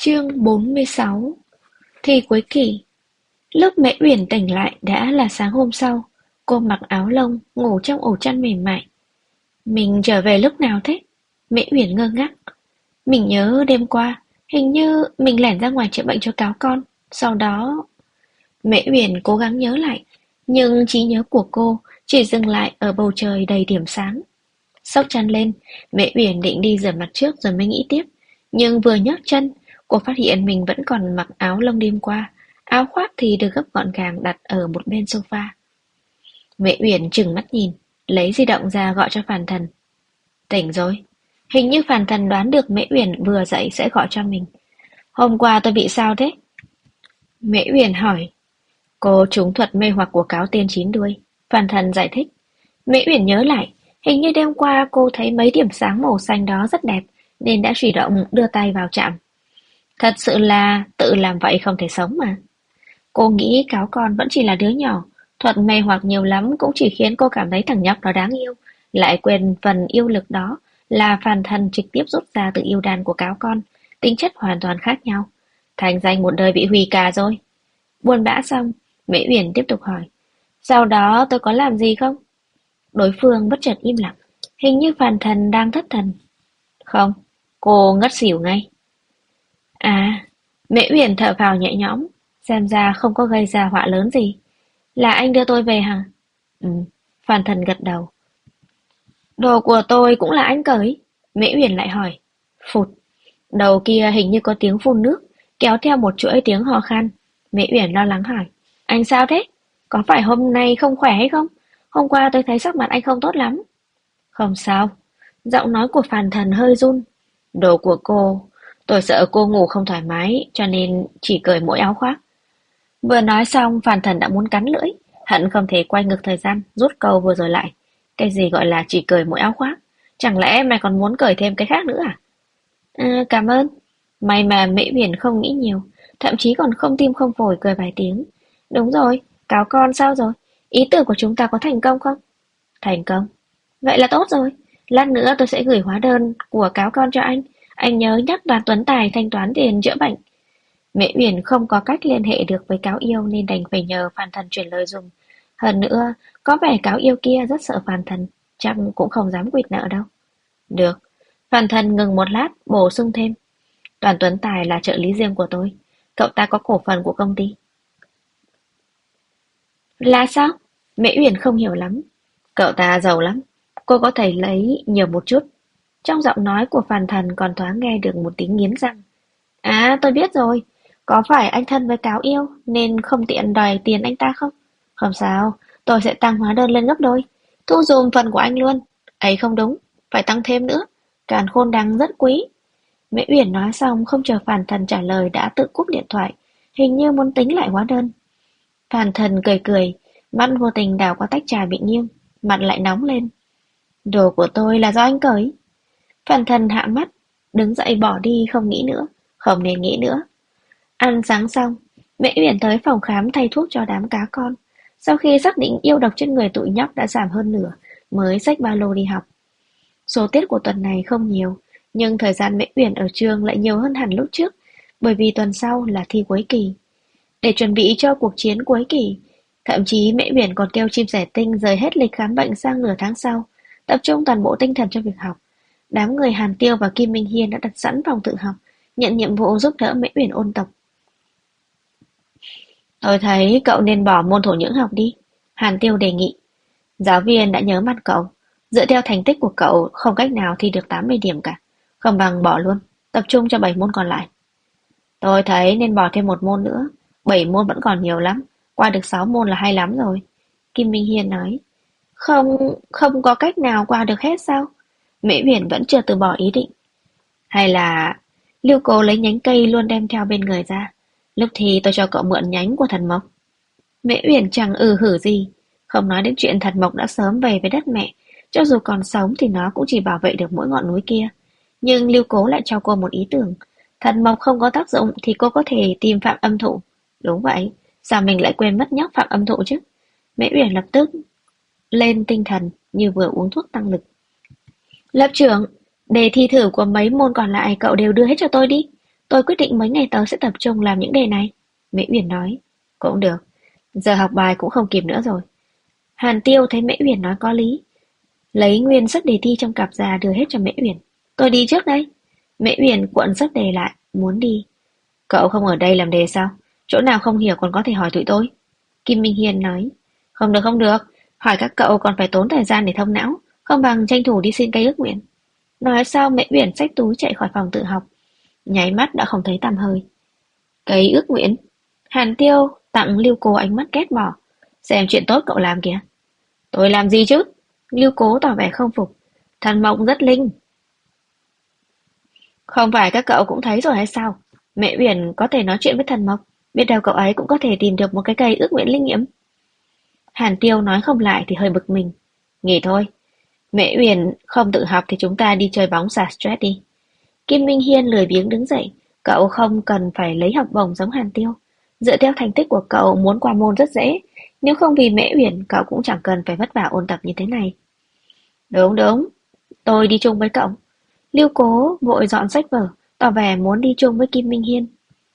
Chương 46. Thi cuối kỳ. Lúc Mễ Uyển tỉnh lại đã là sáng hôm sau. Cô mặc áo lông, ngủ trong ổ chăn mềm mại. Mình trở về lúc nào thế? Mễ Uyển ngơ ngác. Mình nhớ đêm qua, hình như mình lẻn ra ngoài chữa bệnh cho cáo con. Sau đó... Mễ Uyển cố gắng nhớ lại, nhưng trí nhớ của cô chỉ dừng lại ở bầu trời đầy điểm sáng. Xốc chăn lên, Mễ Uyển định đi rửa mặt trước rồi mới nghĩ tiếp. Nhưng vừa nhấc chân, cô phát hiện mình vẫn còn mặc áo lông đêm qua. Áo khoác thì được gấp gọn gàng đặt ở một bên sofa. Mễ Uyển trừng mắt nhìn, lấy di động ra gọi cho Phàn Thần. Tỉnh rồi. Hình như Phàn Thần đoán được Mễ Uyển vừa dậy sẽ gọi cho mình. Hôm qua tôi bị sao thế? Mễ Uyển hỏi. Cô trúng thuật mê hoặc của cáo tiên chín đuôi. Phàn Thần giải thích. Mễ Uyển nhớ lại, hình như đêm qua cô thấy mấy điểm sáng màu xanh đó rất đẹp, nên đã chủ động đưa tay vào chạm. Thật sự là tự làm vậy không thể sống mà. Cô nghĩ cáo con vẫn chỉ là đứa nhỏ, thuật mê hoặc nhiều lắm cũng chỉ khiến cô cảm thấy thằng nhóc nó đáng yêu, lại quên phần yêu lực đó là Phàn Thần trực tiếp rút ra từ yêu đan của cáo con, tính chất hoàn toàn khác nhau. Thành danh một đời bị hủy cả rồi. Buồn bã xong, Mễ Uyển tiếp tục hỏi. Sau đó tôi có làm gì không? Đối phương bất chợt im lặng, hình như Phàn Thần đang thất thần. Không, cô ngất xỉu ngay. À, Mễ Uyển thở phào nhẹ nhõm, xem ra không có gây ra họa lớn gì. Là anh đưa tôi về hả? Ừ, Phàn Thần gật đầu. Đồ của tôi cũng là anh cởi. Mễ Uyển lại hỏi. Phụt, đầu kia hình như có tiếng phun nước, kéo theo một chuỗi tiếng ho khan. Mễ Uyển lo lắng hỏi. Anh sao thế? Có phải hôm nay không khỏe hay không? Hôm qua tôi thấy sắc mặt anh không tốt lắm. Không sao. Giọng nói của Phàn Thần hơi run. Đồ của cô, tôi sợ cô ngủ không thoải mái, cho nên chỉ cởi mỗi áo khoác. Vừa nói xong, Phàn Thần đã muốn cắn lưỡi, hận không thể quay ngược thời gian, rút câu vừa rồi lại. Cái gì gọi là chỉ cởi mỗi áo khoác? Chẳng lẽ mày còn muốn cởi thêm cái khác nữa à? À, cảm ơn. May mà Mễ Uyển không nghĩ nhiều, thậm chí còn không tim không phổi cười vài tiếng. Đúng rồi, cáo con sao rồi? Ý tưởng của chúng ta có thành công không? Thành công. Vậy là tốt rồi. Lát nữa tôi sẽ gửi hóa đơn của cáo con cho anh. Anh nhớ nhắc Đoàn Tuấn Tài thanh toán tiền chữa bệnh. Mễ Uyển không có cách liên hệ được với cáo yêu nên đành phải nhờ Phàn Thần chuyển lời dùng. Hơn nữa, có vẻ cáo yêu kia rất sợ Phàn Thần, chắc cũng không dám quỵt nợ đâu. Được. Phàn Thần ngừng một lát, bổ sung thêm. Đoàn Tuấn Tài là trợ lý riêng của tôi. Cậu ta có cổ phần của công ty. Là sao? Mễ Uyển không hiểu lắm. Cậu ta giàu lắm. Cô có thể lấy nhiều một chút. Trong giọng nói của Phàn Thần còn thoáng nghe được một tiếng nghiến răng. À, tôi biết rồi. Có phải anh thân với cáo yêu nên không tiện đòi tiền anh ta không? Không sao, tôi sẽ tăng hóa đơn lên gấp đôi. Thu dùm phần của anh luôn. Ấy không đúng, phải tăng thêm nữa. Càn khôn đang rất quý. Mễ Uyển nói xong không chờ Phàn Thần trả lời đã tự cúp điện thoại. Hình như muốn tính lại hóa đơn. Phàn Thần cười cười, mắt vô tình đảo qua tách trà bị nghiêng, mặt lại nóng lên. Đồ của tôi là do anh cởi. Phàn Thần hạ mắt, đứng dậy bỏ đi không nghĩ nữa, không nên nghĩ nữa. Ăn sáng xong, Mễ Uyển tới phòng khám thay thuốc cho đám cá con. Sau khi xác định yêu độc trên người tụi nhóc đã giảm hơn nửa, mới xách ba lô đi học. Số tiết của tuần này không nhiều, nhưng thời gian Mễ Uyển ở trường lại nhiều hơn hẳn lúc trước, bởi vì tuần sau là thi cuối kỳ. Để chuẩn bị cho cuộc chiến cuối kỳ, thậm chí Mễ Uyển còn kêu chim sẻ tinh rời hết lịch khám bệnh sang nửa tháng sau, tập trung toàn bộ tinh thần cho việc học. Đám người Hàn Tiêu và Kim Minh Hiên đã đặt sẵn phòng tự học, nhận nhiệm vụ giúp đỡ Mễ Uyển ôn tập. Tôi thấy cậu nên bỏ môn thổ nhưỡng học đi, Hàn Tiêu đề nghị. Giáo viên đã nhớ mặt cậu, dựa theo thành tích của cậu không cách nào thi được 80 điểm cả, không bằng bỏ luôn, tập trung cho 7 môn còn lại. Tôi thấy nên bỏ thêm một môn nữa, 7 môn vẫn còn nhiều lắm, qua được 6 môn là hay lắm rồi. Kim Minh Hiên nói. Không có cách nào qua được hết sao? Mễ Uyển vẫn chưa từ bỏ ý định. Hay là Lưu Cố lấy nhánh cây luôn đem theo bên người ra. Lúc thì tôi cho cậu mượn nhánh của thần mộc. Mễ Uyển chẳng hử gì. Không nói đến chuyện thần mộc đã sớm về với đất mẹ. Cho dù còn sống thì nó cũng chỉ bảo vệ được mỗi ngọn núi kia. Nhưng Lưu Cố lại cho cô một ý tưởng. Thần mộc không có tác dụng thì cô có thể tìm Phạm Âm Thụ. Đúng vậy. Sao mình lại quên mất nhóc Phạm Âm Thụ chứ? Mễ Uyển lập tức lên tinh thần như vừa uống thuốc tăng lực. Lớp trưởng, đề thi thử của mấy môn còn lại cậu đều đưa hết cho tôi đi. Tôi quyết định mấy ngày tới sẽ tập trung làm những đề này. Mễ Uyển nói. Cũng được. Giờ học bài cũng không kịp nữa rồi. Hàn Tiêu thấy Mễ Uyển nói có lý. Lấy nguyên sách đề thi trong cặp ra đưa hết cho Mễ Uyển. Tôi đi trước đây. Mễ Uyển cuộn sách đề lại, muốn đi. Cậu không ở đây làm đề sao? Chỗ nào không hiểu còn có thể hỏi tụi tôi. Kim Minh Hiên nói. Không được không được. Hỏi các cậu còn phải tốn thời gian để thông não. Không bằng tranh thủ đi xin cây ước nguyện. Nói sao Mễ Uyển xách túi chạy khỏi phòng tự học. Nháy mắt đã không thấy tăm hơi. Cây ước nguyện? Hàn Tiêu tặng Lưu Cố ánh mắt ghét bỏ. Xem chuyện tốt cậu làm kìa. Tôi làm gì chứ? Lưu Cố tỏ vẻ không phục. Thần mộng rất linh. Không phải các cậu cũng thấy rồi hay sao? Mẹ Uyển có thể nói chuyện với thần mộc. Biết đâu cậu ấy cũng có thể tìm được một cái cây ước nguyện linh nghiệm. Hàn Tiêu nói không lại thì hơi bực mình. Nghỉ thôi. Mẹ Uyển không tự học thì chúng ta đi chơi bóng xả stress đi. Kim Minh Hiên lười biếng đứng dậy. Cậu không cần phải lấy học bổng giống Hàn Tiêu. Dựa theo thành tích của cậu muốn qua môn rất dễ. Nếu không vì Mễ Uyển cậu cũng chẳng cần phải vất vả ôn tập như thế này. Đúng đúng. Tôi đi chung với cậu. Lưu Cố vội dọn sách vở, tỏ vẻ muốn đi chung với Kim Minh Hiên.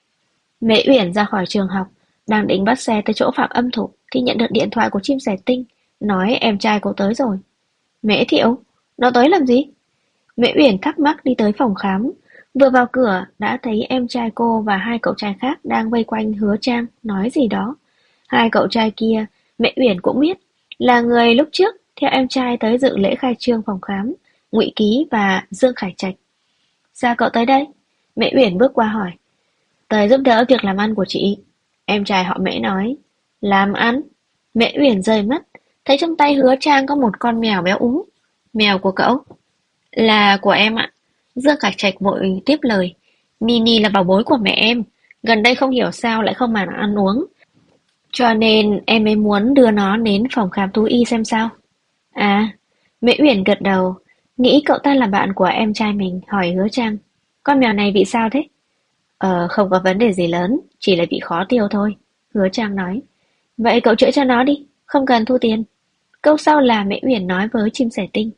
Mễ Uyển ra khỏi trường học, đang định bắt xe tới chỗ Phạm Âm Thụ thì nhận được điện thoại của chim sẻ tinh, nói em trai cô tới rồi. Mễ Thiệu, nó tới làm gì? Mễ Uyển thắc mắc đi tới phòng khám, vừa vào cửa đã thấy em trai cô và hai cậu trai khác đang vây quanh Hứa Trang nói gì đó. Hai cậu trai kia, Mễ Uyển cũng biết, là người lúc trước theo em trai tới dự lễ khai trương phòng khám, Ngụy Ký và Dương Khải Trạch. Sao cậu tới đây? Mễ Uyển bước qua hỏi. Tới giúp đỡ việc làm ăn của chị. Em trai họ Mễ nói. Làm ăn? Mễ Uyển rơi mắt, thấy trong tay Hứa Trang có một con mèo béo ú. Mèo của cậu? Là của em ạ. Dương Khải Trạch vội tiếp lời. Nini là bảo bối của mẹ em. Gần đây không hiểu sao lại không màng ăn uống. Cho nên em mới muốn đưa nó đến phòng khám thú y xem sao. À, Mễ Uyển gật đầu, nghĩ cậu ta là bạn của em trai mình, hỏi Hứa Trang. Con mèo này bị sao thế? Không có vấn đề gì lớn, chỉ là bị khó tiêu thôi. Hứa Trang nói. Vậy cậu chữa cho nó đi, không cần thu tiền. Câu sau là Mễ Uyển nói với chim sẻ tinh.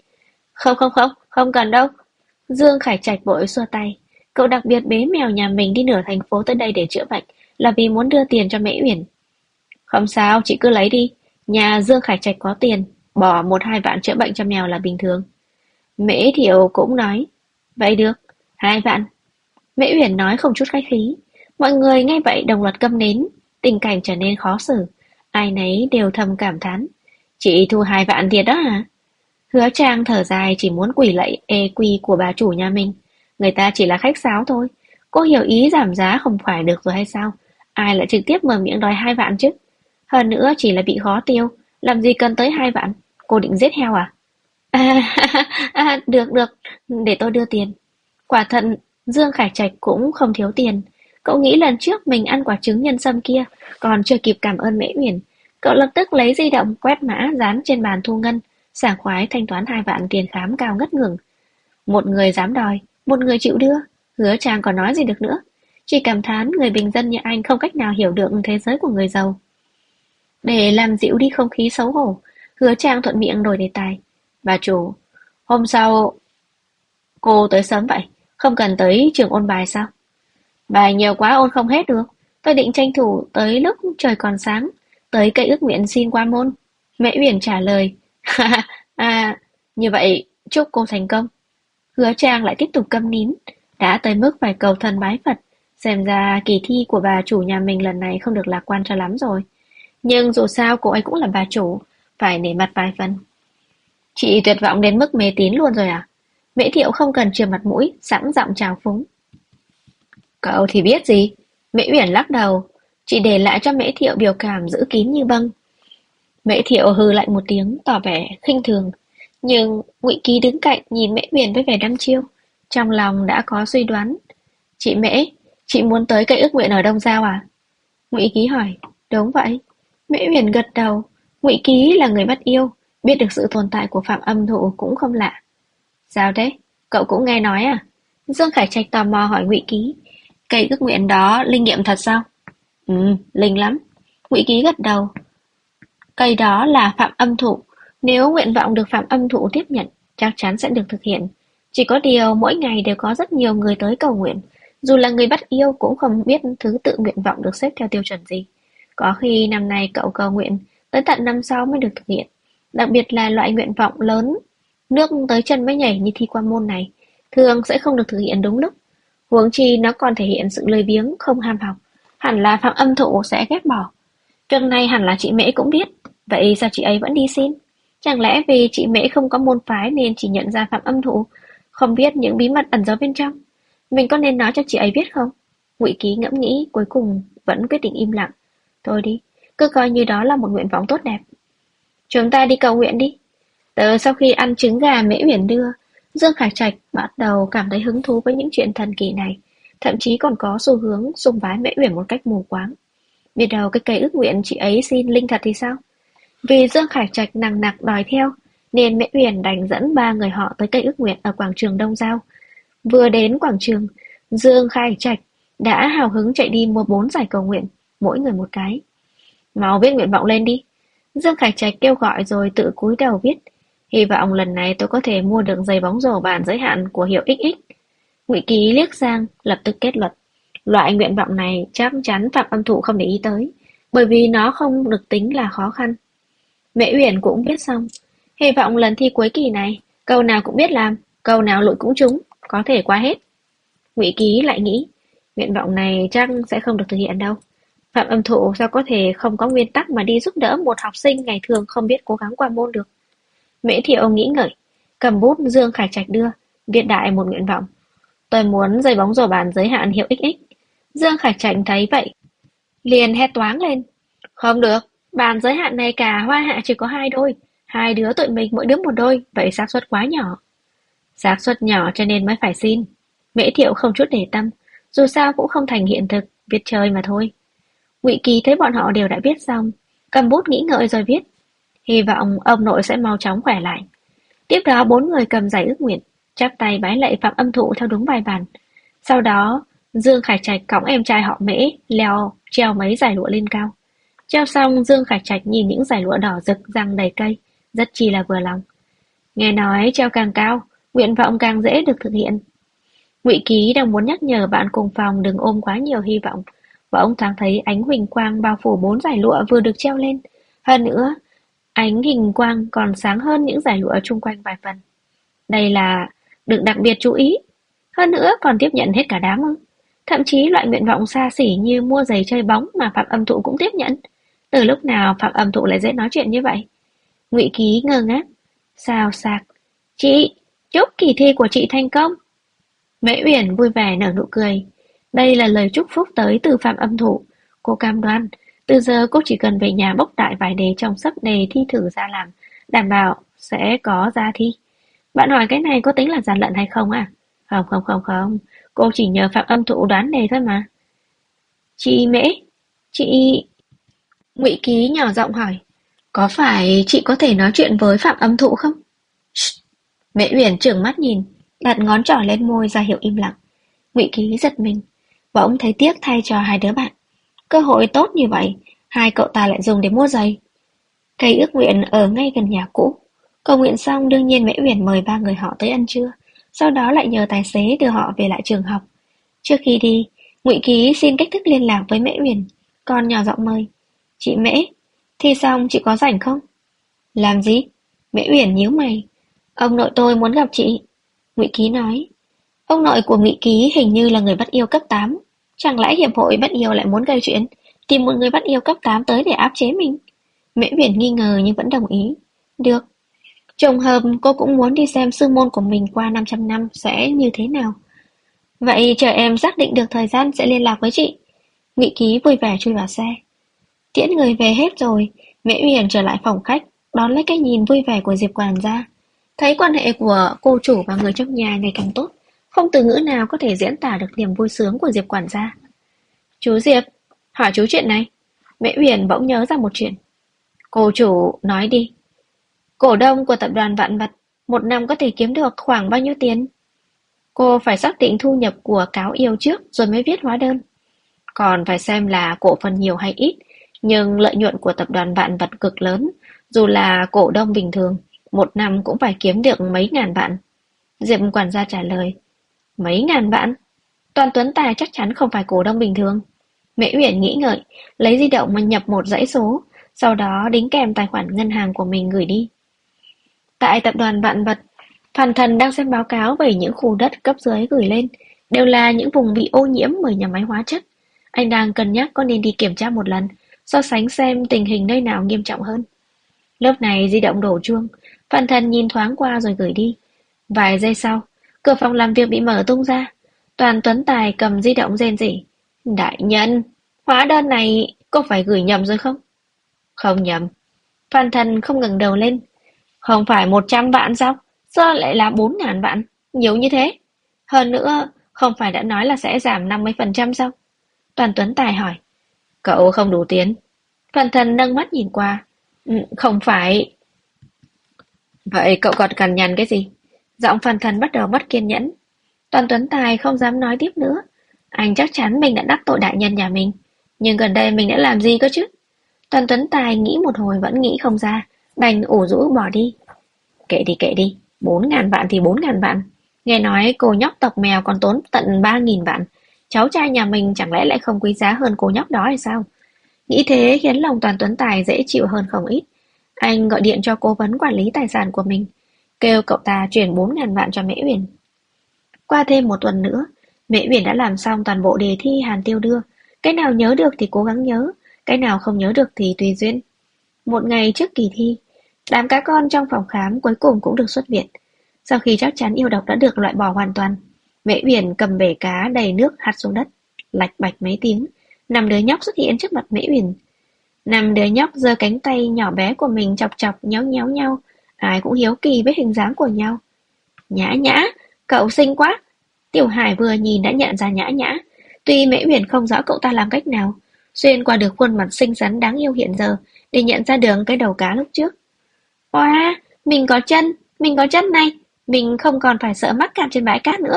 Không cần đâu. Dương Khải Trạch vội xua tay. Cậu đặc biệt bế mèo nhà mình đi nửa thành phố tới đây để chữa bệnh, là vì muốn đưa tiền cho Mễ Uyển. Không sao, chị cứ lấy đi. Nhà Dương Khải Trạch có tiền, bỏ 1-2 vạn chữa bệnh cho mèo là bình thường. Mễ Thiệu cũng nói. Vậy được, 2 vạn. Mễ Uyển nói không chút khách khí. Mọi người nghe vậy đồng loạt câm nín, tình cảnh trở nên khó xử. Ai nấy đều thầm cảm thán. Chị thu 2 vạn thiệt đó hả? Hứa Trang thở dài chỉ muốn quỳ lạy ê quy của bà chủ nhà mình. Người ta chỉ là khách sáo thôi. Cô hiểu ý giảm giá không phải được rồi hay sao? Ai lại trực tiếp mở miệng đòi 2 vạn chứ? Hơn nữa chỉ là bị khó tiêu. Làm gì cần tới 2 vạn? Cô định giết heo à? À, được, để tôi đưa tiền. Quả thật, Dương Khải Trạch cũng không thiếu tiền. Cậu nghĩ lần trước mình ăn quả trứng nhân sâm kia, còn chưa kịp cảm ơn Mễ Uyển. Cậu lập tức lấy di động quét mã dán trên bàn thu ngân, sảng khoái thanh toán 2 vạn tiền khám cao ngất ngưởng. Một người dám đòi, một người chịu đưa. Hứa Trang còn nói gì được nữa. Chỉ cảm thán người bình dân như anh không cách nào hiểu được thế giới của người giàu. Để làm dịu đi không khí xấu hổ, Hứa Trang thuận miệng đổi đề tài. Bà chủ, hôm sau cô tới sớm vậy, không cần tới trường ôn bài sao? Bài nhiều quá ôn không hết được. Tôi định tranh thủ tới lúc trời còn sáng, tới cây ước nguyện xin qua môn. Mễ Uyển trả lời. À, như vậy chúc cô thành công. Hứa Trang lại tiếp tục câm nín, đã tới mức phải cầu thần bái Phật. Xem ra kỳ thi của bà chủ nhà mình lần này không được lạc quan cho lắm rồi. Nhưng dù sao cô ấy cũng là bà chủ, phải nể mặt vài phần. Chị tuyệt vọng đến mức mê tín luôn rồi à? Mễ Thiệu không cần chừa mặt mũi, sẵn giọng trào phúng. Cậu thì biết gì? Mễ Uyển lắc đầu, chỉ để lại cho Mễ Thiệu biểu cảm giữ kín như băng. Mễ Thiệu hừ lạnh một tiếng, tỏ vẻ khinh thường. Nhưng Ngụy Ký đứng cạnh nhìn Mễ Uyển với vẻ đăm chiêu, trong lòng đã có suy đoán. Chị Mễ, chị muốn tới cây ước nguyện ở Đông Giao à? Ngụy Ký hỏi. Đúng vậy. Mễ Uyển gật đầu. Ngụy Ký là người bắt yêu, biết được sự tồn tại của Phạm Âm Thụ cũng không lạ. Sao thế? Cậu cũng nghe nói à? Dương Khải Trạch tò mò hỏi Ngụy Ký. Cây ước nguyện đó linh nghiệm thật sao? Linh lắm. Ngụy Ký gật đầu. Cây đó là Phạm Âm Thụ. Nếu nguyện vọng được Phạm Âm Thụ tiếp nhận, chắc chắn sẽ được thực hiện. Chỉ có điều mỗi ngày đều có rất nhiều người tới cầu nguyện. Dù là người bắt yêu cũng không biết thứ tự nguyện vọng được xếp theo tiêu chuẩn gì. Có khi năm nay cậu cầu nguyện, tới tận năm sau mới được thực hiện. Đặc biệt là loại nguyện vọng lớn, nước tới chân mới nhảy như thi qua môn này, thường sẽ không được thực hiện đúng lúc. Huống chi nó còn thể hiện sự lười biếng, không ham học. Hẳn là Phạm Âm Thụ sẽ ghét bỏ. Việc này hẳn là chị Mễ cũng biết, vậy sao chị ấy vẫn đi xin? Chẳng lẽ vì chị Mễ không có môn phái nên chỉ nhận ra Phạm Âm Thụ, không biết những bí mật ẩn giấu bên trong? Mình có nên nói cho chị ấy biết không? Ngụy Ký ngẫm nghĩ, cuối cùng vẫn quyết định im lặng. Thôi đi, cứ coi như đó là một nguyện vọng tốt đẹp. Chúng ta đi cầu nguyện đi. Từ sau khi ăn trứng gà Mễ Uyển đưa, Dương Khải Trạch bắt đầu cảm thấy hứng thú với những chuyện thần kỳ này, thậm chí còn có xu hướng sùng bái Mễ Uyển một cách mù quáng. Biết đâu cái cây ước nguyện chị ấy xin linh thật thì sao? Vì Dương Khải Trạch nằng nặc đòi theo, nên Mễ Uyển đành dẫn ba người họ tới cây ước nguyện ở quảng trường Đông Giao. Vừa đến quảng trường, Dương Khải Trạch đã hào hứng chạy đi mua 4 giải cầu nguyện, mỗi người một cái. Mau viết nguyện vọng lên đi. Dương Khải Trạch kêu gọi rồi tự cúi đầu viết. Hy vọng lần này tôi có thể mua được giày bóng rổ bàn giới hạn của hiệu XX. Ngụy Ký liếc sang, lập tức kết luận. Loại nguyện vọng này chắc chắn Phạm Âm Thụ không để ý tới, bởi vì nó không được tính là khó khăn. Mễ Uyển cũng viết xong. Hy vọng lần thi cuối kỳ này, câu nào cũng biết làm, câu nào lụi cũng trúng, có thể qua hết. Ngụy Ký lại nghĩ, nguyện vọng này chắc sẽ không được thực hiện đâu. Phạm Âm Thụ sao có thể không có nguyên tắc mà đi giúp đỡ một học sinh ngày thường không biết cố gắng qua môn được. Mễ Thiệu nghĩ ngợi, cầm bút Dương Khải Trạch đưa, viết đại một nguyện vọng. Tôi muốn giày bóng rổ bàn giới hạn hiệu XX. Dương Khải Trạch thấy vậy, liền hét toáng lên. Không được, bàn giới hạn này cả Hoa Hạ chỉ có 2 đôi. 2 đứa tụi mình mỗi đứa một đôi, vậy xác suất quá nhỏ. Xác suất nhỏ cho nên mới phải xin. Mễ Thiệu không chút để tâm, dù sao cũng không thành hiện thực, viết chơi mà thôi. Ngụy Kỳ thấy bọn họ đều đã viết xong, cầm bút nghĩ ngợi rồi viết. Hy vọng ông nội sẽ mau chóng khỏe lại. Tiếp đó 4 người cầm giải ước nguyện, chắp tay bái lạy Phạm Âm Thụ theo đúng bài bản. Sau đó, Dương Khải Trạch cõng em trai họ Mễ, leo, treo mấy giải lụa lên cao. Treo xong, Dương Khải Trạch nhìn những giải lụa đỏ rực răng đầy cây, rất chi là vừa lòng. Nghe nói treo càng cao, nguyện vọng càng dễ được thực hiện. Ngụy Ký đang muốn nhắc nhở bạn cùng phòng đừng ôm quá nhiều hy vọng, và ông thoáng thấy ánh huỳnh quang bao phủ 4 giải lụa vừa được treo lên. Hơn nữa, ánh huỳnh quang còn sáng hơn những giải lụa chung quanh vài phần. Đây là được đặc biệt chú ý. Hơn nữa còn tiếp nhận hết cả đám ư? Thậm chí loại nguyện vọng xa xỉ như mua giày chơi bóng mà Phạm Âm Thụ cũng tiếp nhận. Từ lúc nào Phạm Âm Thụ lại dễ nói chuyện như vậy? Ngụy Ký ngơ ngác. Xào xạc. Chị, chúc kỳ thi của chị thành công. Mễ Uyển vui vẻ nở nụ cười. Đây là lời chúc phúc tới từ Phạm Âm Thụ. Cô cam đoan, từ giờ cô chỉ cần về nhà bốc đại vài đề trong sấp đề thi thử ra làm, đảm bảo sẽ có ra thi. Bạn hỏi cái này có tính là gian lận hay không à? Không không không không, cô chỉ nhờ Phạm Âm Thụ đoán đề thôi mà. Chị Mễ, chị... Ngụy Ký nhỏ giọng hỏi, có phải chị có thể nói chuyện với Phạm Âm Thụ không? Shh. Mễ Uyển trừng mắt nhìn, đặt ngón trỏ lên môi ra hiệu im lặng. Ngụy Ký giật mình, bỗng thấy tiếc thay cho hai đứa bạn. Cơ hội tốt như vậy, hai cậu ta lại dùng để mua giày. Cây ước nguyện ở ngay gần nhà cũ. Cầu nguyện xong đương nhiên Mễ Uyển mời ba người họ tới ăn trưa, sau đó lại nhờ tài xế đưa họ về lại trường học. Trước khi đi, Ngụy Ký xin cách thức liên lạc với Mễ Uyển, còn nhỏ giọng mời. Chị Mễ, thi xong chị có rảnh không? Làm gì? Mễ Uyển nhíu mày. Ông nội tôi muốn gặp chị. Ngụy Ký nói. Ông nội của Ngụy Ký hình như là người bắt yêu cấp 8. Chẳng lẽ hiệp hội bắt yêu lại muốn gây chuyện, tìm một người bắt yêu cấp 8 tới để áp chế mình? Mễ Uyển nghi ngờ nhưng vẫn đồng ý. Được. Trùng hợp cô cũng muốn đi xem sư môn của mình qua 500 năm sẽ như thế nào. Vậy chờ em xác định được thời gian sẽ liên lạc với chị. Ngụy Ký vui vẻ chui vào xe. Tiễn người về hết rồi, Mễ Uyển trở lại phòng khách, đón lấy cái nhìn vui vẻ của Diệp quản gia. Thấy quan hệ của cô chủ và người trong nhà ngày càng tốt, không từ ngữ nào có thể diễn tả được niềm vui sướng của Diệp quản gia. Chú Diệp, hỏi chú chuyện này. Mễ Uyển bỗng nhớ ra một chuyện. Cô chủ, nói đi. Cổ đông của tập đoàn Vạn Vật, một năm có thể kiếm được khoảng bao nhiêu tiền? Cô phải xác định thu nhập của cáo yêu trước rồi mới viết hóa đơn. Còn phải xem là cổ phần nhiều hay ít, nhưng lợi nhuận của tập đoàn Vạn Vật cực lớn, dù là cổ đông bình thường, một năm cũng phải kiếm được mấy ngàn vạn. Diệp quản gia trả lời. Mấy ngàn vạn? Toàn Tuấn Tài chắc chắn không phải cổ đông bình thường. Mễ Uyển nghĩ ngợi, lấy di động mà nhập một dãy số, sau đó đính kèm tài khoản ngân hàng của mình gửi đi. Tại tập đoàn Vạn Vật, Phan Thần đang xem báo cáo về những khu đất cấp dưới gửi lên, đều là những vùng bị ô nhiễm bởi nhà máy hóa chất. Anh đang cân nhắc có nên đi kiểm tra một lần, so sánh xem tình hình nơi nào nghiêm trọng hơn. Lúc này di động đổ chuông, Phan Thần nhìn thoáng qua rồi gửi đi. Vài giây sau, cửa phòng làm việc bị mở tung ra. Toàn Tuấn Tài cầm di động rên rỉ. Đại nhân, hóa đơn này có phải gửi nhầm rồi không? Không nhầm. Phan Thần không ngẩng đầu lên. Không phải 100 vạn sao? Sao lại là 4.000 vạn? Nhiều như thế. Hơn nữa, không phải đã nói là sẽ giảm 50% sao? Toàn Tuấn Tài hỏi. Cậu không đủ tiền. Phan Thần nâng mắt nhìn qua. Không phải. Vậy cậu còn cằn nhằn cái gì? Giọng Phan Thần bắt đầu mất kiên nhẫn. Toàn Tuấn Tài không dám nói tiếp nữa. Anh chắc chắn mình đã đắc tội đại nhân nhà mình. Nhưng gần đây mình đã làm gì cơ chứ? Toàn Tuấn Tài nghĩ một hồi vẫn nghĩ không ra. Đành ủ rũ bỏ đi. Kệ đi. 4.000 vạn thì 4.000 vạn. Nghe nói cô nhóc tộc mèo còn tốn tận 3.000 vạn. Cháu trai nhà mình chẳng lẽ lại không quý giá hơn cô nhóc đó hay sao? Nghĩ thế khiến lòng Toàn Tuấn Tài dễ chịu hơn không ít. Anh gọi điện cho cố vấn quản lý tài sản của mình, kêu cậu ta chuyển 4.000 vạn cho Mễ Uyển. Qua thêm một tuần nữa, Mễ Uyển đã làm xong toàn bộ đề thi Hàn Tiêu đưa. Cái nào nhớ được thì cố gắng nhớ, cái nào không nhớ được thì tùy duyên. Một ngày trước kỳ thi, đám cá con trong phòng khám cuối cùng cũng được xuất viện. Sau khi chắc chắn yêu độc đã được loại bỏ hoàn toàn, Mễ Uyển cầm bể cá đầy nước hắt xuống đất, lạch bạch mấy tiếng, 5 đứa nhóc xuất hiện trước mặt Mễ Uyển. 5 đứa nhóc giơ cánh tay nhỏ bé của mình chọc chọc nhéo nhéo nhau, ai cũng hiếu kỳ với hình dáng của nhau. Nhã Nhã, cậu xinh quá. Tiểu Hải vừa nhìn đã nhận ra Nhã Nhã, tuy Mễ Uyển không rõ cậu ta làm cách nào, xuyên qua được khuôn mặt xinh xắn đáng yêu hiện giờ để nhận ra được cái đầu cá lúc trước. Oa, mình có chân này, mình không còn phải sợ mắc cạn trên bãi cát nữa.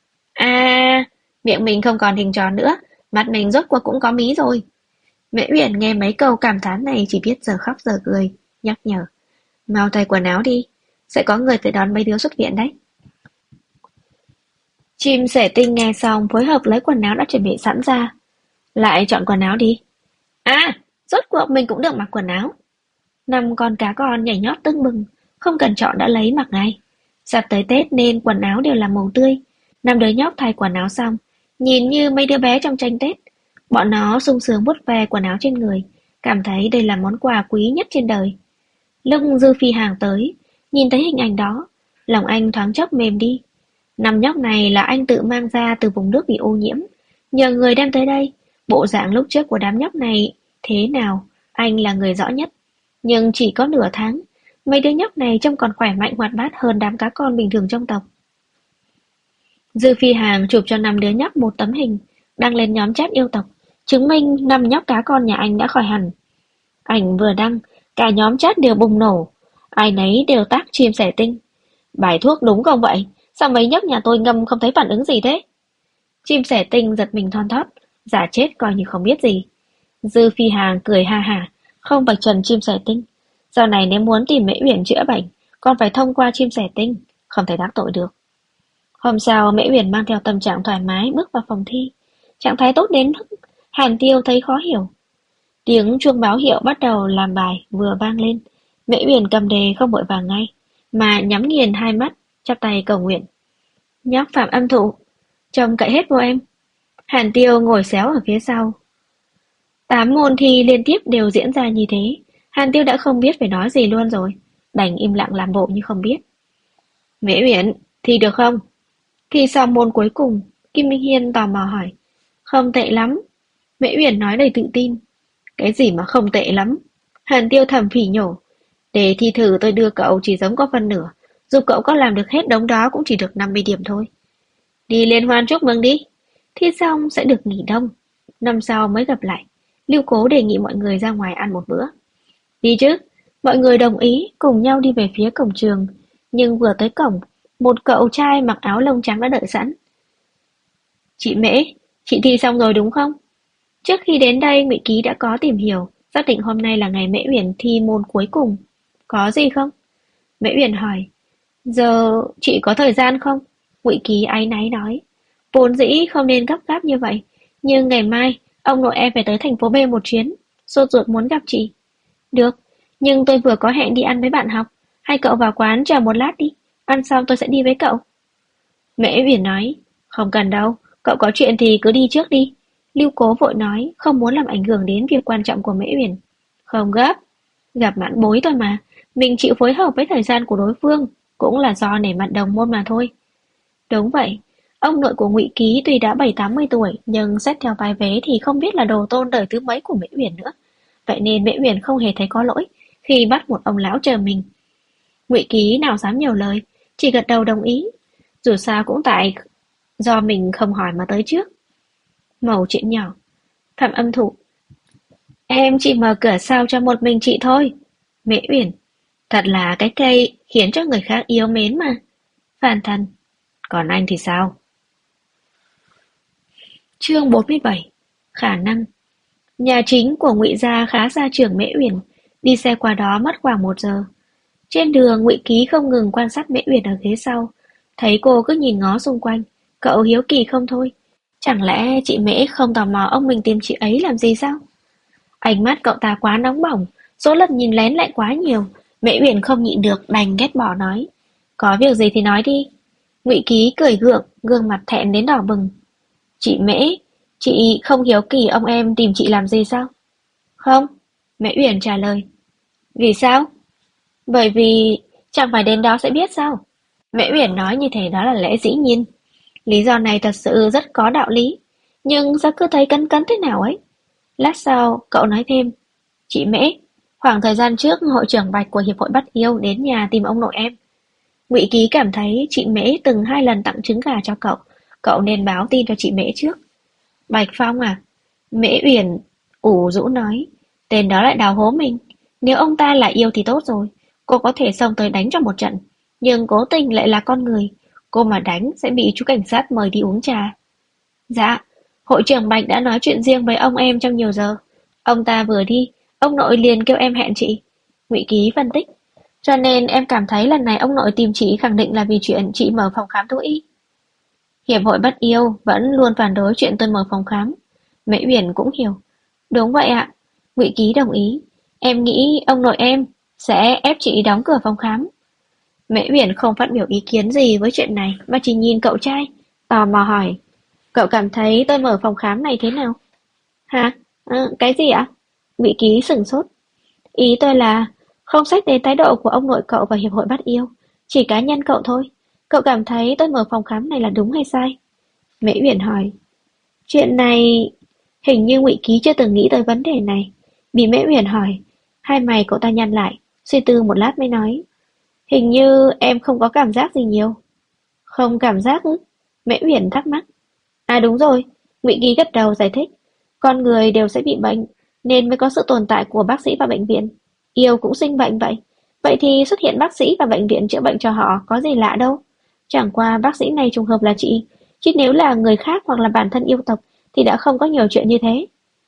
À, miệng mình không còn hình tròn nữa, mặt mình rốt cuộc cũng có mí rồi. Mễ Uyển nghe mấy câu cảm thán này chỉ biết giờ khóc giờ cười, nhắc nhở. Mau thay quần áo đi, sẽ có người tới đón mấy đứa xuất viện đấy. Chim sẻ tinh nghe xong phối hợp lấy quần áo đã chuẩn bị sẵn ra. Lại chọn quần áo đi. À, rốt cuộc mình cũng được mặc quần áo. 5 con cá con nhảy nhót tưng bừng, không cần chọn đã lấy mặc ngay. Sắp tới Tết nên quần áo đều là màu tươi. 5 đứa nhóc thay quần áo xong, nhìn như mấy đứa bé trong tranh Tết. Bọn nó sung sướng vuốt ve quần áo trên người, cảm thấy đây là món quà quý nhất trên đời. Lúc Dư Phi Hàng tới, nhìn thấy hình ảnh đó, lòng anh thoáng chốc mềm đi. 5 nhóc này là anh tự mang ra từ vùng nước bị ô nhiễm, nhờ người đem tới đây. Bộ dạng lúc trước của đám nhóc này thế nào, anh là người rõ nhất. Nhưng chỉ có nửa tháng, mấy đứa nhóc này trông còn khỏe mạnh hoạt bát hơn đám cá con bình thường trong tộc. Dư Phi Hàng chụp cho 5 đứa nhóc một tấm hình, đăng lên nhóm chat yêu tộc, chứng minh 5 nhóc cá con nhà anh đã khỏi hẳn. Ảnh vừa đăng, cả nhóm chat đều bùng nổ, ai nấy đều tác chim sẻ tinh. Bài thuốc đúng không vậy? Sao mấy nhóc nhà tôi ngâm không thấy phản ứng gì thế? Chim sẻ tinh giật mình thon thót, giả chết coi như không biết gì. Dư Phi Hàng cười ha hả, không vạch trần chim sẻ tinh. Sau này nếu muốn tìm Mễ Uyển chữa bệnh, còn phải thông qua chim sẻ tinh, không thể đắc tội được. Hôm sau, Mễ Uyển mang theo tâm trạng thoải mái bước vào phòng thi. Trạng thái tốt đến mức Hàn Tiêu thấy khó hiểu. Tiếng chuông báo hiệu bắt đầu làm bài vừa vang lên. Mễ Uyển cầm đề không vội vàng ngay, mà nhắm nghiền hai mắt, chắp tay cầu nguyện. Nhóc Phạm Âm Thụ, trông cậy hết vô em. Hàn Tiêu ngồi xéo ở phía sau. 8 môn thi liên tiếp đều diễn ra như thế, Hàn Tiêu đã không biết phải nói gì luôn rồi, đành im lặng làm bộ như không biết. Mễ Uyển, thi được không? Thi xong môn cuối cùng, Kim Minh Hiên tò mò hỏi. Không tệ lắm. Mễ Uyển nói đầy tự tin. Cái gì mà không tệ lắm? Hàn Tiêu thầm phỉ nhổ. Để thi thử tôi đưa cậu chỉ giống có phân nửa, dù cậu có làm được hết đống đó cũng chỉ được 50 điểm thôi. Đi liên hoan chúc mừng đi. Thi xong sẽ được nghỉ đông, năm sau mới gặp lại. Lưu Cố đề nghị mọi người ra ngoài ăn một bữa. Đi chứ. Mọi người đồng ý cùng nhau đi về phía cổng trường, nhưng vừa tới cổng, một cậu trai mặc áo lông trắng đã đợi sẵn. Chị Mễ, chị thi xong rồi đúng không? Trước khi đến đây, Ngụy Ký đã có tìm hiểu, xác định hôm nay là ngày Mễ Uyển thi môn cuối cùng. Có gì không? Mễ Uyển hỏi. Giờ chị có thời gian không? Ngụy Ký áy náy nói. Vốn dĩ không nên gấp gáp như vậy, nhưng ngày mai ông nội em phải tới thành phố B một chuyến, sốt ruột muốn gặp chị. Được, nhưng tôi vừa có hẹn đi ăn với bạn học, hay cậu vào quán chờ một lát đi, ăn xong tôi sẽ đi với cậu. Mễ Uyển nói, không cần đâu, cậu có chuyện thì cứ đi trước đi. Lưu Cố vội nói, không muốn làm ảnh hưởng đến việc quan trọng của Mễ Uyển. Không gấp, gặp mãn bối thôi mà, mình chịu phối hợp với thời gian của đối phương, cũng là do nể mặt đồng môn mà thôi. Đúng vậy, ông nội của Ngụy Ký tuy đã 70-80 tuổi, nhưng xét theo vai vế thì không biết là đồ tôn đời thứ mấy của Mễ Uyển nữa. Vậy nên Mễ Uyển không hề thấy có lỗi khi bắt một ông lão chờ mình. Ngụy Ký nào dám nhiều lời, chỉ gật đầu đồng ý. Dù sao cũng tại do mình không hỏi mà tới trước. Mẩu chuyện nhỏ. Phạm Âm Thụ. Em chỉ mở cửa sau cho một mình chị thôi. Mễ Uyển. Thật là cái cây khiến cho người khác yêu mến mà. Phan Thần. Còn anh thì sao? Chương 47. Khả năng. Nhà chính của Ngụy gia khá xa trường Mễ Uyển, đi xe qua đó mất khoảng 1 giờ. Trên đường Ngụy Ký không ngừng quan sát Mễ Uyển ở ghế sau, thấy cô cứ nhìn ngó xung quanh, cậu hiếu kỳ không thôi. Chẳng lẽ chị Mễ không tò mò ông mình tìm chị ấy làm gì sao? Ánh mắt cậu ta quá nóng bỏng, số lần nhìn lén lại quá nhiều, Mễ Uyển không nhịn được đành ghét bỏ nói. Có việc gì thì nói đi. Ngụy Ký cười gượng, gương mặt thẹn đến đỏ bừng. Chị Mễ, chị không hiếu kỳ ông em tìm chị làm gì sao? Không, Mễ Uyển trả lời. Vì sao? Bởi vì chẳng phải đến đó sẽ biết sao? Mễ Uyển nói như thế đó là lẽ dĩ nhiên. Lý do này thật sự rất có đạo lý, nhưng sao cứ thấy cấn cấn thế nào ấy? Lát sau, cậu nói thêm. Chị Mễ, khoảng thời gian trước hội trưởng Bạch của Hiệp hội Bắt Yêu đến nhà tìm ông nội em. Ngụy Ký cảm thấy chị Mễ từng 2 lần tặng trứng gà cho cậu nên báo tin cho chị Mễ trước. Bạch Phong à? Mễ Uyển ủ rũ nói, tên đó lại đào hố mình. Nếu ông ta là yêu thì tốt rồi, cô có thể xông tới đánh cho một trận. Nhưng cố tình lại là con người, cô mà đánh sẽ bị chú cảnh sát mời đi uống trà. Dạ, hội trưởng Bạch đã nói chuyện riêng với ông em trong nhiều giờ. Ông ta vừa đi, ông nội liền kêu em hẹn chị. Ngụy Ký phân tích. Cho nên em cảm thấy lần này ông nội tìm chị khẳng định là vì chuyện chị mở phòng khám thú y. Hiệp hội Bắt Yêu vẫn luôn phản đối chuyện tôi mở phòng khám. Mễ Uyển cũng hiểu. Đúng vậy ạ. Ngụy Ký đồng ý. Em nghĩ ông nội em sẽ ép chị đóng cửa phòng khám. Mễ Uyển không phát biểu ý kiến gì với chuyện này mà chỉ nhìn cậu trai, tò mò hỏi. Cậu cảm thấy tôi mở phòng khám này thế nào? Hả? Cái gì ạ? Ngụy Ký sửng sốt. Ý tôi là không xét đến thái độ của ông nội cậu và Hiệp hội Bắt Yêu, chỉ cá nhân cậu thôi. Cậu cảm thấy tôi mở phòng khám này là đúng hay sai? Mễ Uyển hỏi. Chuyện này hình như Ngụy Ký chưa từng nghĩ tới vấn đề này. Bị Mễ Uyển hỏi, hai mày cậu ta nhăn lại, suy tư một lát mới nói. Hình như em không có cảm giác gì nhiều. Không cảm giác ư? Mễ Uyển thắc mắc. À đúng rồi, Ngụy Ký gật đầu giải thích. Con người đều sẽ bị bệnh, nên mới có sự tồn tại của bác sĩ và bệnh viện. Yêu cũng sinh bệnh vậy. Vậy thì xuất hiện bác sĩ và bệnh viện chữa bệnh cho họ có gì lạ đâu. Chẳng qua bác sĩ này trùng hợp là chị, chứ nếu là người khác hoặc là bản thân yêu tộc thì đã không có nhiều chuyện như thế.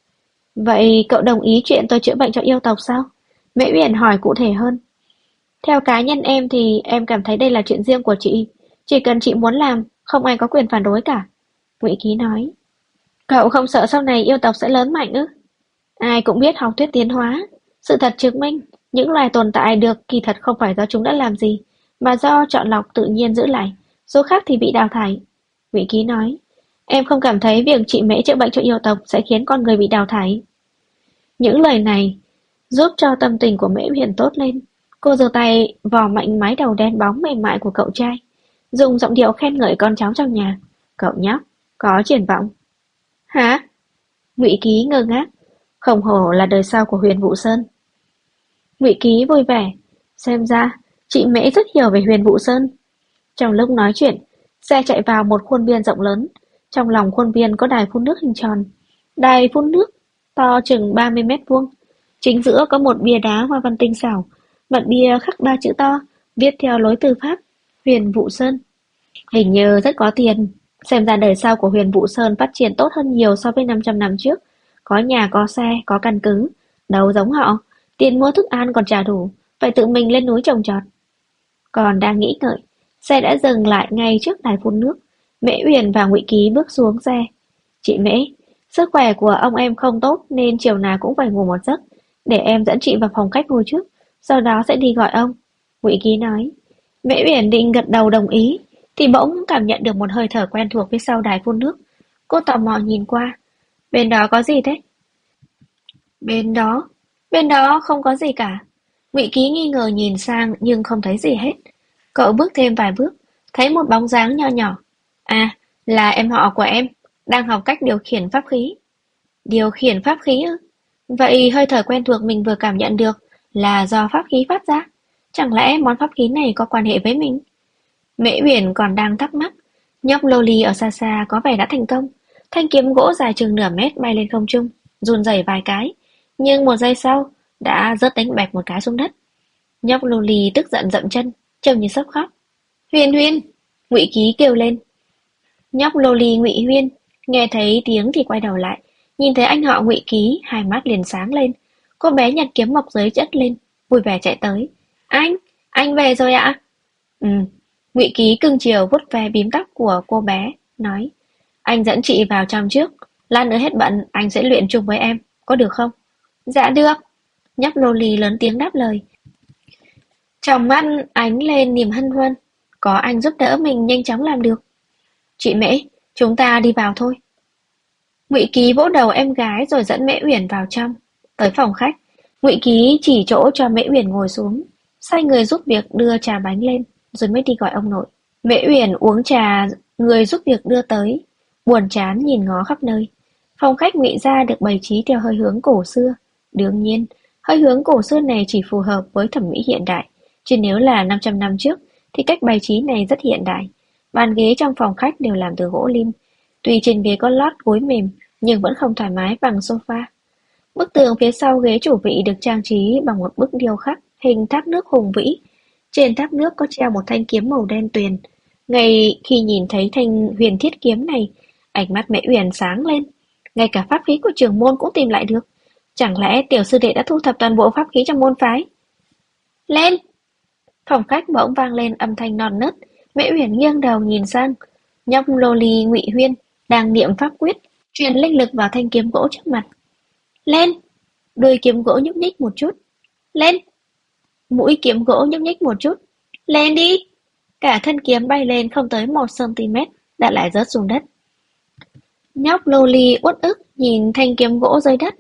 Vậy cậu đồng ý chuyện tôi chữa bệnh cho yêu tộc sao? Mễ Uyển hỏi cụ thể hơn. Theo cá nhân em thì em cảm thấy đây là chuyện riêng của chị. Chỉ cần chị muốn làm, không ai có quyền phản đối cả. Ngụy Ký nói. Cậu không sợ sau này yêu tộc sẽ lớn mạnh ư? Ai cũng biết học thuyết tiến hóa. Sự thật chứng minh, những loài tồn tại được kỳ thật không phải do chúng đã làm gì, mà do chọn lọc tự nhiên giữ lại. Số khác thì bị đào thải. Ngụy Ký nói. Em không cảm thấy việc chị Mễ chữa bệnh cho yêu tộc sẽ khiến con người bị đào thải. Những lời này giúp cho tâm tình của Mễ Uyển tốt lên. Cô giơ tay vò mạnh mái đầu đen bóng mềm mại của cậu trai, dùng giọng điệu khen ngợi con cháu trong nhà. Cậu nhóc, có triển vọng. Hả? Ngụy Ký ngơ ngác. Không hổ là đời sau của Huyền Vũ Sơn. Ngụy Ký vui vẻ. Xem ra, chị Mễ rất hiểu về Huyền Vũ Sơn. Trong lúc nói chuyện, xe chạy vào một khuôn viên rộng lớn. Trong lòng khuôn viên có đài phun nước hình tròn. Đài phun nước to chừng 30 mét vuông. Chính giữa có một bia đá hoa văn tinh xảo. Mặt bia khắc 3 chữ to, viết theo lối từ Pháp, Huyền Vũ Sơn. Hình như rất có tiền. Xem ra đời sau của Huyền Vũ Sơn phát triển tốt hơn nhiều so với 500 năm trước. Có nhà, có xe, có căn cứ. Đâu giống họ. Tiền mua thức ăn còn trả đủ, phải tự mình lên núi trồng trọt. Còn đang nghĩ ngợi, xe đã dừng lại ngay trước đài phun nước. Mễ Uyển và Ngụy Ký bước xuống xe. Chị Mễ, sức khỏe của ông em không tốt nên chiều nào cũng phải ngủ một giấc. Để em dẫn chị vào phòng khách ngồi trước, sau đó sẽ đi gọi ông. Ngụy Ký nói. Mễ Uyển định gật đầu đồng ý, thì bỗng cảm nhận được một hơi thở quen thuộc phía sau đài phun nước. Cô tò mò nhìn qua. Bên đó có gì thế? Bên đó, bên đó không có gì cả. Ngụy Ký nghi ngờ nhìn sang nhưng không thấy gì hết. Cậu bước thêm vài bước, thấy một bóng dáng nho nhỏ. À, là em họ của em, đang học cách điều khiển pháp khí. Điều khiển pháp khí ư? Vậy hơi thở quen thuộc mình vừa cảm nhận được là do pháp khí phát ra. Chẳng lẽ món pháp khí này có quan hệ với mình? Mễ Uyển còn đang thắc mắc. Nhóc Loli ở xa xa có vẻ đã thành công. Thanh kiếm gỗ dài chừng nửa mét bay lên không trung, run rẩy vài cái. Nhưng một giây sau, đã rớt đánh bẹp một cái xuống đất. Nhóc Loli tức giận dậm chân, trông như sắp khóc. Huyền Huyền! Ngụy Ký kêu lên. Nhóc Loli Ngụy Huyên nghe thấy tiếng thì quay đầu lại, nhìn thấy anh họ Ngụy Ký, hai mắt liền sáng lên. Cô bé nhặt kiếm mọc dưới chất lên, vui vẻ chạy tới. Anh về rồi ạ? Ừ. Ngụy Ký cưng chiều vuốt ve bím tóc của cô bé, nói: Anh dẫn chị vào trong trước, lát nữa hết bận anh sẽ luyện chung với em, có được không? Dạ được. Nhóc Loli lớn tiếng đáp lời. Trong mắt ánh lên niềm hân hoan, có anh giúp đỡ mình nhanh chóng làm được. Chị Mễ, chúng ta đi vào thôi. Ngụy Ký vỗ đầu em gái rồi dẫn Mễ Uyển vào trong. Tới phòng khách, Ngụy Ký chỉ chỗ cho Mễ Uyển ngồi xuống, sai người giúp việc đưa trà bánh lên, rồi mới đi gọi ông nội. Mễ Uyển uống trà người giúp việc đưa tới, buồn chán nhìn ngó khắp nơi. Phòng khách Ngụy gia được bày trí theo hơi hướng cổ xưa. Đương nhiên, hơi hướng cổ xưa này chỉ phù hợp với thẩm mỹ hiện đại, chứ nếu là 500 năm trước thì cách bày trí này rất hiện đại. Bàn ghế trong phòng khách đều làm từ gỗ lim, tuy trên ghế có lót gối mềm nhưng vẫn không thoải mái bằng sofa. Bức tường phía sau ghế chủ vị được trang trí bằng một bức điêu khắc hình thác nước hùng vĩ. Trên thác nước có treo một thanh kiếm màu đen tuyền. Ngay khi nhìn thấy thanh huyền thiết kiếm này, ánh mắt Mễ Uyển sáng lên. Ngay cả pháp khí của trưởng môn cũng tìm lại được. Chẳng lẽ tiểu sư đệ đã thu thập toàn bộ pháp khí trong môn phái? Lên! Phòng khách bỗng vang lên âm thanh non nớt. Mễ Uyển nghiêng đầu nhìn sang. Nhóc Loli Ngụy Huyên đang niệm pháp quyết, truyền linh lực vào thanh kiếm gỗ trước mặt. Lên! Đuôi kiếm gỗ nhúc nhích một chút. Lên! Mũi kiếm gỗ nhúc nhích một chút. Lên đi! Cả thân kiếm bay lên không tới 1 cm, đã lại rớt xuống đất. Nhóc Loli uất ức nhìn thanh kiếm gỗ rơi đất.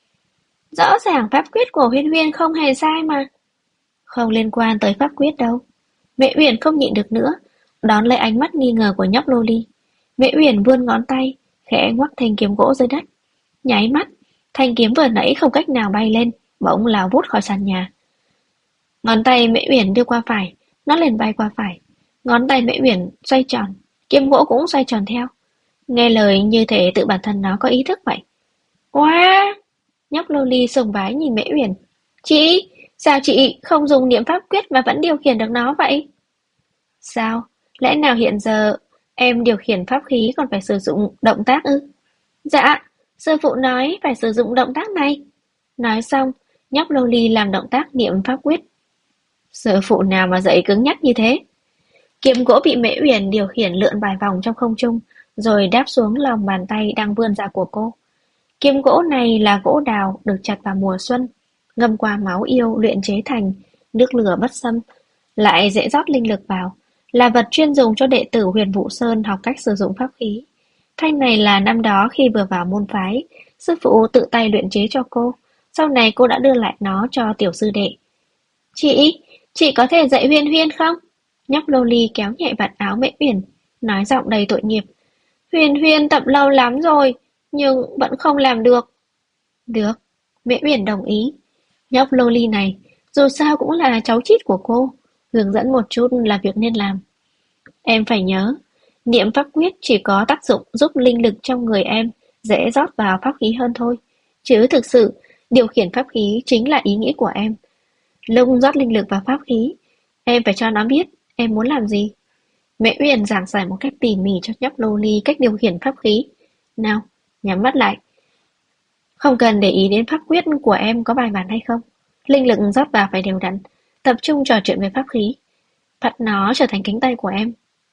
Rõ ràng pháp quyết của Huyên Huyên không hề sai mà. Không liên quan tới pháp quyết đâu. Mẹ Uyển không nhịn được nữa, đón lấy ánh mắt nghi ngờ của nhóc Loli. Mẹ Uyển vươn ngón tay, khẽ ngoắc thanh kiếm gỗ dưới đất. Nháy mắt, thanh kiếm vừa nãy không cách nào bay lên, bỗng lao vút khỏi sàn nhà. Ngón tay Mễ Uyển đưa qua phải, nó liền bay qua phải. Ngón tay Mễ Uyển xoay tròn, kiếm gỗ cũng xoay tròn theo. Nghe lời như thể tự bản thân nó có ý thức vậy. Wow! Nhóc Loli sùng bái nhìn Mễ Uyển. Chị, sao chị không dùng niệm pháp quyết mà vẫn điều khiển được nó vậy? Sao? Lẽ nào hiện giờ em điều khiển pháp khí còn phải sử dụng động tác ư? Dạ, sư phụ nói phải sử dụng động tác này. Nói xong, nhóc Loli làm động tác niệm pháp quyết. Sư phụ nào mà dạy cứng nhắc như thế? Kiếm gỗ bị Mễ Uyển điều khiển lượn vài vòng trong không trung, rồi đáp xuống lòng bàn tay đang vươn ra của cô. Kiếm gỗ này là gỗ đào được chặt vào mùa xuân, ngâm qua máu yêu luyện chế thành, nước lửa bất xâm, lại dễ rót linh lực vào, là vật chuyên dùng cho đệ tử Huyền Vũ Sơn học cách sử dụng pháp khí. Thanh này là năm đó khi vừa vào môn phái, sư phụ tự tay luyện chế cho cô, sau này cô đã đưa lại nó cho tiểu sư đệ. Chị có thể dạy Huyên Huyên không? Nhóc Loli kéo nhẹ vạt áo Mễ Uyển, nói giọng đầy tội nghiệp. Huyên Huyên tập lâu lắm rồi, nhưng vẫn không làm được. Được, Mễ Uyển đồng ý. Nhóc Loli này, dù sao cũng là cháu chít của cô, hướng dẫn một chút là việc nên làm. Em phải nhớ, niệm pháp quyết chỉ có tác dụng giúp linh lực trong người em dễ rót vào pháp khí hơn thôi. Chứ thực sự, điều khiển pháp khí chính là ý nghĩa của em. Lúc rót linh lực vào pháp khí, em phải cho nó biết em muốn làm gì. Mẹ Uyển giảng giải một cách tỉ mỉ cho nhóc Loli cách điều khiển pháp khí. Nào, nhắm mắt lại. Không cần để ý đến pháp quyết của em có bài bản hay không. Linh lực rót vào phải đều đặn, tập trung trò chuyện về pháp khí. Bắt nó trở thành cánh tay của em.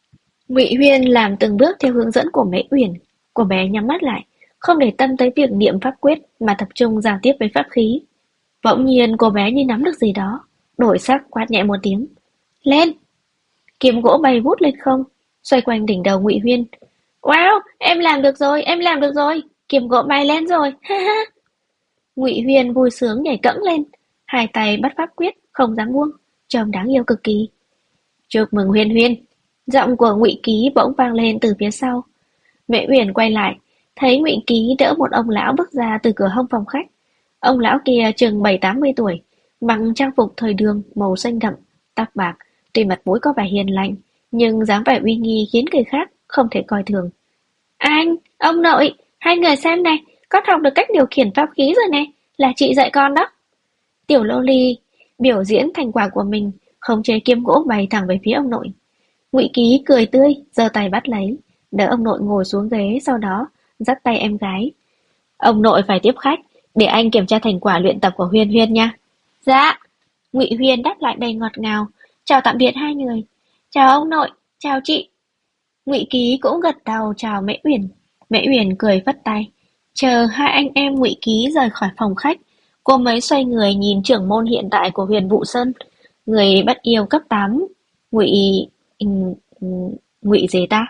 Ngụy Huyên làm từng bước theo hướng dẫn của Mễ Uyển. Cô bé nhắm mắt lại, không để tâm tới việc niệm pháp quyết mà tập trung giao tiếp với pháp khí. Bỗng nhiên cô bé như nắm được gì đó, đổi sắc quát nhẹ một tiếng. Lên! Kiếm gỗ bay vút lên không, xoay quanh đỉnh đầu Ngụy Huyên. Wow, em làm được rồi, em làm được rồi, kiếm gỗ bay lên rồi, ha ha. Ngụy Huyên vui sướng nhảy cẫng lên, hai tay bắt pháp quyết, không dám buông, trông đáng yêu cực kỳ. Chúc mừng Huyên Huyên! Giọng của Ngụy Ký bỗng vang lên từ phía sau. Mễ Uyển quay lại, thấy Ngụy Ký đỡ một ông lão bước ra từ cửa hông phòng khách. Ông lão kia chừng 70-80 tuổi, mặc trang phục thời đường màu xanh đậm, tóc bạc, tuy mặt mũi có vẻ hiền lành, nhưng dáng vẻ uy nghi khiến người khác không thể coi thường. Anh, ông nội, hai người xem này, con học được cách điều khiển pháp khí rồi này, là chị dạy con đó. Tiểu Lô Ly biểu diễn thành quả của mình, khống chế kiếm gỗ bay thẳng về phía ông nội. Ngụy Ký cười tươi, giơ tay bắt lấy, đỡ ông nội ngồi xuống ghế, sau đó dắt tay em gái. Ông nội phải tiếp khách, để anh kiểm tra thành quả luyện tập của Huyên Huyên nha. Dạ. Ngụy Huyên đáp lại đầy ngọt ngào, chào tạm biệt hai người. Chào ông nội, chào chị. Ngụy Ký cũng gật đầu chào Mễ Uyển. Mễ Uyển cười vất tay. Chờ hai anh em Ngụy Ký rời khỏi phòng khách, cô mới xoay người nhìn trưởng môn hiện tại của Huyền Vũ Sơn, người bắt yêu cấp 8, Ngụy Ngụy gì ta?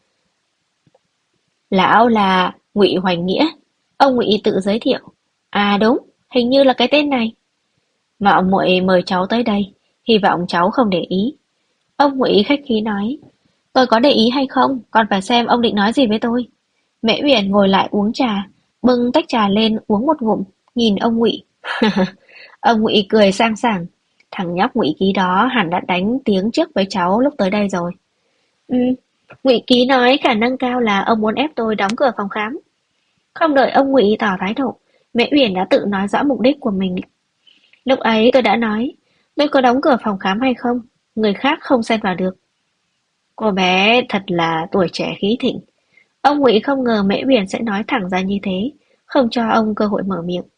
Lão là Ngụy Hoành Nghĩa. Ông Ngụy tự giới thiệu. À đúng, hình như là cái tên này. Mạo muội mời cháu tới đây, hy vọng cháu không để ý. Ông Ngụy khách khí nói. Tôi có để ý hay không, còn phải xem ông định nói gì với tôi. Mễ Uyển ngồi lại uống trà, bưng tách trà lên uống một ngụm, nhìn ông Ngụy. Ông Ngụy cười sang sảng. Thằng nhóc Ngụy Ký đó hẳn đã đánh tiếng trước với cháu lúc tới đây rồi. Ừ, Ngụy Ký nói khả năng cao là ông muốn ép tôi đóng cửa phòng khám. Không đợi ông Ngụy tỏ thái độ, Mễ Uyển đã tự nói rõ mục đích của mình. Lúc ấy tôi đã nói, tôi có đóng cửa phòng khám hay không, người khác không xen vào được. Cô bé thật là tuổi trẻ khí thịnh. Ông Ngụy không ngờ Mễ Uyển sẽ nói thẳng ra như thế, không cho ông cơ hội mở miệng.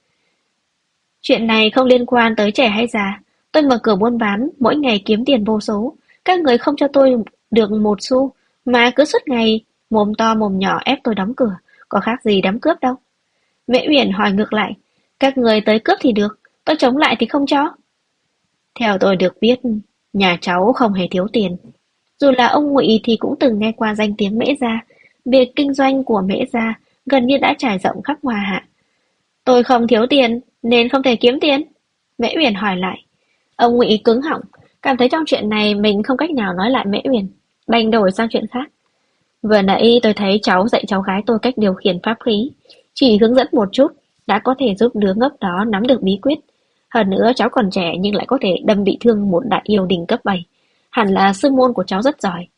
Chuyện này không liên quan tới trẻ hay già. Tôi mở cửa buôn bán, mỗi ngày kiếm tiền vô số. Các người không cho tôi được một xu, mà cứ suốt ngày mồm to mồm nhỏ ép tôi đóng cửa, có khác gì đám cướp đâu. Mễ Uyển hỏi ngược lại, các người tới cướp thì được, tôi chống lại thì không cho. Theo tôi được biết, nhà cháu không hề thiếu tiền. Dù là ông Ngụy thì cũng từng nghe qua danh tiếng Mễ gia, việc kinh doanh của Mễ gia gần như đã trải rộng khắp Hoa Hạ. Tôi không thiếu tiền, nên không thể kiếm tiền. Mễ Uyển hỏi lại. Ông Ngụy cứng họng, cảm thấy trong chuyện này mình không cách nào nói lại Mễ Uyển, đành đổi sang chuyện khác. Vừa nãy tôi thấy cháu dạy cháu gái tôi cách điều khiển pháp khí, chỉ hướng dẫn một chút đã có thể giúp đứa ngốc đó nắm được bí quyết. Hơn nữa cháu còn trẻ nhưng lại có thể đâm bị thương một đại yêu đỉnh cấp 7. Hẳn là sư môn của cháu rất giỏi.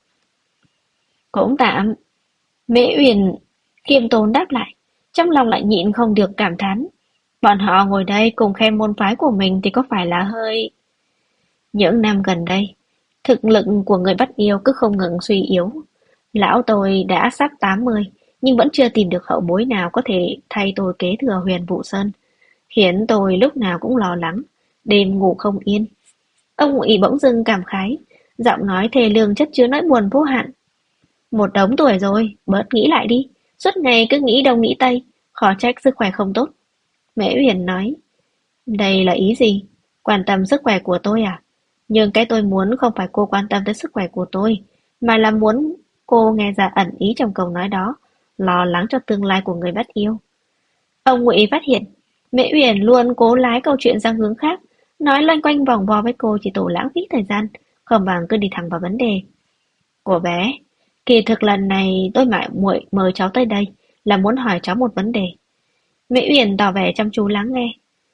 Cũng tạm. Mễ Uyển khiêm tốn đáp lại, trong lòng lại nhịn không được cảm thán. Bọn họ ngồi đây cùng khen môn phái của mình thì có phải là hơi... Những năm gần đây, thực lực của người bắt yêu cứ không ngừng suy yếu. Lão tôi đã sắp 80, nhưng vẫn chưa tìm được hậu bối nào có thể thay tôi kế thừa Huyền Vũ Sơn, khiến tôi lúc nào cũng lo lắng, đêm ngủ không yên. Ông Ngụy bỗng dưng cảm khái, giọng nói thê lương chất chứa nỗi buồn vô hạn. Một đống tuổi rồi, bớt nghĩ lại đi, suốt ngày cứ nghĩ đông nghĩ tây, khó trách sức khỏe không tốt. Mễ Uyển nói, đây là ý gì? Quan tâm sức khỏe của tôi à? Nhưng cái tôi muốn không phải cô quan tâm tới sức khỏe của tôi, mà là muốn cô nghe ra ẩn ý trong câu nói đó, lo lắng cho tương lai của người bắt yêu. Ông Ngụy phát hiện, Mễ Uyển luôn cố lái câu chuyện sang hướng khác, nói loanh quanh vòng vo với cô chỉ tổ lãng phí thời gian, không bằng cứ đi thẳng vào vấn đề. Cô bé, kỳ thực lần này tôi muội mời cháu tới đây là muốn hỏi cháu một vấn đề. Mễ Uyển tỏ vẻ chăm chú lắng nghe.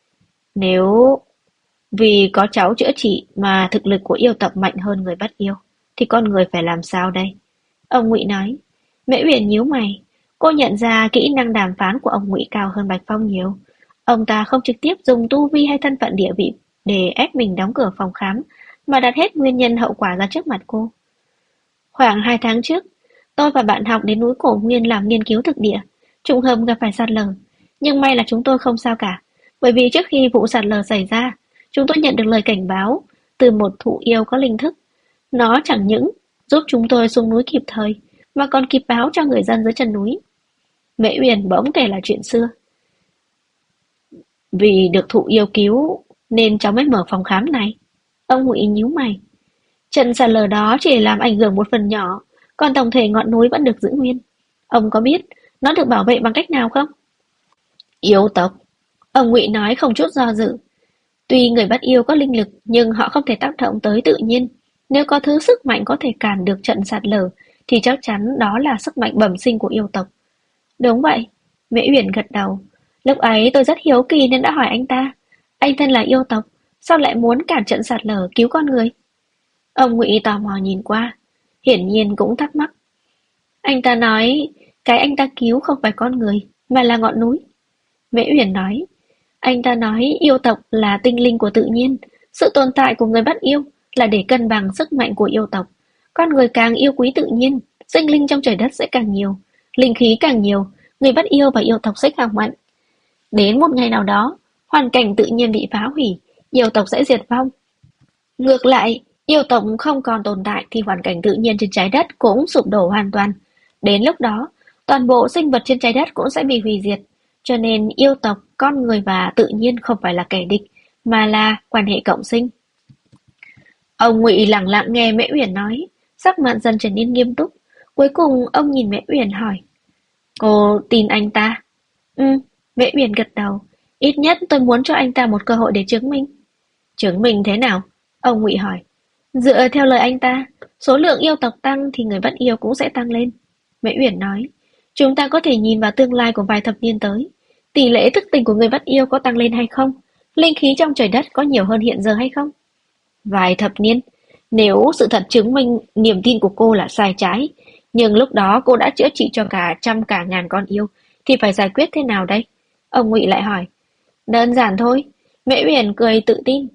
Nếu vì có cháu chữa trị mà thực lực của yêu tộc mạnh hơn người bắt yêu, thì con người phải làm sao đây? Ông Ngụy nói. Mễ Uyển nhíu mày. Cô nhận ra kỹ năng đàm phán của ông Ngụy cao hơn Bạch Phong nhiều. Ông ta không trực tiếp dùng tu vi hay thân phận địa vị để ép mình đóng cửa phòng khám, mà đặt hết nguyên nhân hậu quả ra trước mặt cô. Khoảng 2 tháng trước, tôi và bạn học đến núi Cổ Nguyên làm nghiên cứu thực địa, trùng hợp gặp phải sạt lở. Nhưng may là chúng tôi không sao cả, bởi vì trước khi vụ sạt lở xảy ra, chúng tôi nhận được lời cảnh báo từ một thụ yêu có linh thức. Nó chẳng những giúp chúng tôi xuống núi kịp thời, mà còn kịp báo cho người dân dưới chân núi. Mễ Uyển bỗng kể lại chuyện xưa. Vì được thụ yêu cứu nên cháu mới mở phòng khám này. Ông Ngụy nhíu mày. Trận sạt lở đó chỉ làm ảnh hưởng một phần nhỏ, còn tổng thể ngọn núi vẫn được giữ nguyên. Ông có biết nó được bảo vệ bằng cách nào không? Yêu tộc. Ông Ngụy nói không chút do dự. Tuy người bắt yêu có linh lực, nhưng họ không thể tác động tới tự nhiên. Nếu có thứ sức mạnh có thể cản được trận sạt lở, thì chắc chắn đó là sức mạnh bẩm sinh của yêu tộc. Đúng vậy, Mễ Uyển gật đầu. Lúc ấy tôi rất hiếu kỳ nên đã hỏi anh ta. Anh thân là yêu tộc, sao lại muốn cản trận sạt lở cứu con người? Ông Ngụy tò mò nhìn qua, hiển nhiên cũng thắc mắc. Anh ta nói, cái anh ta cứu không phải con người, mà là ngọn núi. Mễ Uyển nói, anh ta nói yêu tộc là tinh linh của tự nhiên, sự tồn tại của người bắt yêu là để cân bằng sức mạnh của yêu tộc. Con người càng yêu quý tự nhiên, sinh linh trong trời đất sẽ càng nhiều, linh khí càng nhiều, người bắt yêu và yêu tộc sẽ càng mạnh. Đến một ngày nào đó, hoàn cảnh tự nhiên bị phá hủy, yêu tộc sẽ diệt vong. Ngược lại, yêu tộc không còn tồn tại thì hoàn cảnh tự nhiên trên trái đất cũng sụp đổ hoàn toàn. Đến lúc đó, toàn bộ sinh vật trên trái đất cũng sẽ bị hủy diệt. Cho nên yêu tộc, con người và tự nhiên không phải là kẻ địch, mà là quan hệ cộng sinh. Ông Ngụy lặng lặng nghe Mễ Uyển nói, sắc mặt dần trở nên nghiêm túc. Cuối cùng ông nhìn Mễ Uyển hỏi, cô tin anh ta? Ừ, Mễ Uyển gật đầu. Ít nhất tôi muốn cho anh ta một cơ hội để chứng minh. Chứng minh thế nào? Ông Ngụy hỏi. Dựa theo lời anh ta, số lượng yêu tộc tăng thì người bắt yêu cũng sẽ tăng lên. Mễ Uyển nói, chúng ta có thể nhìn vào tương lai của vài thập niên tới. Tỷ lệ thức tỉnh của người bắt yêu có tăng lên hay không? Linh khí trong trời đất có nhiều hơn hiện giờ hay không? Vài thập niên, nếu sự thật chứng minh niềm tin của cô là sai trái, nhưng lúc đó cô đã chữa trị cho cả trăm cả ngàn con yêu, thì phải giải quyết thế nào đây? Ông Ngụy lại hỏi. Đơn giản thôi, Mễ Uyển cười tự tin.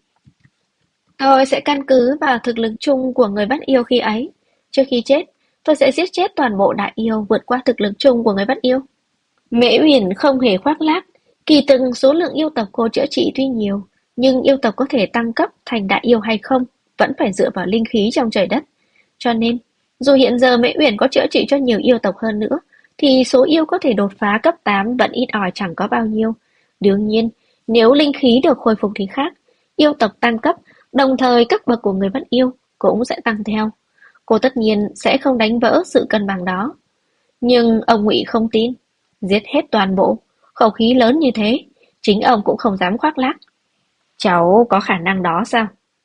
Tôi sẽ căn cứ vào thực lực chung của người bắt yêu khi ấy. Trước khi chết, tôi sẽ giết chết toàn bộ đại yêu vượt qua thực lực chung của người bắt yêu. Mễ Uyển không hề khoác lác, kỳ thực số lượng yêu tộc cô chữa trị tuy nhiều, nhưng yêu tộc có thể tăng cấp thành đại yêu hay không vẫn phải dựa vào linh khí trong trời đất. Cho nên, dù hiện giờ Mễ Uyển có chữa trị cho nhiều yêu tộc hơn nữa, thì số yêu có thể đột phá cấp 8 vẫn ít ỏi chẳng có bao nhiêu. Đương nhiên, nếu linh khí được khôi phục thì khác, yêu tộc tăng cấp, đồng thời cấp bậc của người bắt yêu cũng sẽ tăng theo. Cô tất nhiên sẽ không đánh vỡ sự cân bằng đó. Nhưng ông Ngụy không tin. Giết hết toàn bộ, khẩu khí lớn như thế, chính ông cũng không dám khoác lác. Cháu có khả năng đó sao?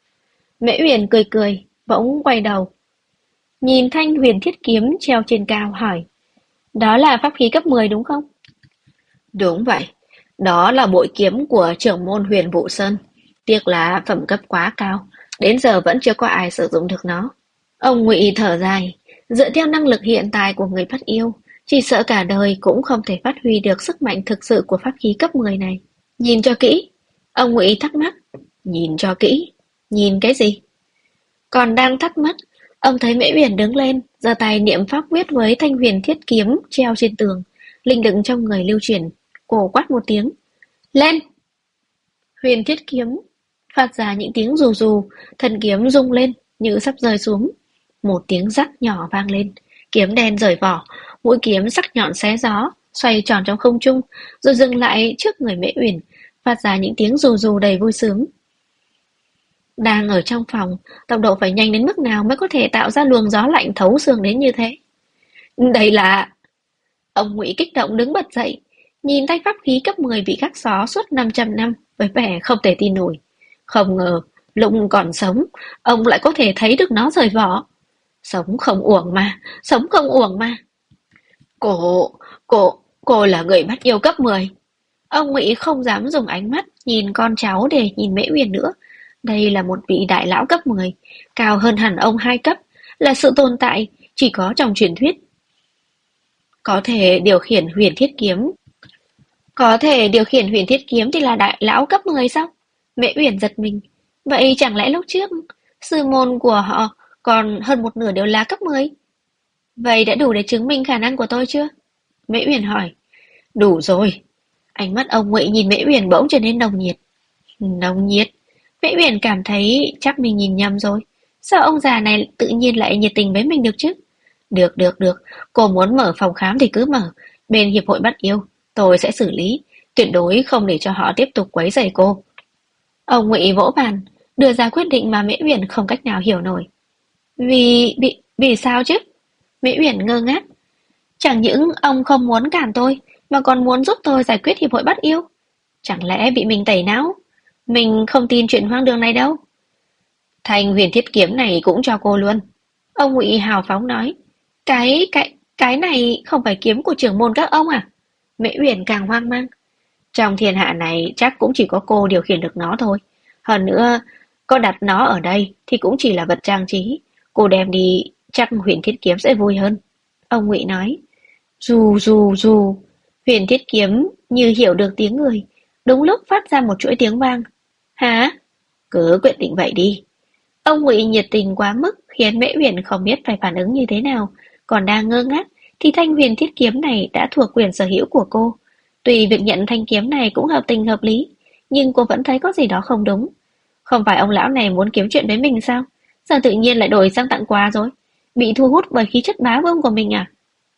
Mễ Uyển cười cười, bỗng quay đầu. Nhìn thanh huyền thiết kiếm treo trên cao hỏi. Đó là pháp khí cấp 10 đúng không? Đúng vậy, đó là bội kiếm của trưởng môn Huyền Vũ Sơn. Tiếc là phẩm cấp quá cao, đến giờ vẫn chưa có ai sử dụng được nó. Ông Ngụy thở dài, dựa theo năng lực hiện tại của người bắt yêu, chỉ sợ cả đời cũng không thể phát huy được sức mạnh thực sự của pháp khí cấp 10 này. Nhìn cho kỹ, ông Ngụy thắc mắc. Nhìn cho kỹ, nhìn cái gì? Còn đang thắc mắc, ông thấy Mễ Uyển đứng lên, giơ tay niệm pháp quyết với thanh huyền thiết kiếm treo trên tường, linh lực trong người lưu chuyển, cổ quát một tiếng. Lên! Huyền thiết kiếm phát ra những tiếng rù rù, thân kiếm rung lên như sắp rơi xuống. Một tiếng rắc nhỏ vang lên, kiếm đen rời vỏ, mũi kiếm sắc nhọn xé gió, xoay tròn trong không trung, rồi dừng lại trước người Mễ Uyển, phát ra những tiếng rù rù đầy vui sướng. Đang ở trong phòng, tốc độ phải nhanh đến mức nào mới có thể tạo ra luồng gió lạnh thấu xương đến như thế? Đây là... Ông Ngụy kích động đứng bật dậy, nhìn thanh pháp khí cấp 10 bị khắc xó suốt 500 năm với vẻ không thể tin nổi. Không ngờ, lúc còn sống, ông lại có thể thấy được nó rời vỏ. Sống không uổng mà, sống không uổng mà. Cô là người bắt yêu cấp 10. Ông Ngụy không dám dùng ánh mắt nhìn con cháu để nhìn Mễ Uyển nữa. Đây là một vị đại lão cấp 10, cao hơn hẳn ông 2 cấp, là sự tồn tại chỉ có trong truyền thuyết. Có thể điều khiển huyền thiết kiếm. Có thể điều khiển huyền thiết kiếm thì là đại lão cấp 10 sao? Mễ Uyển giật mình. Vậy chẳng lẽ lúc trước sư môn của họ còn hơn một nửa đều là cấp 10? Vậy đã đủ để chứng minh khả năng của tôi chưa? Mễ Uyển hỏi. Đủ rồi. Ánh mắt ông Ngụy nhìn Mễ Uyển bỗng trở nên nồng nhiệt. Nồng nhiệt. Mễ Uyển cảm thấy chắc mình nhìn nhầm rồi. Sao ông già này tự nhiên lại nhiệt tình với mình được chứ? Được, được, được, cô muốn mở phòng khám thì cứ mở. Bên Hiệp hội Bắt Yêu, tôi sẽ xử lý, tuyệt đối không để cho họ tiếp tục quấy rầy cô. Ông Ngụy vỗ bàn, đưa ra quyết định mà Mễ Uyển không cách nào hiểu nổi. Vì sao chứ? Mễ Uyển ngơ ngác. Chẳng những ông không muốn cản tôi, mà còn muốn giúp tôi giải quyết Hiệp hội Bắt Yêu. Chẳng lẽ bị mình tẩy não? Mình không tin chuyện hoang đường này đâu. Thanh huyền thiết kiếm này cũng cho cô luôn. Ông Ngụy hào phóng nói. Cái này không phải kiếm của trưởng môn các ông à? Mễ Uyển càng hoang mang. Trong thiên hạ này chắc cũng chỉ có cô điều khiển được nó thôi. Hơn nữa, có đặt nó ở đây thì cũng chỉ là vật trang trí. Cô đem đi chắc huyền thiết kiếm sẽ vui hơn. Ông Ngụy nói. Dù dù dù, huyền thiết kiếm như hiểu được tiếng người. Đúng lúc phát ra một chuỗi tiếng vang. Hả? Cứ quyết định vậy đi. Ông Ngụy nhiệt tình quá mức khiến Mễ Uyển không biết phải phản ứng như thế nào, còn đang ngơ ngác thì thanh huyền thiết kiếm này đã thuộc quyền sở hữu của cô. Tuy việc nhận thanh kiếm này cũng hợp tình hợp lý, nhưng cô vẫn thấy có gì đó không đúng. Không phải ông lão này muốn kiếm chuyện với mình sao? Sao tự nhiên lại đổi sang tặng quà rồi? Bị thu hút bởi khí chất bá vương của mình à?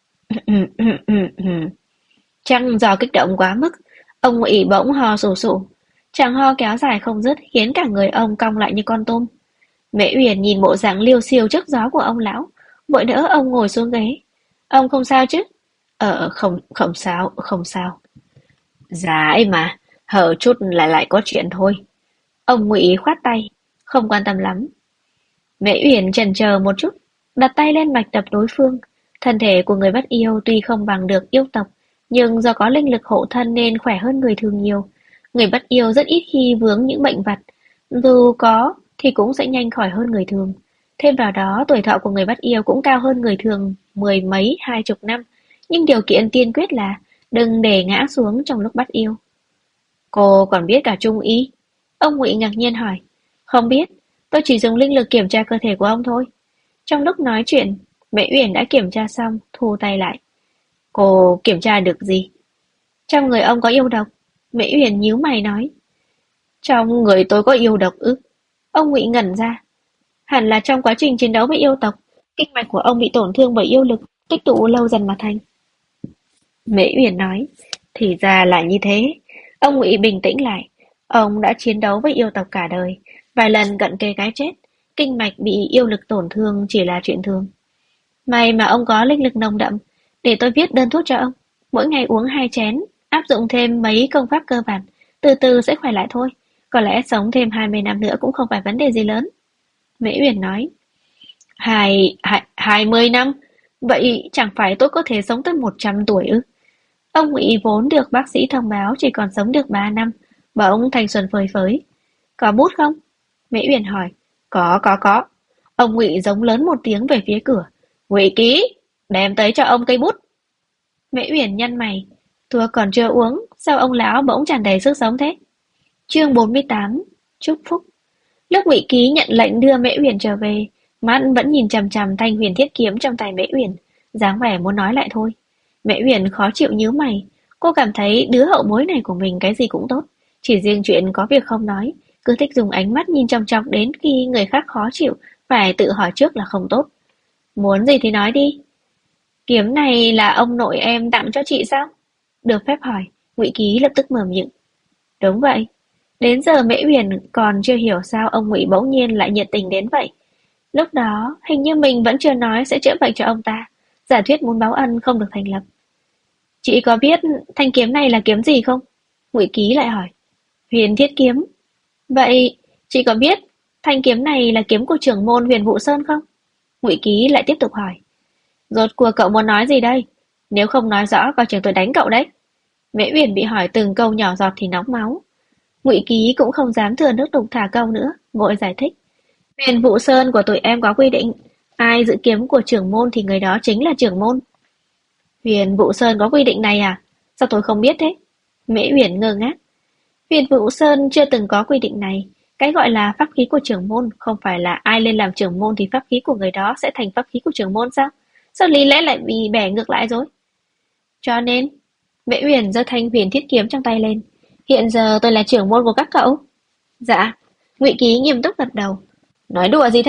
Chắc do kích động quá mức, ông Ngụy bỗng ho sù sụ. Chàng ho kéo dài không dứt khiến cả người ông cong lại như con tôm. Mễ Uyển nhìn bộ dạng liêu xiêu trước gió của ông lão, vội đỡ ông ngồi xuống ghế. Ông không sao chứ? Không, không sao, không sao. Dạ ấy mà, hở chút lại có chuyện thôi. Ông Ngụy khoát tay, không quan tâm lắm. Mễ Uyển chần chờ một chút, đặt tay lên mạch tập đối phương. Thân thể của người bắt yêu tuy không bằng được yêu tộc, nhưng do có linh lực hộ thân nên khỏe hơn người thường nhiều. Người bắt yêu rất ít khi vướng những bệnh vặt, dù có thì cũng sẽ nhanh khỏi hơn người thường. Thêm vào đó, tuổi thọ của người bắt yêu cũng cao hơn người thường mười mấy, 20 năm, nhưng điều kiện tiên quyết là đừng để ngã xuống trong lúc bắt yêu. Cô còn biết cả trung y? Ông Ngụy ngạc nhiên hỏi. Không biết, tôi chỉ dùng linh lực kiểm tra cơ thể của ông thôi. Trong lúc nói chuyện, Mễ Uyển đã kiểm tra xong, thu tay lại. Cô kiểm tra được gì? Trong người ông có yêu độc. Mễ Uyển nhíu mày nói. Trong người tôi có yêu độc ư? Ông Ngụy ngẩn ra. Hẳn là trong quá trình chiến đấu với yêu tộc, kinh mạch của ông bị tổn thương bởi yêu lực, tích tụ lâu dần mà thành. Mễ Uyển nói. Thì ra là như thế. Ông Ngụy bình tĩnh lại. Ông đã chiến đấu với yêu tộc cả đời, vài lần cận kề cái chết. Kinh mạch bị yêu lực tổn thương chỉ là chuyện thường. May mà ông có linh lực nồng đậm, để tôi viết đơn thuốc cho ông. Mỗi ngày uống 2 chén, áp dụng thêm mấy công pháp cơ bản, từ từ sẽ khỏe lại thôi. Có lẽ sống thêm 20 năm nữa cũng không phải vấn đề gì lớn. Mễ Uyển nói. 20 năm? Vậy chẳng phải tôi có thể sống tới 100 tuổi ư? Ông Ngụy vốn được bác sĩ thông báo chỉ còn sống được 3 năm, bỗng thanh xuân phơi phới. Có bút không? Mễ Uyển hỏi. Có. Ông Ngụy giống lớn một tiếng về phía cửa. Ngụy Ký, đem tới cho ông cây bút. Mễ Uyển nhăn mày. Thuốc còn chưa uống, sao ông lão bỗng tràn đầy sức sống thế? Chương 48. Chúc phúc. Lúc Ngụy Ký nhận lệnh đưa Mễ Uyển trở về, mắt vẫn nhìn chằm chằm thanh huyền thiết kiếm trong tay Mễ Uyển, dáng vẻ muốn nói lại thôi. Mễ Uyển khó chịu nhíu mày, cô cảm thấy đứa hậu bối này của mình cái gì cũng tốt, chỉ riêng chuyện có việc không nói, cứ thích dùng ánh mắt nhìn chòng chọc đến khi người khác khó chịu, phải tự hỏi trước là không tốt. Muốn gì thì nói đi. Kiếm này là ông nội em tặng cho chị sao? Được phép hỏi, Ngụy Ký lập tức mở miệng. Đúng vậy. Đến giờ Mễ Uyển còn chưa hiểu sao ông Ngụy bỗng nhiên lại nhiệt tình đến vậy. Lúc đó, hình như mình vẫn chưa nói sẽ chữa bệnh cho ông ta. Giả thuyết muốn báo ân không được thành lập. Chị có biết thanh kiếm này là kiếm gì không? Ngụy Ký lại hỏi. Huyền thiết kiếm. Vậy, chị có biết thanh kiếm này là kiếm của trưởng môn Huyền Vũ Sơn không? Ngụy Ký lại tiếp tục hỏi. Rốt cuộc cậu muốn nói gì đây? Nếu không nói rõ coi chừng tôi đánh cậu đấy. Mễ Uyển bị hỏi từng câu nhỏ giọt thì nóng máu. Ngụy Ký cũng không dám thừa nước đục thả câu nữa, vội giải thích. Huyền Vũ Sơn của tụi em có quy định, ai giữ kiếm của trưởng môn thì người đó chính là trưởng môn. Huyền Vũ Sơn có quy định này à? Sao tôi không biết thế? Mễ Uyển ngơ ngác. Huyền Vũ Sơn chưa từng có quy định này. Cái gọi là pháp khí của trưởng môn không phải là ai lên làm trưởng môn thì pháp khí của người đó sẽ thành pháp khí của trưởng môn sao? Sao lý lẽ lại bị bẻ ngược lại rồi? Cho nên, Mễ Uyển giơ thanh huyền thiết kiếm trong tay lên. Hiện giờ tôi là trưởng môn của các cậu. Dạ, Ngụy Ký nghiêm túc gật đầu. Nói đùa gì thế?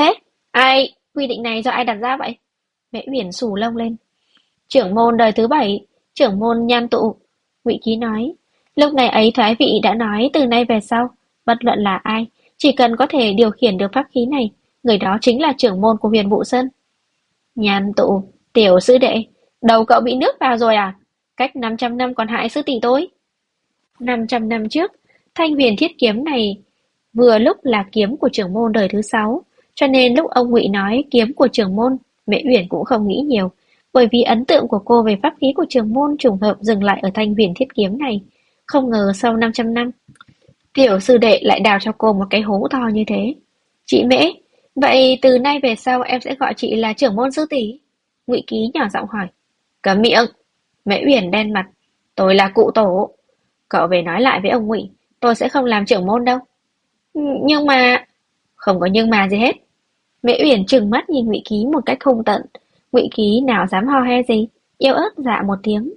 Quy định này do ai đặt ra vậy? Mễ Uyển xù lông lên. Trưởng môn đời thứ 7, trưởng môn Nhan Tụ. Ngụy Ký nói. Lúc này ấy thoái vị đã nói từ nay về sau, bất luận là ai, chỉ cần có thể điều khiển được pháp khí này, người đó chính là trưởng môn của Huyền Vũ Sơn. Nhan Tụ, tiểu sư đệ, đầu cậu bị nước vào rồi à? Cách 500 năm còn hại sư tỷ tôi. 500 năm trước, thanh huyền thiết kiếm này vừa lúc là kiếm của trưởng môn đời thứ 6, cho nên lúc ông Ngụy nói kiếm của trưởng môn, Mễ Uyển cũng không nghĩ nhiều, bởi vì ấn tượng của cô về pháp khí của trưởng môn trùng hợp dừng lại ở thanh huyền thiết kiếm này. Không ngờ sau 500 năm, tiểu sư đệ lại đào cho cô một cái hố to như thế. Chị Mễ, vậy từ nay về sau em sẽ gọi chị là trưởng môn sư tỷ. Ngụy Ký nhỏ giọng hỏi. Cấm miệng. Mễ Uyển đen mặt. Tôi là cụ tổ. Cậu về nói lại với ông Ngụy, tôi sẽ không làm trưởng môn đâu. Nhưng mà... Không có nhưng mà gì hết. Mễ Uyển trừng mắt nhìn Ngụy Ký một cách hung tợn. Ngụy Ký nào dám ho he gì, yếu ớt dạ một tiếng.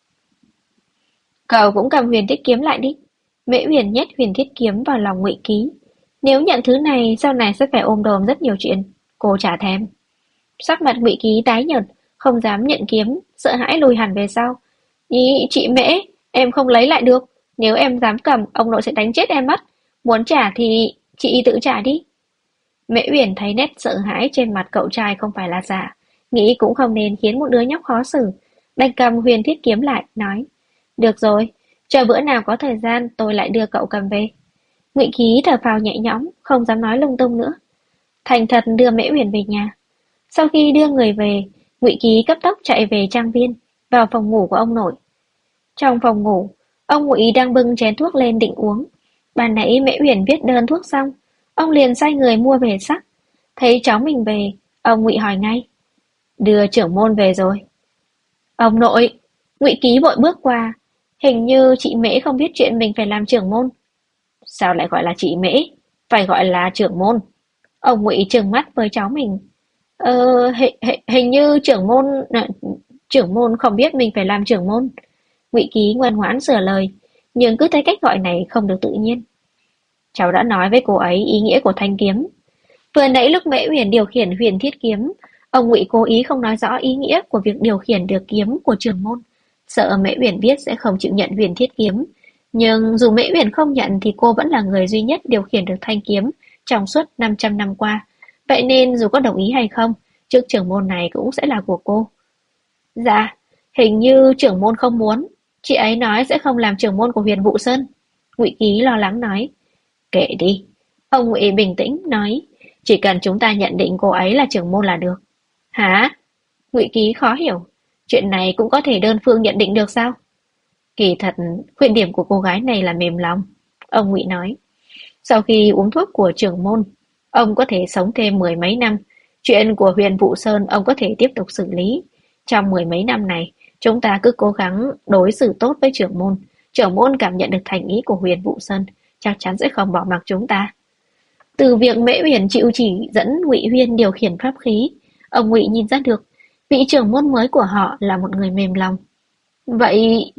Cậu cũng cầm huyền thiết kiếm lại đi. Mễ Uyển nhét huyền thiết kiếm vào lòng Ngụy Ký. Nếu nhận thứ này, sau này sẽ phải ôm đồm rất nhiều chuyện. Cô chả thèm. Sắc mặt Ngụy Ký tái nhợt, không dám nhận kiếm, sợ hãi lùi hẳn về sau. Ý, chị Mễ, em không lấy lại được. Nếu em dám cầm, ông nội sẽ đánh chết em mất. Muốn trả thì chị tự trả đi. Mễ Uyển thấy nét sợ hãi trên mặt cậu trai không phải là giả, nghĩ cũng không nên khiến một đứa nhóc khó xử, đành cầm huyền thiết kiếm lại, nói: "Được rồi, chờ bữa nào có thời gian tôi lại đưa cậu cầm về." Ngụy Ký thở phào nhẹ nhõm, không dám nói lung tung nữa, thành thật đưa Mễ Uyển về nhà. Sau khi đưa người về, Ngụy Ký cấp tốc chạy về trang viên, vào phòng ngủ của ông nội. Trong phòng ngủ, ông Ngụy đang bưng chén thuốc lên định uống. Ban nãy Mễ Uyển viết đơn thuốc xong, ông liền sai người mua về sắc. Thấy cháu mình về, ông Ngụy hỏi ngay: "Đưa trưởng môn về rồi." "Ông nội!" Ngụy Ký vội bước qua, hình như chị Mễ không biết chuyện mình phải làm trưởng môn. "Sao lại gọi là chị Mễ? Phải gọi là trưởng môn." Ông Ngụy trừng mắt với cháu mình. Hình như trưởng môn không biết mình phải làm trưởng môn." Ngụy Ký ngoan ngoãn sửa lời, nhưng cứ thấy cách gọi này không được tự nhiên. "Cháu đã nói với cô ấy ý nghĩa của thanh kiếm." Vừa nãy lúc Mễ Uyển điều khiển huyền thiết kiếm, ông Ngụy cố ý không nói rõ ý nghĩa của việc điều khiển được kiếm của trưởng môn, sợ Mễ Uyển biết sẽ không chịu nhận huyền thiết kiếm. Nhưng dù Mễ Uyển không nhận thì cô vẫn là người duy nhất điều khiển được thanh kiếm trong suốt 500 năm qua. Vậy nên dù có đồng ý hay không, chức trưởng môn này cũng sẽ là của cô. Dạ, hình như trưởng môn không muốn. Chị ấy nói sẽ không làm trưởng môn của Huyền Vũ Sơn. Ngụy Ký lo lắng nói. Kệ đi. Ông Ngụy bình tĩnh nói. Chỉ cần chúng ta nhận định cô ấy là trưởng môn là được. Hả? Ngụy Ký khó hiểu. Chuyện này cũng có thể đơn phương nhận định được sao? Kỳ thật, khuyết điểm của cô gái này là mềm lòng. Ông Ngụy nói. Sau khi uống thuốc của trưởng môn, ông có thể sống thêm mười mấy năm. Chuyện của Huyền Vũ Sơn ông có thể tiếp tục xử lý. Trong mười mấy năm này, chúng ta cứ cố gắng đối xử tốt với trưởng môn. Trưởng môn cảm nhận được thành ý của Huyền Vũ Sơn, chắc chắn sẽ không bỏ mặc chúng ta. Từ việc Mễ Uyển chịu chỉ dẫn Ngụy Huyên điều khiển pháp khí, ông Ngụy nhìn ra được vị trưởng môn mới của họ là một người mềm lòng. Vậy,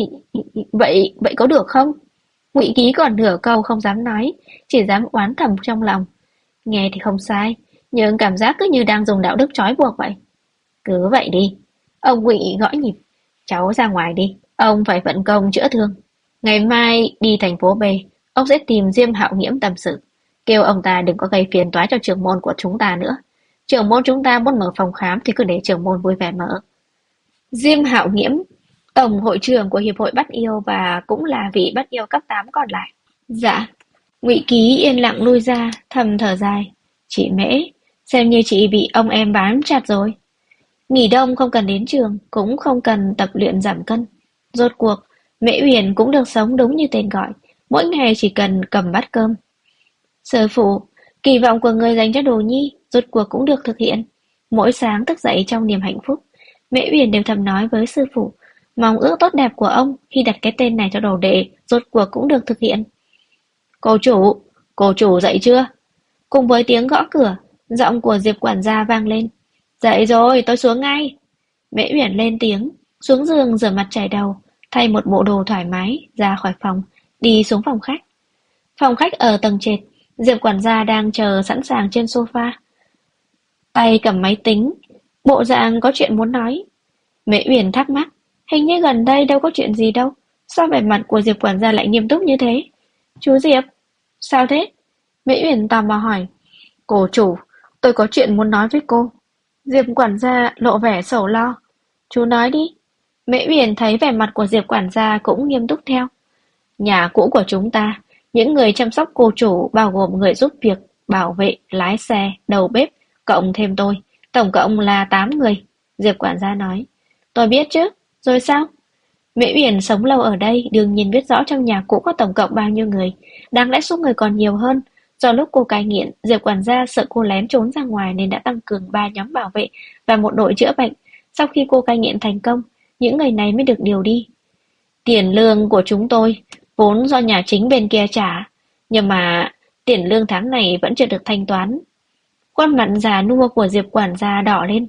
vậy có được không? Ngụy Ký còn nửa câu không dám nói, chỉ dám oán thầm trong lòng. Nghe thì không sai, nhưng cảm giác cứ như đang dùng đạo đức trói buộc vậy. Cứ vậy đi. Ông Ngụy gõ nhịp. Cháu ra ngoài đi, ông phải vận công chữa thương. Ngày mai đi thành phố B, ông sẽ tìm Diêm Hạo Nghiễm tâm sự. Kêu ông ta đừng có gây phiền toái cho trưởng môn của chúng ta nữa. Trưởng môn chúng ta muốn mở phòng khám thì cứ để trưởng môn vui vẻ mở. Diêm Hạo Nghiễm, tổng hội trưởng của Hiệp hội Bắt Yêu và cũng là vị bắt yêu cấp 8 còn lại. Dạ. Ngụy Ký yên lặng lui ra, thầm thở dài. Chị Mễ, xem như chị bị ông em bám chặt rồi. Nghỉ đông không cần đến trường, cũng không cần tập luyện giảm cân. Rốt cuộc, Mễ Uyển cũng được sống đúng như tên gọi, mỗi ngày chỉ cần cầm bát cơm. Sư phụ, kỳ vọng của người dành cho Đồ Nhi rốt cuộc cũng được thực hiện. Mỗi sáng thức dậy trong niềm hạnh phúc, Mễ Uyển đều thầm nói với sư phụ, mong ước tốt đẹp của ông khi đặt cái tên này cho đồ đệ rốt cuộc cũng được thực hiện. Cô chủ dậy chưa? Cùng với tiếng gõ cửa, giọng của Diệp quản gia vang lên. Dậy rồi, tôi xuống ngay. Mễ Uyển lên tiếng, xuống giường rửa mặt chải đầu, thay một bộ đồ thoải mái, ra khỏi phòng, đi xuống phòng khách. Phòng khách ở tầng trệt, Diệp quản gia đang chờ sẵn sàng trên sofa. tay cầm máy tính, bộ dạng có chuyện muốn nói. Mễ Uyển thắc mắc, hình như gần đây đâu có chuyện gì đâu, sao vẻ mặt của Diệp quản gia lại nghiêm túc như thế? Chú Diệp, sao thế? Mễ Uyển tò mò hỏi. Cô chủ, tôi có chuyện muốn nói với cô. Diệp quản gia lộ vẻ sầu lo. Chú nói đi. Mễ Uyển thấy vẻ mặt của Diệp quản gia cũng nghiêm túc theo. Nhà cũ của chúng ta, những người chăm sóc cô chủ bao gồm người giúp việc, bảo vệ, lái xe, đầu bếp, cộng thêm tôi. Tổng cộng là 8 người. Diệp quản gia nói. Tôi biết chứ, rồi sao? Mễ Uyển sống lâu ở đây, đương nhiên biết rõ trong nhà cũ có tổng cộng bao nhiêu người. Đáng lẽ số người còn nhiều hơn. Do lúc cô cai nghiện, Diệp quản gia sợ cô lén trốn ra ngoài nên đã tăng cường 3 nhóm bảo vệ và một đội chữa bệnh. Sau khi cô cai nghiện thành công, những người này mới được điều đi. Tiền lương của chúng tôi vốn do nhà chính bên kia trả, nhưng mà tiền lương tháng này vẫn chưa được thanh toán. Khuôn mặt già nua của Diệp quản gia đỏ lên.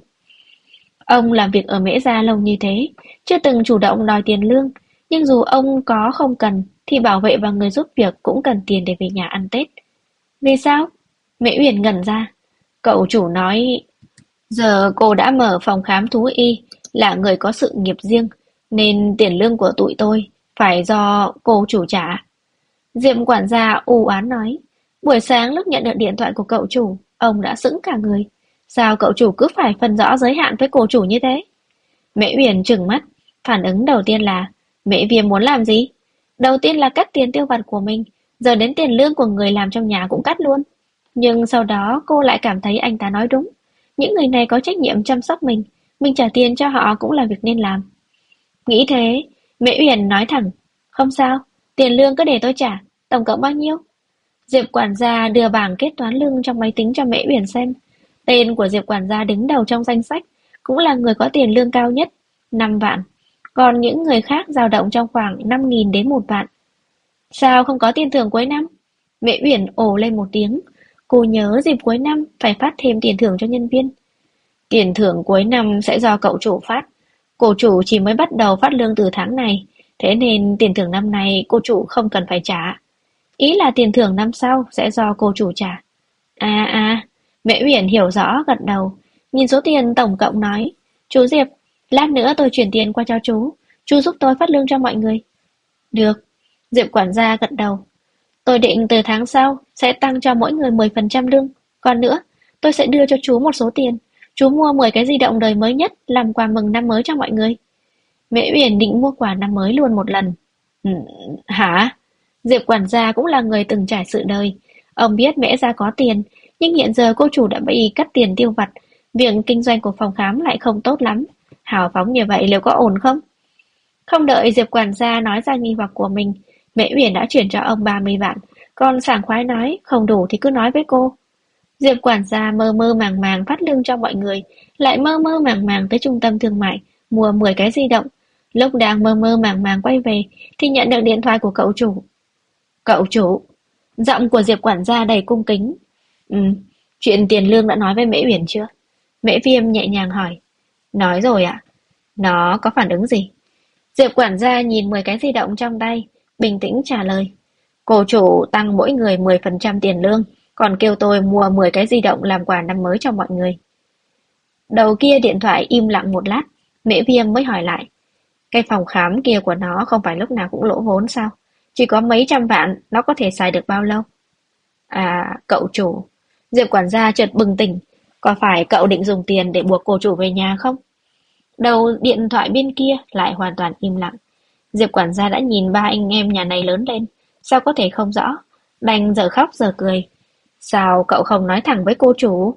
Ông làm việc ở Mễ Gia lâu như thế, chưa từng chủ động đòi tiền lương, nhưng dù ông có không cần, thì bảo vệ và người giúp việc cũng cần tiền để về nhà ăn Tết. Vì sao? Mễ Uyển ngẩn ra. Cậu chủ nói, giờ cô đã mở phòng khám thú y, là người có sự nghiệp riêng, nên tiền lương của tụi tôi phải do cô chủ trả. Diệp quản gia u oán nói, buổi sáng lúc nhận được điện thoại của cậu chủ, ông đã sững cả người. Sao cậu chủ cứ phải phân rõ giới hạn với cô chủ như thế? Mễ Uyển trừng mắt, phản ứng đầu tiên là, Mễ Viêm muốn làm gì? Đầu tiên là cắt tiền tiêu vặt của mình, giờ đến tiền lương của người làm trong nhà cũng cắt luôn. Nhưng sau đó cô lại cảm thấy anh ta nói đúng. Những người này có trách nhiệm chăm sóc mình trả tiền cho họ cũng là việc nên làm. Nghĩ thế, Mễ Uyển nói thẳng, không sao, tiền lương cứ để tôi trả, tổng cộng bao nhiêu? Diệp quản gia đưa bảng kết toán lương trong máy tính cho Mễ Uyển xem. Tên của Diệp quản gia đứng đầu trong danh sách, cũng là người có tiền lương cao nhất, 5 vạn. Còn những người khác dao động trong khoảng 5.000 đến 1 vạn. Sao không có tiền thưởng cuối năm? Mễ Uyển ồ lên một tiếng. Cô nhớ dịp cuối năm phải phát thêm tiền thưởng cho nhân viên. Tiền thưởng cuối năm sẽ do cậu chủ phát. Cô chủ chỉ mới bắt đầu phát lương từ tháng này, thế nên tiền thưởng năm nay cô chủ không cần phải trả. Ý là tiền thưởng năm sau sẽ do cô chủ trả. Mễ Uyển hiểu rõ gật đầu, nhìn số tiền tổng cộng nói, chú Diệp, lát nữa tôi chuyển tiền qua cho chú giúp tôi phát lương cho mọi người. Được, Diệp quản gia gật đầu. Tôi định từ tháng sau sẽ tăng cho mỗi người 10% lương. Còn nữa, tôi sẽ đưa cho chú một số tiền. Chú mua 10 cái di động đời mới nhất làm quà mừng năm mới cho mọi người. Mễ Uyển định mua quà năm mới luôn một lần. Ừ, hả? Diệp quản gia cũng là người từng trải sự đời. Ông biết Mễ gia có tiền, nhưng hiện giờ cô chủ đã bị cắt tiền tiêu vặt. Việc kinh doanh của phòng khám lại không tốt lắm. Hào phóng như vậy liệu có ổn không? Không đợi Diệp quản gia nói ra nghi hoặc của mình, Mễ Uyển đã chuyển cho ông 30 vạn, còn sảng khoái nói không đủ thì cứ nói với cô. Diệp quản gia mơ mơ màng màng phát lương cho mọi người, lại mơ mơ màng màng tới trung tâm thương mại, mua 10 cái di động. Lúc đang mơ mơ màng màng quay về, thì nhận được điện thoại của cậu chủ. Cậu chủ, giọng của Diệp quản gia đầy cung kính. Ừ, chuyện tiền lương đã nói với Mễ Uyển chưa? Mễ Viêm nhẹ nhàng hỏi. Nói rồi ạ. Nó có phản ứng gì? Diệp quản gia nhìn 10 cái di động trong tay, bình tĩnh trả lời. Cô chủ tăng mỗi người 10% tiền lương, còn kêu tôi mua 10 cái di động làm quà năm mới cho mọi người. Đầu kia điện thoại im lặng một lát, Mễ Viêm mới hỏi lại. Cái phòng khám kia của nó không phải lúc nào cũng lỗ vốn sao? Chỉ có mấy trăm vạn, nó có thể xài được bao lâu? À, cậu chủ. Diệp quản gia chợt bừng tỉnh. Có phải cậu định dùng tiền để buộc cô chủ về nhà không? Đầu điện thoại bên kia lại hoàn toàn im lặng. Diệp quản gia đã nhìn ba anh em nhà này lớn lên, sao có thể không rõ, đành giờ khóc giờ cười. Sao cậu không nói thẳng với cô chủ?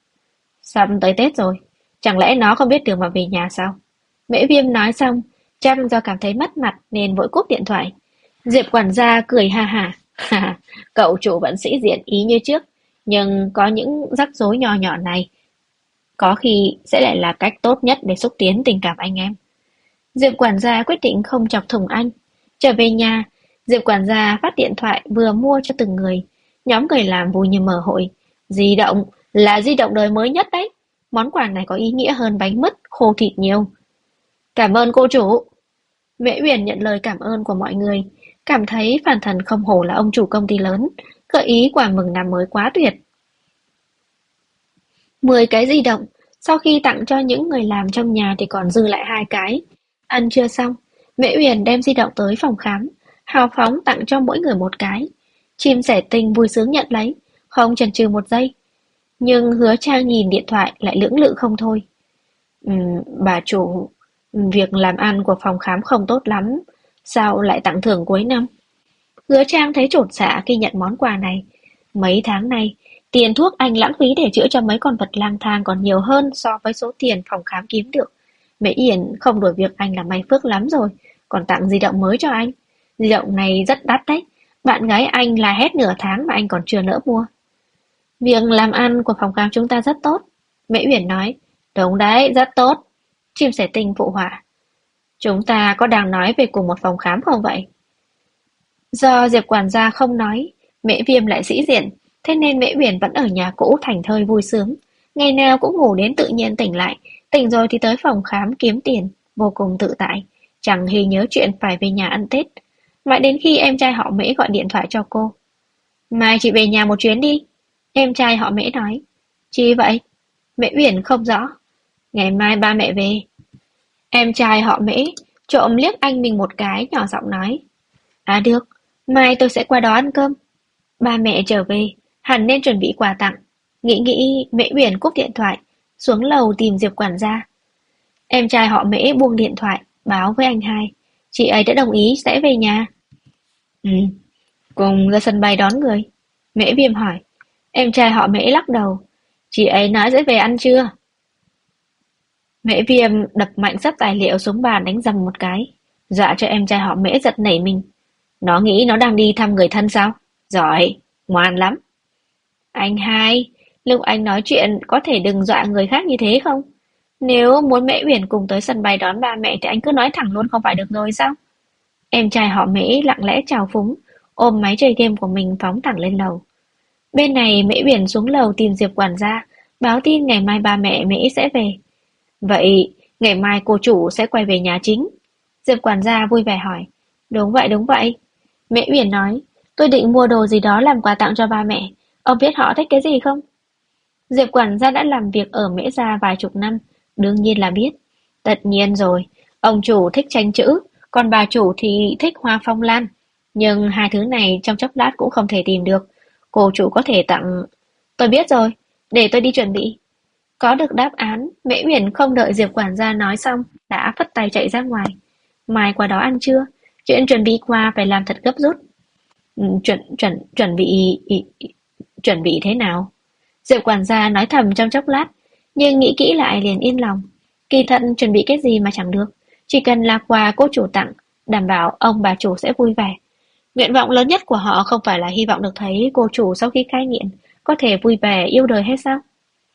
Sắp tới Tết rồi, chẳng lẽ nó không biết đường mà về nhà sao? Mễ Viêm nói xong, chắc do cảm thấy mất mặt nên vội cúp điện thoại. Diệp quản gia cười ha ha. Cậu chủ vẫn sĩ diện ý như trước, nhưng có những rắc rối nho nhỏ này, có khi sẽ lại là cách tốt nhất để xúc tiến tình cảm anh em. Diệp quản gia quyết định không chọc thủng anh. Trở về nhà, Diệp quản gia phát điện thoại vừa mua cho từng người. Nhóm người làm vui như mở hội. Di động là di động đời mới nhất đấy. Món quà này có ý nghĩa hơn bánh mứt, khô thịt nhiều. Cảm ơn cô chủ. Mễ Uyển nhận lời cảm ơn của mọi người. Cảm thấy phản thần không hổ là ông chủ công ty lớn. Gợi ý quà mừng năm mới quá tuyệt. 10 cái di động, sau khi tặng cho những người làm trong nhà thì còn dư lại 2 cái. Ăn trưa xong, Mễ Uyển đem di động tới phòng khám, hào phóng tặng cho mỗi người 1 cái. Chim sẻ tinh vui sướng nhận lấy, không chần chừ 1 giây. Nhưng Hứa Trang nhìn điện thoại lại lưỡng lự không thôi. Bà chủ, việc làm ăn của phòng khám không tốt lắm, sao lại tặng thưởng cuối năm? Hứa Trang thấy chột dạ khi nhận món quà này. Mấy tháng nay, tiền thuốc anh lãng phí để chữa cho mấy con vật lang thang còn nhiều hơn so với số tiền phòng khám kiếm được. Mễ Yển không đuổi việc anh là may phước lắm rồi, còn tặng di động mới cho anh. Di động này rất đắt đấy, bạn gái anh là hết nửa tháng mà anh còn chưa nỡ mua. Việc làm ăn của phòng khám chúng ta rất tốt. Mễ Uyển nói, đúng đấy, rất tốt. Chim sẻ tinh phụ họa. Chúng ta có đang nói về cùng một phòng khám không vậy? Do Diệp quản gia không nói, Mễ Viêm lại sĩ diện, thế nên Mễ Uyển vẫn ở nhà cũ thảnh thơi vui sướng. Ngày nào cũng ngủ đến tự nhiên tỉnh lại, tỉnh rồi thì tới phòng khám kiếm tiền, vô cùng tự tại, chẳng hề nhớ chuyện phải về nhà ăn Tết. Mãi đến khi em trai họ Mễ gọi điện thoại cho cô. Mai chị về nhà một chuyến đi. Em trai họ Mễ nói. Chi vậy? Mễ Uyển không rõ. Ngày mai ba mẹ về. Em trai họ Mễ trộm liếc anh mình 1 cái, nhỏ giọng nói. À được, mai tôi sẽ qua đó ăn cơm. Ba mẹ trở về, hẳn nên chuẩn bị quà tặng. Nghĩ Mễ Uyển cúp điện thoại, xuống lầu tìm Diệp quản gia. Em trai họ Mễ buông điện thoại, báo với anh hai. Chị ấy đã đồng ý sẽ về nhà. Ừ, cùng ra sân bay đón người. Mễ Viêm hỏi. Em trai họ Mễ lắc đầu. Chị ấy nói sẽ về ăn trưa. Mễ Viêm đập mạnh sấp tài liệu xuống bàn đánh rầm 1 cái. Dọa cho em trai họ Mễ giật nảy mình. Nó nghĩ nó đang đi thăm người thân sao? Giỏi, ngoan lắm. Anh hai, lúc anh nói chuyện có thể đừng dọa người khác như thế không? Nếu muốn Mễ Uyển cùng tới sân bay đón ba mẹ thì anh cứ nói thẳng luôn không phải được rồi sao? Em trai họ Mễ lặng lẽ chào phúng, ôm máy chơi game của mình phóng thẳng lên lầu. Bên này Mễ Uyển xuống lầu tìm Diệp quản gia, báo tin ngày mai ba mẹ Mễ sẽ về. Vậy, ngày mai cô chủ sẽ quay về nhà chính. Diệp quản gia vui vẻ hỏi. Đúng vậy, đúng vậy. Mễ Uyển nói, tôi định mua đồ gì đó làm quà tặng cho ba mẹ. Ông biết họ thích cái gì không? Diệp quản gia đã làm việc ở Mễ gia vài chục năm, đương nhiên là biết. Tất nhiên rồi, ông chủ thích tranh chữ, còn bà chủ thì thích hoa phong lan. Nhưng hai thứ này trong chốc lát cũng không thể tìm được. Cô chủ có thể tặng... Tôi biết rồi, để tôi đi chuẩn bị. Có được đáp án, Mễ Uyển không đợi Diệp quản gia nói xong, đã phất tay chạy ra ngoài. Mai qua đó ăn trưa, chuyện chuẩn bị quà phải làm thật gấp rút. Chuẩn bị thế nào? Diệp quản gia nói thầm trong chốc lát, nhưng nghĩ kỹ lại liền yên lòng. Kỳ thật chuẩn bị cái gì mà chẳng được, chỉ cần là quà cô chủ tặng, đảm bảo ông bà chủ sẽ vui vẻ. Nguyện vọng lớn nhất của họ không phải là hy vọng được thấy cô chủ sau khi cai nghiện có thể vui vẻ yêu đời hay sao?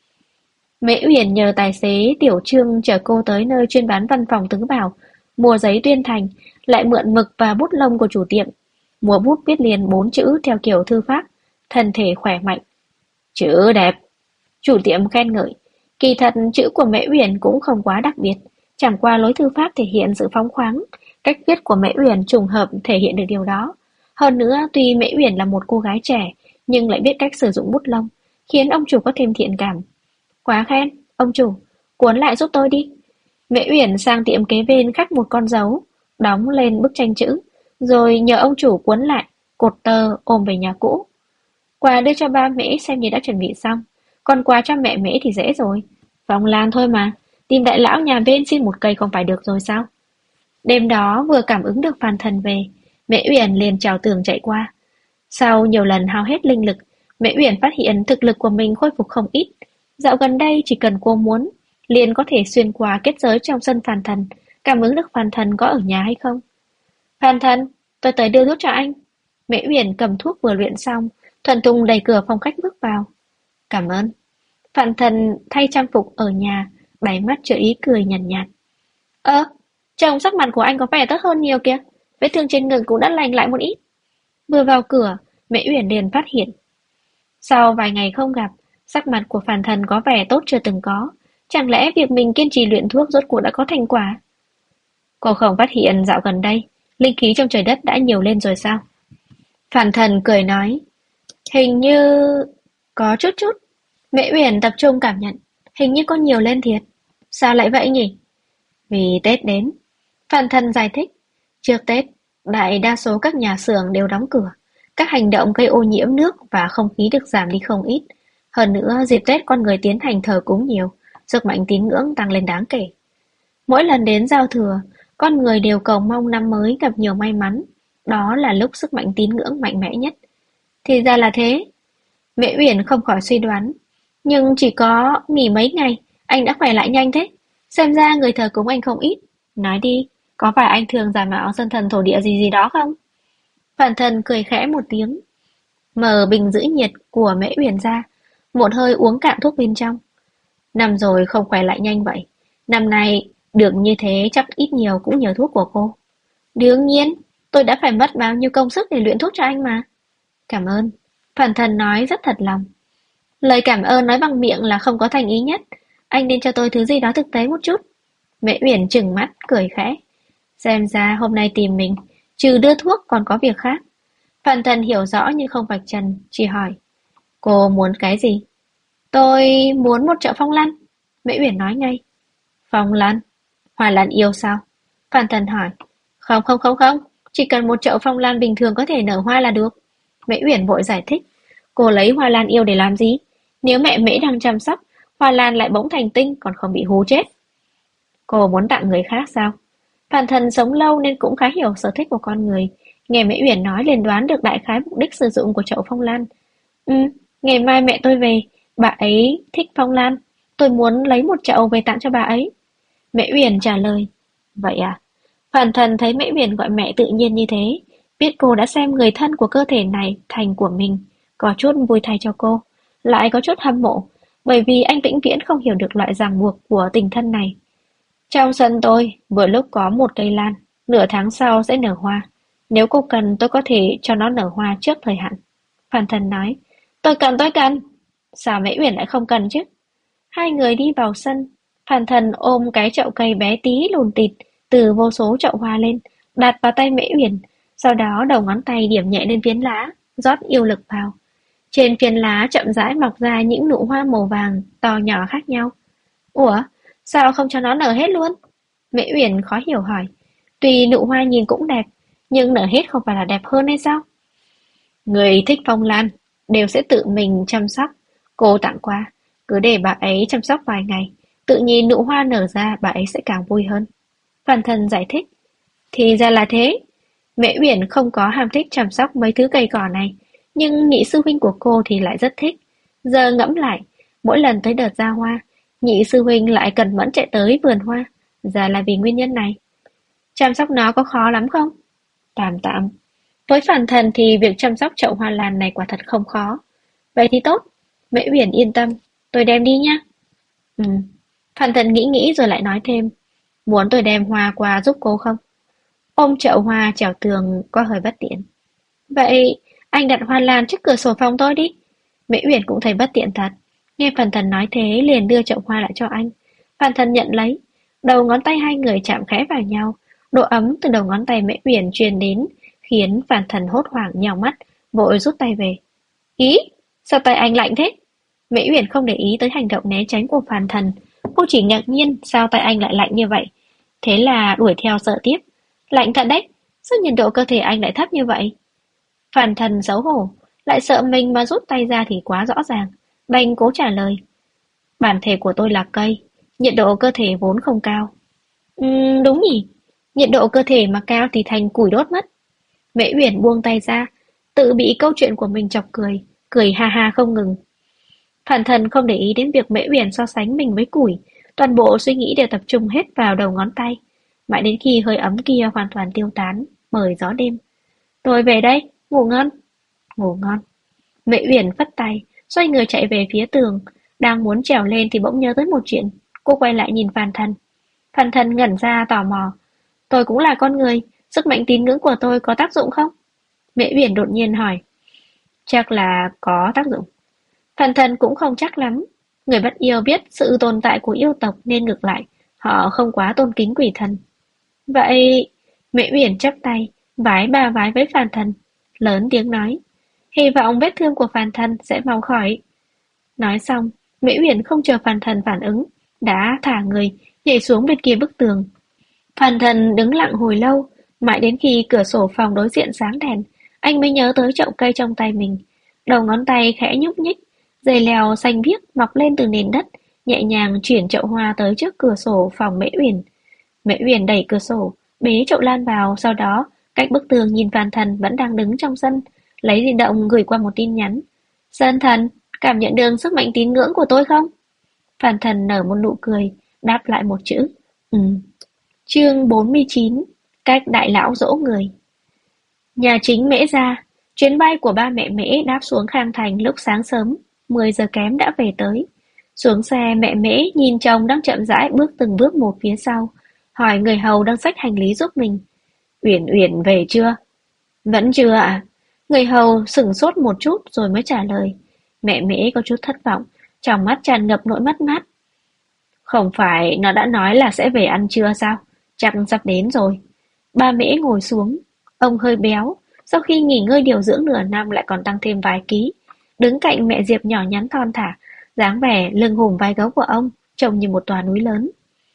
Mễ Uyển nhờ tài xế Tiểu Trương chở cô tới nơi chuyên bán văn phòng tứ bảo, mua giấy tuyên thành, lại mượn mực và bút lông của chủ tiệm. Mua bút viết liền 4 chữ theo kiểu thư pháp, thân thể khỏe mạnh. Chữ đẹp. Chủ tiệm khen ngợi. Kỳ thật chữ của Mễ Uyển cũng không quá đặc biệt, chẳng qua lối thư pháp thể hiện sự phóng khoáng, cách viết của Mễ Uyển trùng hợp thể hiện được điều đó. Hơn nữa, tuy Mễ Uyển là một cô gái trẻ, nhưng lại biết cách sử dụng bút lông, khiến ông chủ có thêm thiện cảm. Quá khen, ông chủ, cuốn lại giúp tôi đi. Mễ Uyển sang tiệm kế bên khắc một con dấu, đóng lên bức tranh chữ, rồi nhờ ông chủ cuốn lại, cột tơ ôm về nhà cũ. Quà đưa cho ba Mễ xem như đã chuẩn bị xong, còn quà cho mẹ Mễ thì dễ rồi. Phong lan thôi mà, tìm đại lão nhà bên xin một cây không phải được rồi sao? Đêm đó vừa cảm ứng được Phan Thần về, Mễ Uyển liền trèo tường chạy qua. Sau nhiều lần hao hết linh lực, Mễ Uyển phát hiện thực lực của mình khôi phục không ít. Dạo gần đây chỉ cần cô muốn, liền có thể xuyên qua kết giới trong sân Phan Thần, cảm ứng được Phan Thần có ở nhà hay không. Phan Thần, tôi tới đưa thuốc cho anh. Mễ Uyển cầm thuốc vừa luyện xong, thuần thục đẩy cửa phòng khách bước vào. Cảm ơn. Phan Thần thay trang phục ở nhà, đáy mắt chứa ý cười nhàn nhạt. Trông sắc mặt của anh có vẻ tốt hơn nhiều kìa. Vết thương trên ngực cũng đã lành lại một ít. Vừa vào cửa, Mễ Uyển liền phát hiện. Sau vài ngày không gặp, sắc mặt của Phan Thần có vẻ tốt chưa từng có. Chẳng lẽ việc mình kiên trì luyện thuốc rốt cuộc đã có thành quả? Cô không phát hiện dạo gần đây, linh khí trong trời đất đã nhiều lên rồi sao? Phan Thần cười nói. Hình như... có chút chút. Mễ Uyển tập trung cảm nhận, hình như con nhiều lên thiệt. Sao lại vậy nhỉ? Vì Tết đến. Phan Thân giải thích. Trước Tết, đại đa số các nhà xưởng đều đóng cửa. Các hành động gây ô nhiễm nước và không khí được giảm đi không ít. Hơn nữa, dịp Tết con người tiến hành thờ cúng nhiều, sức mạnh tín ngưỡng tăng lên đáng kể. Mỗi lần đến giao thừa, con người đều cầu mong năm mới gặp nhiều may mắn. Đó là lúc sức mạnh tín ngưỡng mạnh mẽ nhất. Thì ra là thế. Mễ Uyển không khỏi suy đoán. Nhưng chỉ có nghỉ mấy ngày, anh đã khỏe lại nhanh thế. Xem ra người thờ cúng anh không ít. Nói đi, có phải anh thường giả mạo sơn thần thổ địa gì gì đó không? Phản thần cười khẽ một tiếng, mở bình giữ nhiệt của Mễ Uyển ra, một hơi uống cạn thuốc bên trong. Năm rồi không khỏe lại nhanh vậy. Năm nay được như thế chắc ít nhiều cũng nhờ thuốc của cô. Đương nhiên, tôi đã phải mất bao nhiêu công sức để luyện thuốc cho anh mà. Cảm ơn. Phản thần nói rất thật lòng. Lời cảm ơn nói bằng miệng là không có thành ý nhất. Anh nên cho tôi thứ gì đó thực tế một chút. Mễ Uyển trừng mắt, cười khẽ. Xem ra hôm nay tìm mình, trừ đưa thuốc còn có việc khác. Phản thần hiểu rõ nhưng không vạch trần, chỉ hỏi. Cô muốn cái gì? Tôi muốn một chậu phong lan. Mễ Uyển nói ngay. Phong lan? Hoa lan yêu sao? Phản thần hỏi. Không không không không, chỉ cần một chậu phong lan bình thường có thể nở hoa là được. Mễ Uyển vội giải thích. Cô lấy hoa lan yêu để làm gì? Nếu mẹ Mễ đang chăm sóc, hoa lan lại bỗng thành tinh còn không bị hú chết. Cô muốn tặng người khác sao? Phản thần sống lâu nên cũng khá hiểu sở thích của con người. Nghe Mễ Uyển nói liền đoán được đại khái mục đích sử dụng của chậu phong lan. Ừ, ngày mai mẹ tôi về, bà ấy thích phong lan. Tôi muốn lấy một chậu về tặng cho bà ấy. Mễ Uyển trả lời. Vậy à? Phản thần thấy Mễ Uyển gọi mẹ tự nhiên như thế, biết cô đã xem người thân của cơ thể này thành của mình, có chút vui thay cho cô, lại có chút hâm mộ, bởi vì anh vĩnh viễn không hiểu được loại ràng buộc của tình thân này. Trong sân tôi, vừa lúc có một cây lan, nửa tháng sau sẽ nở hoa. Nếu cô cần tôi có thể cho nó nở hoa trước thời hạn. Phan Thần nói, tôi cần. Sao Mễ Uyển lại không cần chứ? Hai người đi vào sân, Phan Thần ôm cái chậu cây bé tí lùn tịt từ vô số chậu hoa lên, đặt vào tay Mễ Uyển, sau đó đầu ngón tay điểm nhẹ lên phiến lá, rót yêu lực vào. Trên phiến lá chậm rãi mọc ra những nụ hoa màu vàng to nhỏ khác nhau. Ủa, sao không cho nó nở hết luôn? Mễ Uyển khó hiểu hỏi. Tuy nụ hoa nhìn cũng đẹp, nhưng nở hết không phải là đẹp hơn hay sao? Người thích phong lan đều sẽ tự mình chăm sóc. Cô tặng qua, cứ để bà ấy chăm sóc vài ngày, tự nhìn nụ hoa nở ra bà ấy sẽ càng vui hơn. Phan Thần giải thích. Thì ra là thế. Mễ Uyển không có ham thích chăm sóc mấy thứ cây cỏ này, nhưng nhị sư huynh của cô thì lại rất thích. Giờ ngẫm lại, mỗi lần tới đợt ra hoa, nhị sư huynh lại cần mẫn chạy tới vườn hoa, ra là vì nguyên nhân này. Chăm sóc nó có khó lắm không? Tạm tạm. Với Phản Thần thì việc chăm sóc chậu hoa lan này quả thật không khó. Vậy thì tốt, Mễ Uyển yên tâm, tôi đem đi nhá. Ừ. Phản Thần nghĩ rồi lại nói thêm, muốn tôi đem hoa qua giúp cô không? Ôm chậu hoa trèo tường có hơi bất tiện. Vậy anh đặt hoa lan trước cửa sổ phòng tôi đi. Mễ Uyển cũng thấy bất tiện thật. Nghe Phản Thần nói thế liền đưa chậu hoa lại cho anh. Phản Thần nhận lấy. Đầu ngón tay hai người chạm khẽ vào nhau. Độ ấm từ đầu ngón tay Mễ Uyển truyền đến khiến Phản Thần hốt hoảng nhào mắt, vội rút tay về. Ý, sao tay anh lạnh thế? Mễ Uyển không để ý tới hành động né tránh của Phản Thần. Cô chỉ ngạc nhiên sao tay anh lại lạnh như vậy. Thế là đuổi theo sợ tiếp. Lạnh thật đấy, sao nhiệt độ cơ thể anh lại thấp như vậy? Phản Thần xấu hổ, lại sợ mình mà rút tay ra thì quá rõ ràng. Đành cố trả lời. Bản thể của tôi là cây, nhiệt độ cơ thể vốn không cao. Đúng nhỉ, nhiệt độ cơ thể mà cao thì thành củi đốt mất. Mễ Uyển buông tay ra, tự bị câu chuyện của mình chọc cười, cười ha ha không ngừng. Phản Thần không để ý đến việc Mễ Uyển so sánh mình với củi, toàn bộ suy nghĩ đều tập trung hết vào đầu ngón tay, mãi đến khi hơi ấm kia hoàn toàn tiêu tán, mời gió đêm. Tôi về đây, ngủ ngon. Ngủ ngon. Mễ Uyển phất tay, xoay người chạy về phía tường, đang muốn trèo lên thì bỗng nhớ tới một chuyện. Cô quay lại nhìn Phan Thần. Phan Thần ngẩn ra tò mò. Tôi cũng là con người, sức mạnh tín ngưỡng của tôi có tác dụng không? Mễ Uyển đột nhiên hỏi. Chắc là có tác dụng. Phan Thần cũng không chắc lắm. Người bất yêu biết sự tồn tại của yêu tộc nên ngược lại, họ không quá tôn kính quỷ thần. Vậy, Mễ Uyển chắp tay, vái ba vái với Phan Thần, lớn tiếng nói. Hy vọng vết thương của Phan Thần sẽ mau khỏi. Nói xong, Mễ Uyển không chờ Phan Thần phản ứng, đã thả người, nhảy xuống bên kia bức tường. Phan Thần đứng lặng hồi lâu, mãi đến khi cửa sổ phòng đối diện sáng đèn, anh mới nhớ tới chậu cây trong tay mình. Đầu ngón tay khẽ nhúc nhích, dây leo xanh biếc mọc lên từ nền đất, nhẹ nhàng chuyển chậu hoa tới trước cửa sổ phòng Mễ Uyển. Mễ Uyển đẩy cửa sổ, bế chậu lan vào, sau đó cách bức tường nhìn Phan Thần vẫn đang đứng trong sân, lấy di động gửi qua một tin nhắn. Sơn Thần, cảm nhận được sức mạnh tín ngưỡng của tôi không? Phan Thần nở một nụ cười, đáp lại một chữ. Ừ. Chương 49. Cách đại lão dỗ người. Nhà chính Mễ gia, chuyến bay của ba mẹ Mễ đáp xuống Khang Thành lúc sáng sớm, 10 giờ kém đã về tới. Xuống xe mẹ Mễ nhìn chồng đang chậm rãi bước từng bước một phía sau, hỏi người hầu đang xách hành lý giúp mình. Uyển Uyển về chưa? Vẫn chưa ạ. Người hầu sửng sốt một chút rồi mới trả lời. Mẹ Mễ có chút thất vọng, trong mắt tràn ngập nỗi mất mát. Không phải nó đã nói là sẽ về ăn trưa sao? Chắc sắp đến rồi. Ba Mễ ngồi xuống. Ông hơi béo, sau khi nghỉ ngơi điều dưỡng nửa năm lại còn tăng thêm vài ký. Đứng cạnh mẹ Diệp nhỏ nhắn thon thả, dáng vẻ lưng hùm vai gấu của ông, trông như một tòa núi lớn.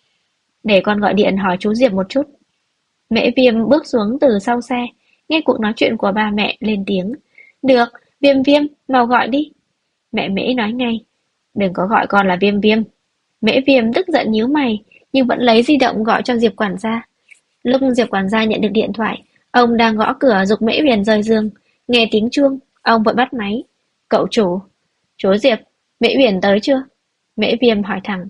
Để con gọi điện hỏi chú Diệp một chút. Mễ Viêm bước xuống từ sau xe, nghe cuộc nói chuyện của ba mẹ lên tiếng. Được, Viêm Viêm, mau gọi đi. Mẹ Mễ nói ngay. Đừng có gọi con là Viêm Viêm. Mễ Viêm tức giận nhíu mày, nhưng vẫn lấy di động gọi cho Diệp quản gia. Lúc Diệp quản gia nhận được điện thoại, ông đang gõ cửa giục Mễ Huyền rời giường. Nghe tiếng chuông, ông vội bắt máy. Cậu chủ. Chú Diệp, Mễ Huyền tới chưa? Mễ Viêm hỏi thẳng.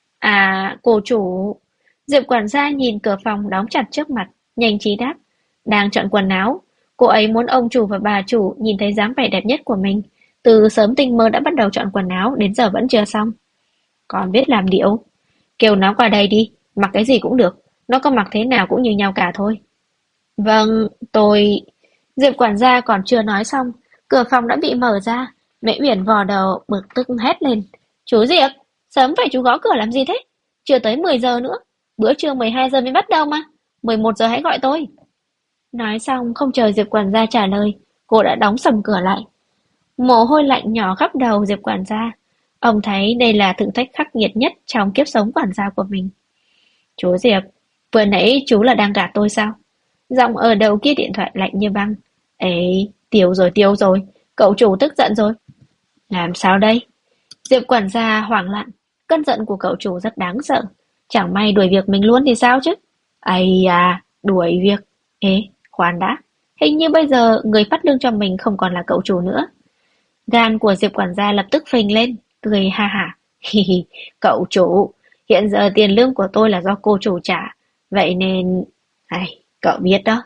À, cô chủ. Diệp quản gia nhìn cửa phòng đóng chặt trước mặt, nhanh trí đáp. Đang chọn quần áo. Cô ấy muốn ông chủ và bà chủ nhìn thấy dáng vẻ đẹp nhất của mình. Từ sớm tinh mơ đã bắt đầu chọn quần áo, đến giờ vẫn chưa xong. Còn biết làm điệu. Kêu nó qua đây đi, mặc cái gì cũng được. Nó có mặc thế nào cũng như nhau cả thôi. Vâng, tôi... Diệp quản gia còn chưa nói xong, cửa phòng đã bị mở ra. Mễ Uyển vò đầu bực tức hét lên. Chú Diệp, sớm vậy chú gõ cửa làm gì thế? Chưa tới 10 giờ nữa. Bữa trưa 12 giờ mới bắt đầu mà. 11 giờ hãy gọi tôi. Nói xong không chờ Diệp quản gia trả lời, cô đã đóng sầm cửa lại. Mồ hôi lạnh nhỏ khắp đầu Diệp quản gia. Ông thấy đây là thử thách khắc nghiệt nhất trong kiếp sống quản gia của mình. Chú Diệp, vừa nãy chú là đang gạt tôi sao? Giọng ở đầu kia điện thoại lạnh như băng. Ê, tiêu rồi, cậu chủ tức giận rồi. Làm sao đây? Diệp quản gia hoảng loạn, cơn giận của cậu chủ rất đáng sợ. Chẳng may đuổi việc mình luôn thì sao chứ? Ây à, đuổi việc. Ê, khoan đã. Hình như bây giờ người phát lương cho mình không còn là cậu chủ nữa. Gan của Diệp quản gia lập tức phình lên, cười ha hả. Hi hi, cậu chủ, hiện giờ tiền lương của tôi là do cô chủ trả. Vậy nên... Ai, cậu biết đó.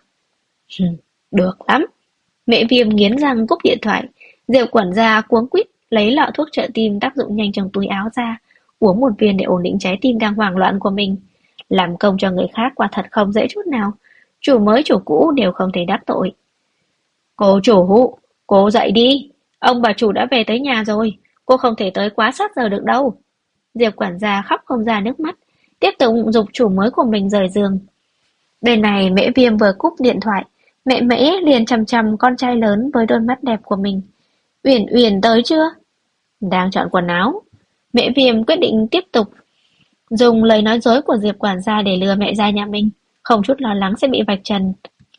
Được lắm. Mẹ Viêm nghiến răng cúp điện thoại. Diệp quản gia cuống quýt lấy lọ thuốc trợ tim tác dụng nhanh trong túi áo ra, uống một viên để ổn định trái tim đang hoảng loạn của mình. Làm công cho người khác quả thật không dễ chút nào. Chủ mới chủ cũ đều không thể đắc tội. Cô chủ, cô dậy đi. Ông bà chủ đã về tới nhà rồi. Cô không thể tới quá sát giờ được đâu. Diệp quản gia khóc không ra nước mắt, tiếp tục giục chủ mới của mình rời giường. Bên này Mễ Viêm vừa cúp điện thoại, mẹ Mễ liền chằm chằm con trai lớn với đôi mắt đẹp của mình. Uyển Uyển tới chưa? Đang chọn quần áo. Mễ Viêm quyết định tiếp tục dùng lời nói dối của Diệp quản gia để lừa mẹ ra nhà mình, không chút lo lắng sẽ bị vạch trần.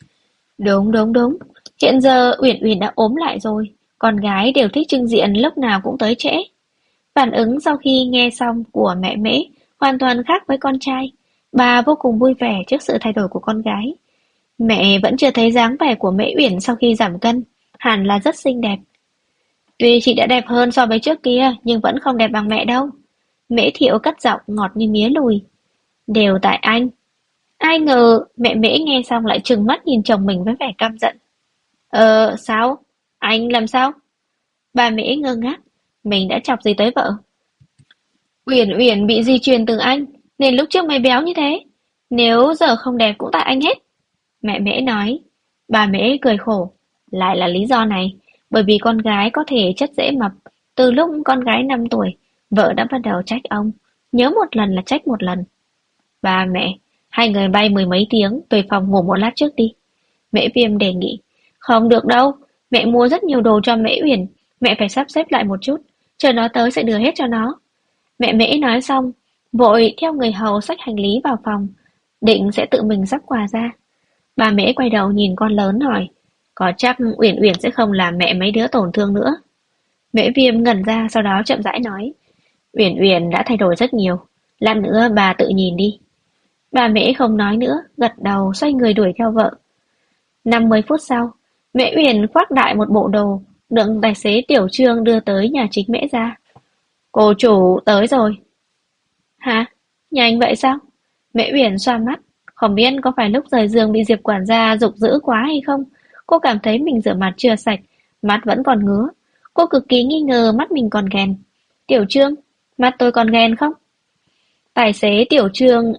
Đúng. Hiện giờ Uyển Uyển đã ốm lại rồi, con gái đều thích trưng diện lúc nào cũng tới trễ. Phản ứng sau khi nghe xong của mẹ Mễ hoàn toàn khác với con trai. Bà vô cùng vui vẻ trước sự thay đổi của con gái. Mẹ vẫn chưa thấy dáng vẻ của Mễ Uyển sau khi giảm cân, hẳn là rất xinh đẹp. Tuy chị đã đẹp hơn so với trước kia, nhưng vẫn không đẹp bằng mẹ đâu. Mễ Thiệu cất giọng ngọt như mía lùi. Đều tại anh. Ai ngờ mẹ Mễ nghe xong lại trừng mắt nhìn chồng mình với vẻ căm giận. Sao? Anh làm sao? Bà Mễ ngơ ngác. Mình đã chọc gì tới vợ? Uyển Uyển bị di truyền từ anh, nên lúc trước mới béo như thế. Nếu giờ không đẹp cũng tại anh hết. Mẹ Mễ nói. Bà Mễ cười khổ. Lại là lý do này. Bởi vì con gái có thể chất dễ mập. Từ lúc con gái 5 tuổi, vợ đã bắt đầu trách ông. Nhớ một lần là trách một lần. Ba mẹ, hai người bay mười mấy tiếng, về phòng ngủ một lát trước đi. Mễ Viêm đề nghị. Không được đâu, mẹ mua rất nhiều đồ cho Mễ Uyển, mẹ phải sắp xếp lại một chút. chờ nó tới sẽ đưa hết cho nó. Mẹ Mễ nói xong, vội theo người hầu xách hành lý vào phòng, định sẽ tự mình xách quà ra. Bà Mễ quay đầu nhìn con lớn hỏi, có chắc Uyển Uyển sẽ không làm mẹ mấy đứa tổn thương nữa. Mễ Viêm ngẩn ra sau đó chậm rãi nói, Uyển Uyển đã thay đổi rất nhiều, lát nữa bà tự nhìn đi. Bà Mễ không nói nữa, gật đầu xoay người đuổi theo vợ. 50 phút sau, Mễ Uyển khoác đại một bộ đồ, được tài xế Tiểu Trương đưa tới nhà chính Mễ ra. Cô chủ tới rồi. Hả? Nhanh vậy sao? Mễ Uyển xoa mắt, không biết có phải lúc rời giường bị Diệp quản gia giục dữ quá hay không? Cô cảm thấy mình rửa mặt chưa sạch, mắt vẫn còn ngứa. Cô cực kỳ nghi ngờ mắt mình còn ghen. Tiểu Trương, mắt tôi còn ghen không? Tài xế Tiểu Trương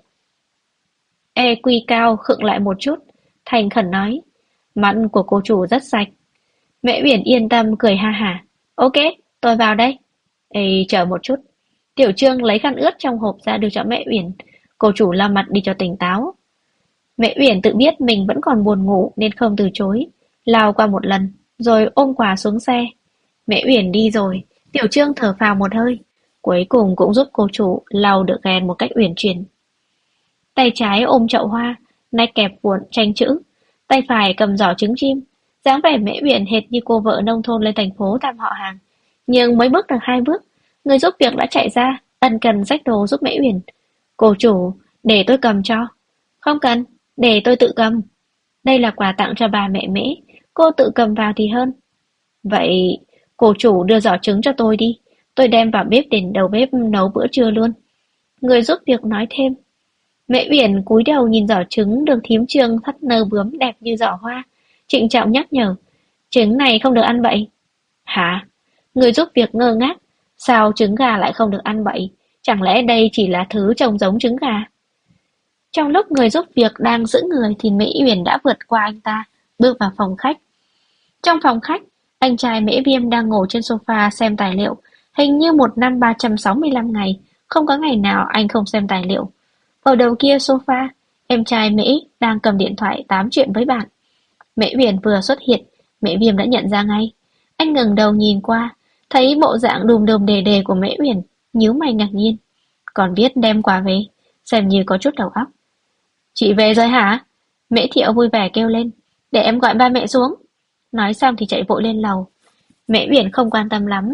EQ cao khựng lại một chút, thành khẩn nói, mắt của cô chủ rất sạch. Mễ Uyển yên tâm cười ha hả. Ok, tôi vào đây. Ê, chờ một chút. Tiểu Trương lấy khăn ướt trong hộp ra đưa cho Mễ Uyển. Cô chủ lau mặt đi cho tỉnh táo. Mễ Uyển tự biết mình vẫn còn buồn ngủ nên không từ chối. Lau qua một lần, rồi ôm quà xuống xe. Mễ Uyển đi rồi, Tiểu Trương thở phào một hơi. Cuối cùng cũng giúp cô chủ lau được ghen một cách uyển chuyển. Tay trái ôm chậu hoa, nách kẹp cuộn tranh chữ. Tay phải cầm giỏ trứng chim. Dáng vẻ Mễ Uyển hệt như cô vợ nông thôn lên thành phố thăm họ hàng. Nhưng mới bước được 2 bước, người giúp việc đã chạy ra, ân cần xách đồ giúp Mễ Uyển. Cô chủ, để tôi cầm cho. Không cần, để tôi tự cầm. Đây là quà tặng cho bà mẹ Mễ, cô tự cầm vào thì hơn. Vậy, cô chủ đưa giỏ trứng cho tôi đi, tôi đem vào bếp để đầu bếp nấu bữa trưa luôn. Người giúp việc nói thêm. Mễ Uyển cúi đầu nhìn giỏ trứng được thím Trương thắt nơ bướm đẹp như giỏ hoa, trịnh trọng nhắc nhở, trứng này không được ăn bậy. Hả? Người giúp việc ngơ ngác, sao trứng gà lại không được ăn bậy? Chẳng lẽ đây chỉ là thứ trông giống trứng gà? Trong lúc người giúp việc đang giữ người thì Mễ Uyển đã vượt qua anh ta, bước vào phòng khách. Trong phòng khách, anh trai Mễ Viêm đang ngồi trên sofa xem tài liệu. Hình như một năm 365 ngày, không có ngày nào anh không xem tài liệu. Ở đầu kia sofa, em trai Mễ đang cầm điện thoại tám chuyện với bạn. Mễ Uyển vừa xuất hiện, Mễ Viêm đã nhận ra ngay. Anh ngẩng đầu nhìn qua, thấy bộ dạng đùm đùm đề đề của Mễ Uyển, nhíu mày ngạc nhiên. Còn biết đem quà về, xem như có chút đầu óc. Chị về rồi hả? Mễ Thiệu vui vẻ kêu lên, để em gọi ba mẹ xuống. Nói xong thì chạy vội lên lầu. Mễ Uyển không quan tâm lắm.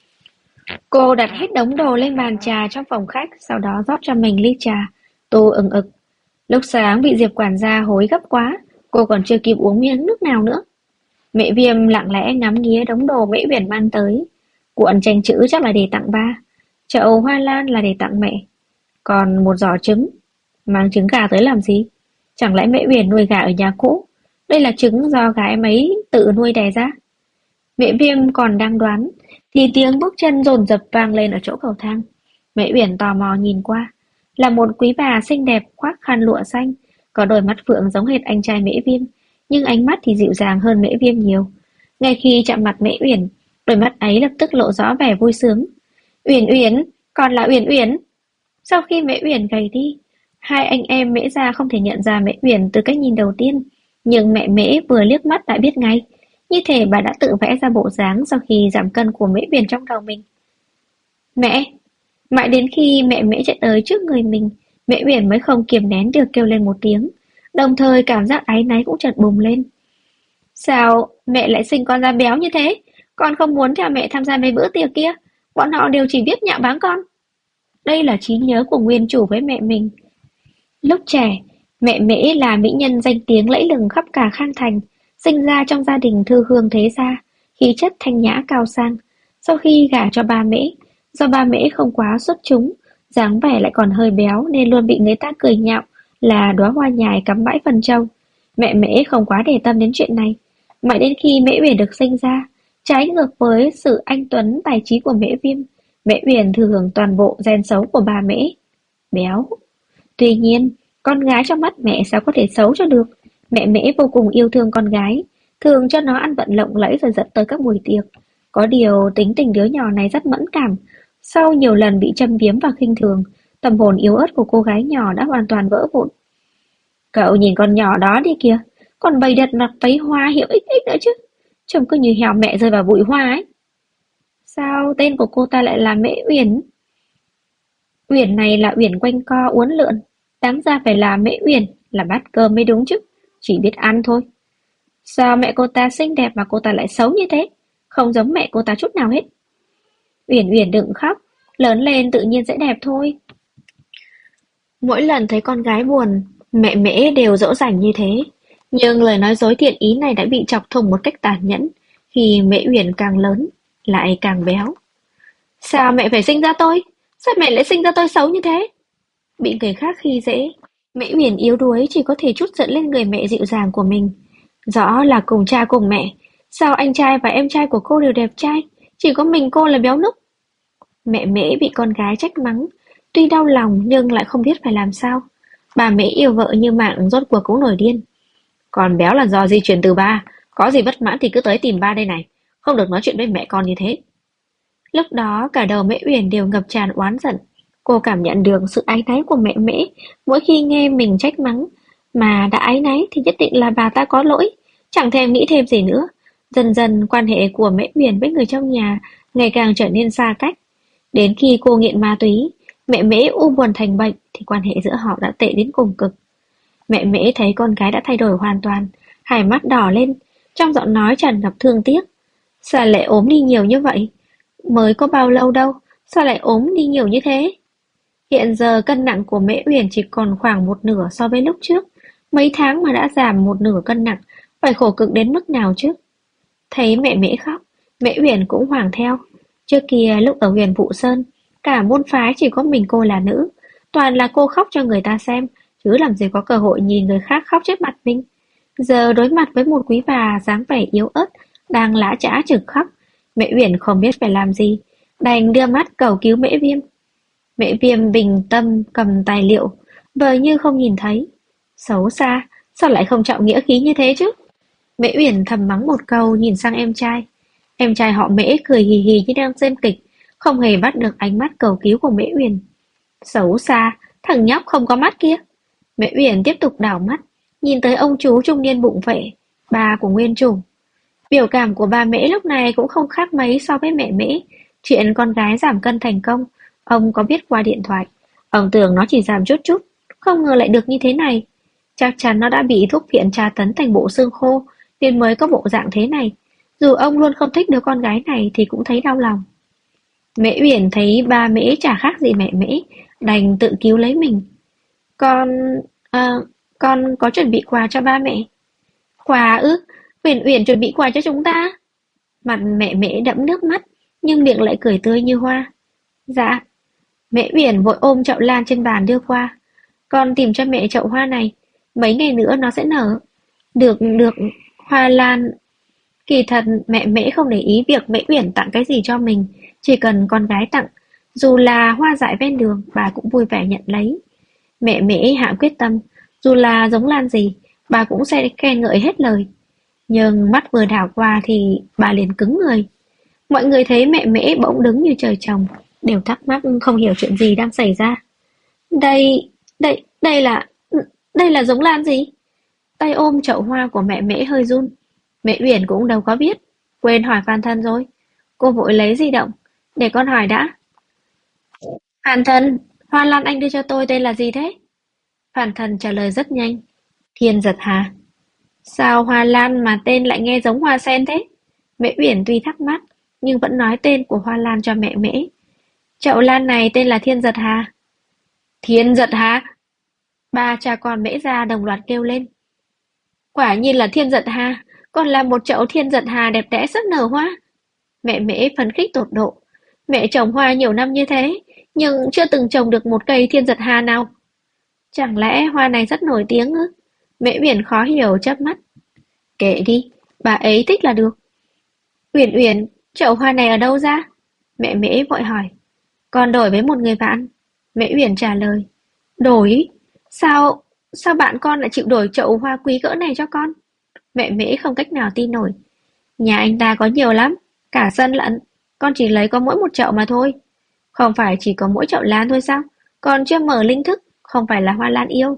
Cô đặt hết đống đồ lên bàn trà trong phòng khách, sau đó rót cho mình ly trà, tô ừng ực. Lúc sáng bị Diệp quản gia hối gấp quá, cô còn chưa kịp uống miếng nước nào nữa. Mễ Viêm lặng lẽ ngắm nghía đống đồ Mễ Uyển mang tới. Cuộn tranh chữ chắc là để tặng ba, chậu hoa lan là để tặng mẹ, còn một giỏ trứng. Mang trứng gà tới làm gì? Chẳng lẽ Mễ Uyển nuôi gà ở nhà cũ? Đây là trứng do gà em ấy tự nuôi đẻ ra. Mễ Viêm còn đang đoán thì tiếng bước chân dồn dập vang lên ở chỗ cầu thang. Mễ Uyển tò mò nhìn qua, là một quý bà xinh đẹp khoác khăn lụa xanh, có đôi mắt phượng giống hệt anh trai Mễ Viêm, nhưng ánh mắt thì dịu dàng hơn Mễ Viêm nhiều. Ngay khi chạm mặt Mễ Uyển, đôi mắt ấy lập tức lộ rõ vẻ vui sướng. Uyển Uyển, còn là Uyển Uyển. Sau khi Mễ Uyển gầy đi, hai anh em Mễ gia không thể nhận ra Mễ Uyển từ cách nhìn đầu tiên, nhưng mẹ Mễ vừa liếc mắt đã biết ngay. Như thể bà đã tự vẽ ra bộ dáng sau khi giảm cân của Mễ Uyển trong đầu mình. Mẹ! Mãi đến khi mẹ Mễ chạy tới trước người mình, Mễ Uyển mới không kiềm nén được kêu lên một tiếng, đồng thời cảm giác áy náy cũng chợt bùng lên. Sao mẹ lại sinh con ra béo như thế? Con không muốn theo mẹ tham gia mấy bữa tiệc kia, bọn họ đều chỉ biết nhạo báng con. Đây là trí nhớ của nguyên chủ với mẹ mình. Lúc trẻ, mẹ Mễ là mỹ nhân danh tiếng lẫy lừng khắp cả Khang Thành, sinh ra trong gia đình thư hương thế gia, khí chất thanh nhã cao sang. Sau khi gả cho ba Mễ, do ba Mễ không quá xuất chúng, dáng vẻ lại còn hơi béo nên luôn bị người ta cười nhạo là đóa hoa nhài cắm bãi phần trâu. Mẹ Mễ không quá để tâm đến chuyện này, mãi đến khi Mễ Uyển được sinh ra, trái ngược với sự anh tuấn tài trí của Mễ Viêm, Mễ Uyển thừa hưởng toàn bộ gen xấu của bà Mễ. Béo. Tuy nhiên, con gái trong mắt mẹ sao có thể xấu cho được. Mẹ Mễ vô cùng yêu thương con gái, thường cho nó ăn vận lộng lẫy rồi dẫn tới các buổi tiệc. Có điều tính tình đứa nhỏ này rất mẫn cảm. Sau nhiều lần bị châm biếm và khinh thường, tâm hồn yếu ớt của cô gái nhỏ đã hoàn toàn vỡ vụn. Cậu nhìn con nhỏ đó đi kìa, còn bày đặt mặc váy hoa hiệu XX nữa chứ. Trông cứ như heo mẹ rơi vào bụi hoa ấy. Sao tên của cô ta lại là Mễ Uyển? Uyển này là Uyển quanh co uốn lượn, đáng ra phải là Mễ Uyển, là bát cơm mới đúng chứ, chỉ biết ăn thôi. Sao mẹ cô ta xinh đẹp mà cô ta lại xấu như thế? Không giống mẹ cô ta chút nào hết. Uyển Uyển đừng khóc, lớn lên tự nhiên sẽ đẹp thôi. Mỗi lần thấy con gái buồn, mẹ Mễ đều dỗ dành như thế. Nhưng lời nói dối thiện ý này đã bị chọc thủng một cách tàn nhẫn, khi Mễ Uyển càng lớn, lại càng béo. Sao mẹ phải sinh ra tôi? Sao mẹ lại sinh ra tôi xấu như thế? Bị người khác khi dễ, Mễ Uyển yếu đuối chỉ có thể trút giận lên người mẹ dịu dàng của mình. Rõ là cùng cha cùng mẹ, sao anh trai và em trai của cô đều đẹp trai, chỉ có mình cô là béo núc. Mẹ Mễ bị con gái trách mắng, tuy đau lòng nhưng lại không biết phải làm sao. Bà Mễ yêu vợ như mạng rốt cuộc cũng nổi điên. Còn béo là do di truyền từ ba, có gì bất mãn thì cứ tới tìm ba đây này, không được nói chuyện với mẹ con như thế. Lúc đó cả đầu Mễ Uyển đều ngập tràn oán giận. Cô cảm nhận được sự áy náy của mẹ Mễ mỗi khi nghe mình trách mắng. Mà đã áy náy thì nhất định là bà ta có lỗi, chẳng thèm nghĩ thêm gì nữa. Dần dần quan hệ của Mễ Uyển với người trong nhà ngày càng trở nên xa cách. Đến khi cô nghiện ma túy, mẹ Mễ u buồn thành bệnh thì quan hệ giữa họ đã tệ đến cùng cực. Mẹ Mễ thấy con gái đã thay đổi hoàn toàn, hai mắt đỏ lên, trong giọng nói tràn ngập thương tiếc. Sao lại ốm đi nhiều như vậy? Mới có bao lâu đâu, sao lại ốm đi nhiều như thế? Hiện giờ cân nặng của Mễ Uyển chỉ còn khoảng một nửa so với lúc trước. Mấy tháng mà đã giảm một nửa cân nặng, phải khổ cực đến mức nào chứ? Thấy mẹ Mễ khóc, Mễ Uyển cũng hoảng theo. Trước kia lúc ở Huyền Vũ Sơn, cả môn phái chỉ có mình cô là nữ. Toàn là cô khóc cho người ta xem, chứ làm gì có cơ hội nhìn người khác khóc trước mặt mình. Giờ đối mặt với một quý bà dáng vẻ yếu ớt, đang lã chã chực khóc, Mễ Uyển không biết phải làm gì, đành đưa mắt cầu cứu Mễ Viêm. Mễ Viêm bình tâm cầm tài liệu, vờ như không nhìn thấy. Xấu xa, sao lại không trọng nghĩa khí như thế chứ? Mễ Uyển thầm mắng một câu nhìn sang em trai. Em trai họ Mễ cười hì hì như đang xem kịch, không hề bắt được ánh mắt cầu cứu của Mễ Uyển. Xấu xa, thằng nhóc không có mắt kia. Mễ Uyển tiếp tục đảo mắt, nhìn tới ông chú trung niên bụng phệ, ba của Nguyên Trùng. Biểu cảm của bà Mễ lúc này cũng không khác mấy so với mẹ Mễ. Chuyện con gái giảm cân thành công, ông có biết qua điện thoại. Ông tưởng nó chỉ giảm chút chút, không ngờ lại được như thế này. Chắc chắn nó đã bị thuốc phiện tra tấn thành bộ xương khô, nên mới có bộ dạng thế này. Dù ông luôn không thích đứa con gái này thì cũng thấy đau lòng. Mễ Uyển thấy ba Mễ chả khác gì mẹ Mễ, đành tự cứu lấy mình. Con... À, con có chuẩn bị quà cho ba mẹ. Quà ư? Uyển Uyển chuẩn bị quà cho chúng ta. Mặt mẹ Mễ đẫm nước mắt, nhưng miệng lại cười tươi như hoa. Dạ. Mẹ Uyển vội ôm chậu lan trên bàn đưa qua. Con tìm cho mẹ chậu hoa này, mấy ngày nữa nó sẽ nở. Được, được, hoa lan. Kỳ thật mẹ Mễ không để ý việc Mễ Uyển tặng cái gì cho mình, chỉ cần con gái tặng, dù là hoa dại ven đường, bà cũng vui vẻ nhận lấy. Mẹ Mễ hạ quyết tâm, dù là giống lan gì, bà cũng sẽ khen ngợi hết lời. Nhưng mắt vừa đảo qua thì bà liền cứng người. Mọi người thấy mẹ Mễ bỗng đứng như trời trồng, đều thắc mắc không hiểu chuyện gì đang xảy ra. Đây, đây là giống lan gì? Tay ôm chậu hoa của mẹ Mễ hơi run. Mẹ Uyển cũng đâu có biết, quên hỏi Phan Thân rồi. Cô vội lấy di động, để con hỏi đã. Phan Thân, hoa lan anh đưa cho tôi tên là gì thế? Phan Thân trả lời rất nhanh. Thiên Giật Hà. Sao hoa lan mà tên lại nghe giống hoa sen thế? Mẹ Uyển tuy thắc mắc, nhưng vẫn nói tên của hoa lan cho mẹ Mễ. Chậu lan này tên là Thiên Giật Hà. Thiên Giật Hà? Ba cha con Mễ Gia đồng loạt kêu lên. Quả nhiên là Thiên Giật Hà, còn là một chậu Thiên Giật Hà đẹp đẽ sắp nở hoa. Mẹ Mễ phấn khích tột độ. Mẹ trồng hoa nhiều năm như thế, nhưng chưa từng trồng được một cây Thiên Giật Hà nào. Chẳng lẽ hoa này rất nổi tiếng ư? Mẹ Uyển khó hiểu chớp mắt. Kệ đi, bà ấy thích là được. Uyển Uyển, chậu hoa này ở đâu ra? Mẹ Mễ vội hỏi. Con đổi với một người bạn. Mễ Uyển trả lời. Đổi? Sao bạn con lại chịu đổi chậu hoa quý cỡ này cho con? Mẹ Mễ không cách nào tin nổi. Nhà anh ta có nhiều lắm, cả sân lận. Con chỉ lấy có mỗi một chậu mà thôi. Không phải chỉ có mỗi chậu lan thôi sao? Còn chưa mở linh thức, không phải là hoa lan yêu.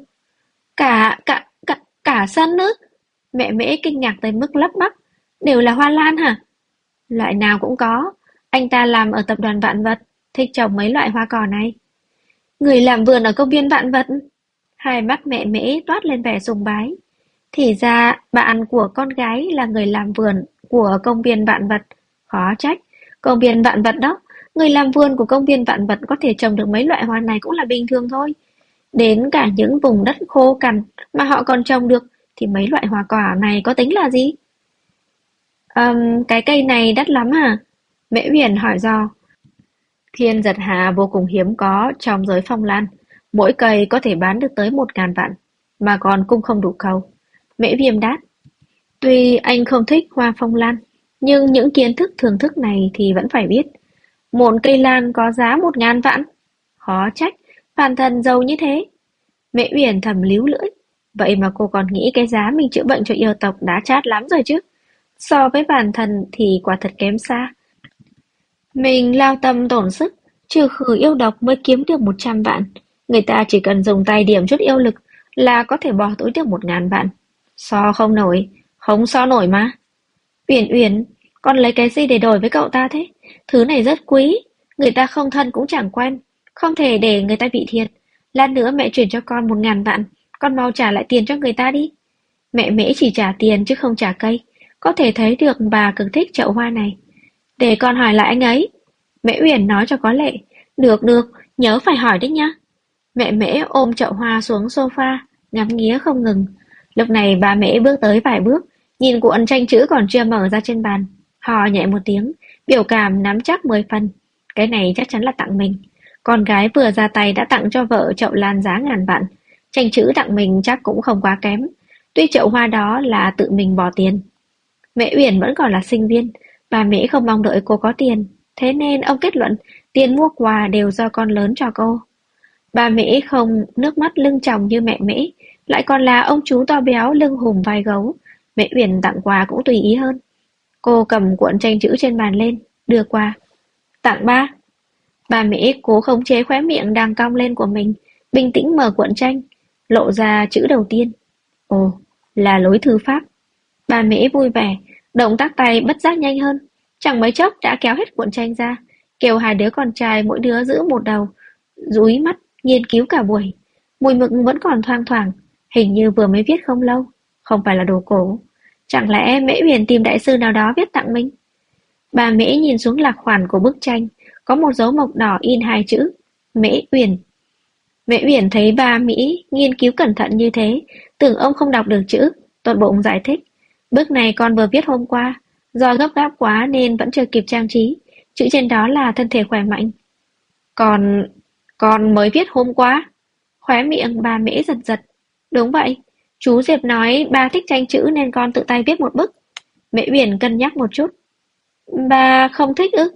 Cả sân nữa. Mẹ Mễ kinh ngạc tới mức lắp bắp. Đều là hoa lan hả? Loại nào cũng có. Anh ta làm ở tập đoàn Vạn Vật, thích trồng mấy loại hoa cỏ này. Người làm vườn ở công viên Vạn Vật. Hai mắt mẹ Mễ toát lên vẻ sùng bái. Thì ra bạn của con gái là người làm vườn của công viên Vạn Vật. Khó trách, công viên Vạn Vật đó. Người làm vườn của công viên Vạn Vật có thể trồng được mấy loại hoa này cũng là bình thường thôi. Đến cả những vùng đất khô cằn mà họ còn trồng được thì mấy loại hoa quả này có tính là gì? Cái cây này đắt lắm à? Mễ Uyển hỏi dò. Thiên giật hà vô cùng hiếm có trong giới phong lan. Mỗi cây có thể bán được tới 1.000 vạn, mà còn cung không đủ cầu. Mễ Viêm đáp. Tuy anh không thích hoa phong lan, nhưng những kiến thức thưởng thức này thì vẫn phải biết. Một cây lan có giá 1.000 vạn. Khó trách, phàm thần giàu như thế. Mễ Uyển thầm líu lưỡi. Vậy mà cô còn nghĩ cái giá mình chữa bệnh cho yêu tộc đã chát lắm rồi chứ. So với phàm thần thì quả thật kém xa. Mình lao tâm tổn sức, trừ khử yêu độc mới kiếm được 100 vạn. Người ta chỉ cần dùng tay điểm chút yêu lực là có thể bỏ túi được 1.000 vạn. So không nổi, không so nổi mà. Uyển Uyển, con lấy cái gì để đổi với cậu ta thế? Thứ này rất quý, người ta không thân cũng chẳng quen, không thể để người ta bị thiệt. Lát nữa mẹ chuyển cho con 1.000 vạn, con mau trả lại tiền cho người ta đi. Mẹ Mễ chỉ trả tiền chứ không trả cây, có thể thấy được bà cực thích chậu hoa này. Để con hỏi lại anh ấy. Mẹ Uyển nói cho có lệ. Được được, nhớ phải hỏi đấy nhá. Mẹ Mễ ôm chậu hoa xuống sofa, ngắm nghía không ngừng. Lúc này bà Mễ bước tới vài bước, nhìn cuộn tranh chữ còn chưa mở ra trên bàn. Hò nhẹ một tiếng, biểu cảm nắm chắc 10 phần. Cái này chắc chắn là tặng mình. Con gái vừa ra tay đã tặng cho vợ chậu lan giá ngàn vạn. Tranh chữ tặng mình chắc cũng không quá kém. Tuy chậu hoa đó là tự mình bỏ tiền. Mẹ Uyển vẫn còn là sinh viên, bà Mễ không mong đợi cô có tiền, thế nên ông kết luận tiền mua quà đều do con lớn cho cô. Bà Mễ không nước mắt lưng tròng như mẹ Mễ, lại còn là ông chú to béo lưng hùm vai gấu. Mẹ Uyển tặng quà cũng tùy ý hơn. Cô cầm cuộn tranh chữ trên bàn lên, đưa qua. Tặng ba. Bà Mễ cố khống chế khóe miệng đang cong lên của mình, bình tĩnh mở cuộn tranh, lộ ra chữ đầu tiên. Ồ, là lối thư pháp. Bà Mễ vui vẻ, động tác tay bất giác nhanh hơn, chẳng mấy chốc đã kéo hết cuộn tranh ra, kêu hai đứa con trai mỗi đứa giữ một đầu, dúi mắt nghiên cứu cả buổi. Mùi mực vẫn còn thoang thoảng, hình như vừa mới viết không lâu, không phải là đồ cổ. Chẳng lẽ Mễ Uyển tìm đại sư nào đó viết tặng mình? Bà Mễ nhìn xuống lạc khoản của bức tranh, có một dấu mộc đỏ in hai chữ Mễ Uyển. Mễ Uyển thấy bà Mỹ nghiên cứu cẩn thận như thế, tưởng ông không đọc được chữ, tốt bụng giải thích. Bức này con vừa viết hôm qua, do gấp gáp quá nên vẫn chưa kịp trang trí. Chữ trên đó là thân thể khỏe mạnh. Con mới viết hôm qua. Khóe miệng bà Mễ giật giật. Đúng vậy, chú Diệp nói ba thích tranh chữ nên con tự tay viết một bức. Mễ Uyển cân nhắc một chút. Bà không thích ư?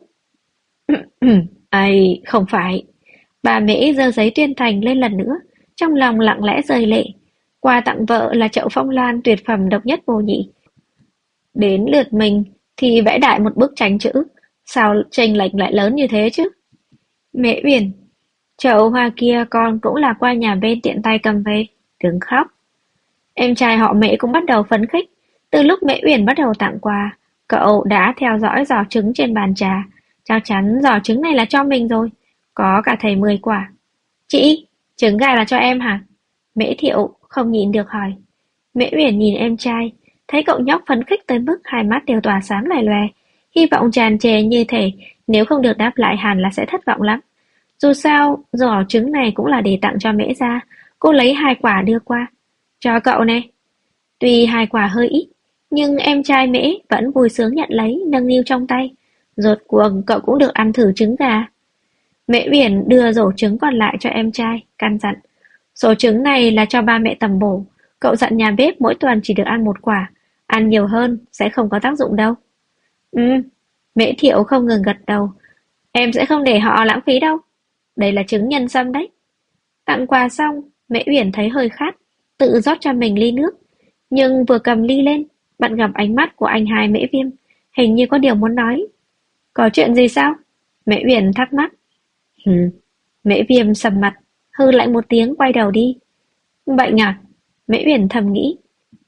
Ai, không phải. Bà Mễ giơ giấy tuyên thành lên lần nữa, trong lòng lặng lẽ rơi lệ. Quà tặng vợ là chậu phong lan tuyệt phẩm độc nhất vô nhị. Đến lượt mình thì vẽ đại một bức tranh chữ, sao chênh lệch lại lớn như thế chứ? Mễ Uyển, chậu hoa kia con cũng là qua nhà bên tiện tay cầm về, đừng khóc. Em trai họ Mễ cũng bắt đầu phấn khích. Từ lúc Mễ Uyển bắt đầu tặng quà, cậu đã theo dõi giỏ trứng trên bàn trà. Chắc chắn giỏ trứng này là cho mình rồi, có cả thầy 10 quả. Chị, trứng gà là cho em hả? Mễ Thiệu không nhịn được hỏi. Mễ Uyển nhìn em trai, thấy cậu nhóc phấn khích tới mức hai mắt đều tỏa sáng lòe loè, hy vọng tràn trề như thể nếu không được đáp lại hẳn là sẽ thất vọng lắm. Dù sao, giỏ trứng này cũng là để tặng cho Mễ ra, cô lấy 2 quả đưa qua. Cho cậu này. Tuy 2 quả hơi ít, nhưng em trai Mễ vẫn vui sướng nhận lấy, nâng niu trong tay. Rốt cuộc cậu cũng được ăn thử trứng gà. Mễ Uyển đưa rổ trứng còn lại cho em trai, căn dặn. Số trứng này là cho ba mẹ tầm bổ. Cậu dặn nhà bếp mỗi tuần chỉ được ăn 1 quả. Ăn nhiều hơn sẽ không có tác dụng đâu. Mễ Thiệu không ngừng gật đầu. Em sẽ không để họ lãng phí đâu. Đây là trứng nhân sâm đấy. Tặng quà xong, Mễ Uyển thấy hơi khát, tự rót cho mình ly nước. Nhưng vừa cầm ly lên, bạn gặp ánh mắt của anh hai Mễ Viêm, hình như có điều muốn nói. Có chuyện gì sao? Mễ Uyển thắc mắc. Mễ Viêm sầm mặt, hư lại một tiếng quay đầu đi. Bệnh à? Mễ Uyển thầm nghĩ.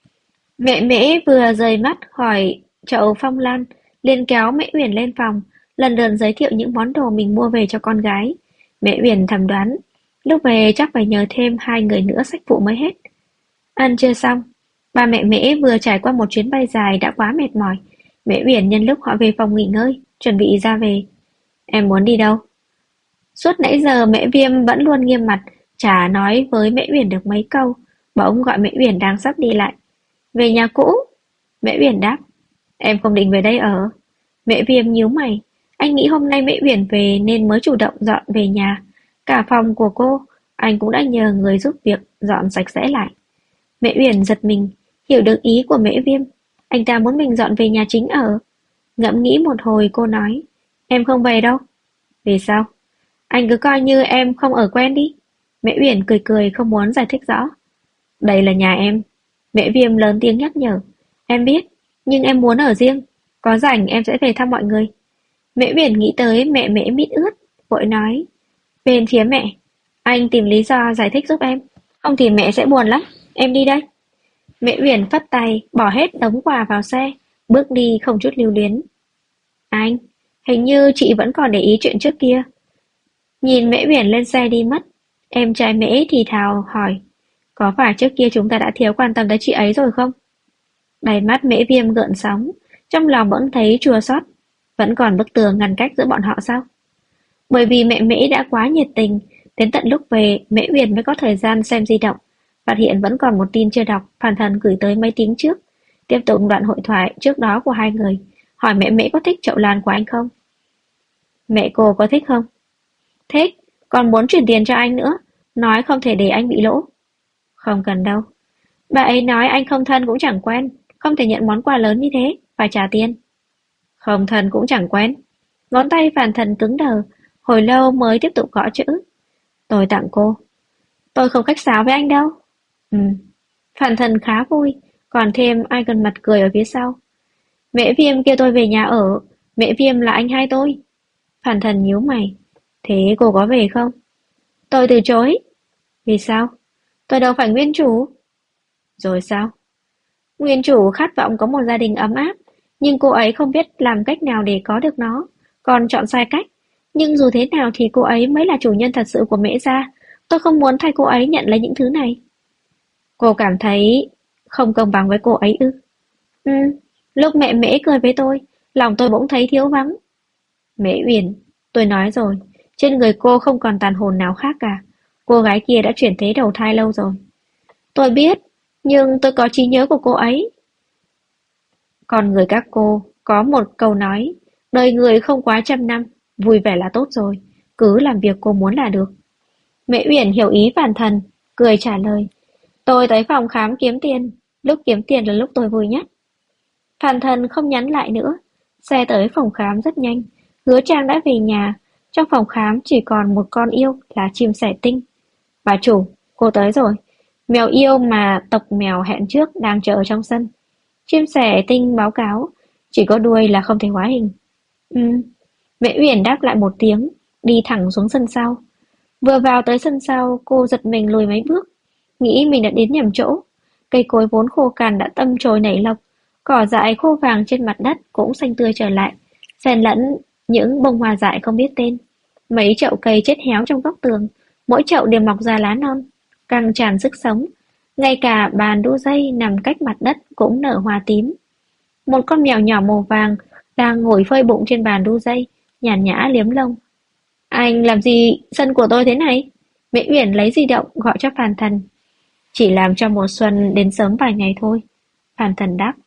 Mẹ Mễ vừa rời mắt khỏi chậu phong lan, liền kéo Mễ Uyển lên phòng, lần lượt giới thiệu những món đồ mình mua về cho con gái. Mẹ Uyển thầm đoán, lúc về chắc phải nhờ thêm 2 người nữa xách phụ mới hết. Ăn trưa xong, ba mẹ Mễ vừa trải qua một chuyến bay dài đã quá mệt mỏi. Mẹ Uyển nhân lúc họ về phòng nghỉ ngơi, chuẩn bị ra về. Em muốn đi đâu? Suốt nãy giờ mẹ Viêm vẫn luôn nghiêm mặt, chả nói với mẹ Uyển được mấy câu. Bỗng gọi mẹ Uyển đang sắp đi lại. Về nhà cũ. Mẹ Uyển đáp. Em không định về đây ở. Mẹ Viêm nhíu mày. Anh nghĩ hôm nay mẹ Uyển về nên mới chủ động dọn về nhà. Cả phòng của cô, anh cũng đã nhờ người giúp việc dọn sạch sẽ lại. Mẹ Uyển giật mình, hiểu được ý của mẹ Viêm. Anh ta muốn mình dọn về nhà chính ở. Ngẫm nghĩ một hồi cô nói. Em không về đâu. Vì sao? Anh cứ coi như em không ở quen đi. Mẹ Uyển cười cười không muốn giải thích rõ. Đây là nhà em. Mẹ Viêm lớn tiếng nhắc nhở. Em biết, nhưng em muốn ở riêng. Có rảnh em sẽ về thăm mọi người. Mẹ Uyển nghĩ tới mẹ Mễ mít ướt, vội nói. Bên phía mẹ, anh tìm lý do giải thích giúp em. Không thì mẹ sẽ buồn lắm. Em đi đây. Mẹ Uyển phất tay, bỏ hết đống quà vào xe, bước đi không chút lưu luyến. Anh, hình như chị vẫn còn để ý chuyện trước kia. Nhìn Mễ Uyển lên xe đi mất, em trai Mễ thì thào hỏi, có phải trước kia chúng ta đã thiếu quan tâm tới chị ấy rồi không? Đáy mắt Mễ Viêm gợn sóng, trong lòng vẫn thấy chua xót, vẫn còn bức tường ngăn cách giữa bọn họ sao? Bởi vì mẹ Mễ đã quá nhiệt tình, đến tận lúc về Mễ Uyển mới có thời gian xem di động, phát hiện vẫn còn một tin chưa đọc, Phan Thần gửi tới mấy tiếng trước, tiếp tục đoạn hội thoại trước đó của hai người, hỏi mẹ Mễ có thích chậu lan của anh không? Mẹ cô có thích không? Thích, còn muốn chuyển tiền cho anh nữa, nói không thể để anh bị lỗ. Không cần đâu. Bà ấy nói anh không thân cũng chẳng quen, không thể nhận món quà lớn như thế, phải trả tiền. Không thân cũng chẳng quen. Ngón tay Phan Thần cứng đờ, hồi lâu mới tiếp tục gõ chữ. Tôi tặng cô. Tôi không khách sáo với anh đâu. Ừ. Phan Thần khá vui, còn thêm ai gần mặt cười ở phía sau. Mẹ Viêm kêu tôi về nhà ở, mẹ Viêm là anh hai tôi. Phan Thần nhíu mày. Thế cô có về không? Tôi từ chối. Vì sao? Tôi đâu phải nguyên chủ. Rồi sao? Nguyên chủ khát vọng có một gia đình ấm áp, nhưng cô ấy không biết làm cách nào để có được nó, còn chọn sai cách. Nhưng dù thế nào thì cô ấy mới là chủ nhân thật sự của Mễ gia. Tôi không muốn thay cô ấy nhận lấy những thứ này. Cô cảm thấy không công bằng với cô ấy ư? Ừ, lúc mẹ Mễ cười với tôi, lòng tôi bỗng thấy thiếu vắng. Mễ Uyển, tôi nói rồi, trên người cô không còn tàn hồn nào khác cả. Cô gái kia đã chuyển thế đầu thai lâu rồi. Tôi biết, nhưng tôi có trí nhớ của cô ấy. Còn người các cô có một câu nói, đời người không quá 100 năm, vui vẻ là tốt rồi, cứ làm việc cô muốn là được. Mẹ Uyển hiểu ý Phan Thần, cười trả lời. Tôi tới phòng khám kiếm tiền, lúc kiếm tiền là lúc tôi vui nhất. Phan Thần không nhắn lại nữa, xe tới phòng khám rất nhanh, Hứa Trang đã về nhà, trong phòng khám chỉ còn một con yêu là chim sẻ tinh. Bà chủ, cô tới rồi. Mèo yêu mà tộc mèo hẹn trước đang chờ ở trong sân. Chim sẻ tinh báo cáo, chỉ có đuôi là không thể hóa hình. Mẹ Uyển đáp lại một tiếng, đi thẳng xuống sân sau. Vừa vào tới sân sau, cô giật mình lùi mấy bước, nghĩ mình đã đến nhầm chỗ. Cây cối vốn khô cằn đã tâm chồi nảy lộc, cỏ dại khô vàng trên mặt đất cũng xanh tươi trở lại, xen lẫn những bông hoa dại không biết tên. Mấy chậu cây chết héo trong góc tường, mỗi chậu đều mọc ra lá non, căng tràn sức sống. Ngay cả bàn đu dây nằm cách mặt đất cũng nở hoa tím. Một con mèo nhỏ màu vàng đang ngồi phơi bụng trên bàn đu dây, nhàn nhã liếm lông. Anh làm gì sân của tôi thế này? Mẹ Uyển lấy di động gọi cho Phan Thần. Chỉ làm cho mùa xuân đến sớm vài ngày thôi. Phan Thần đáp.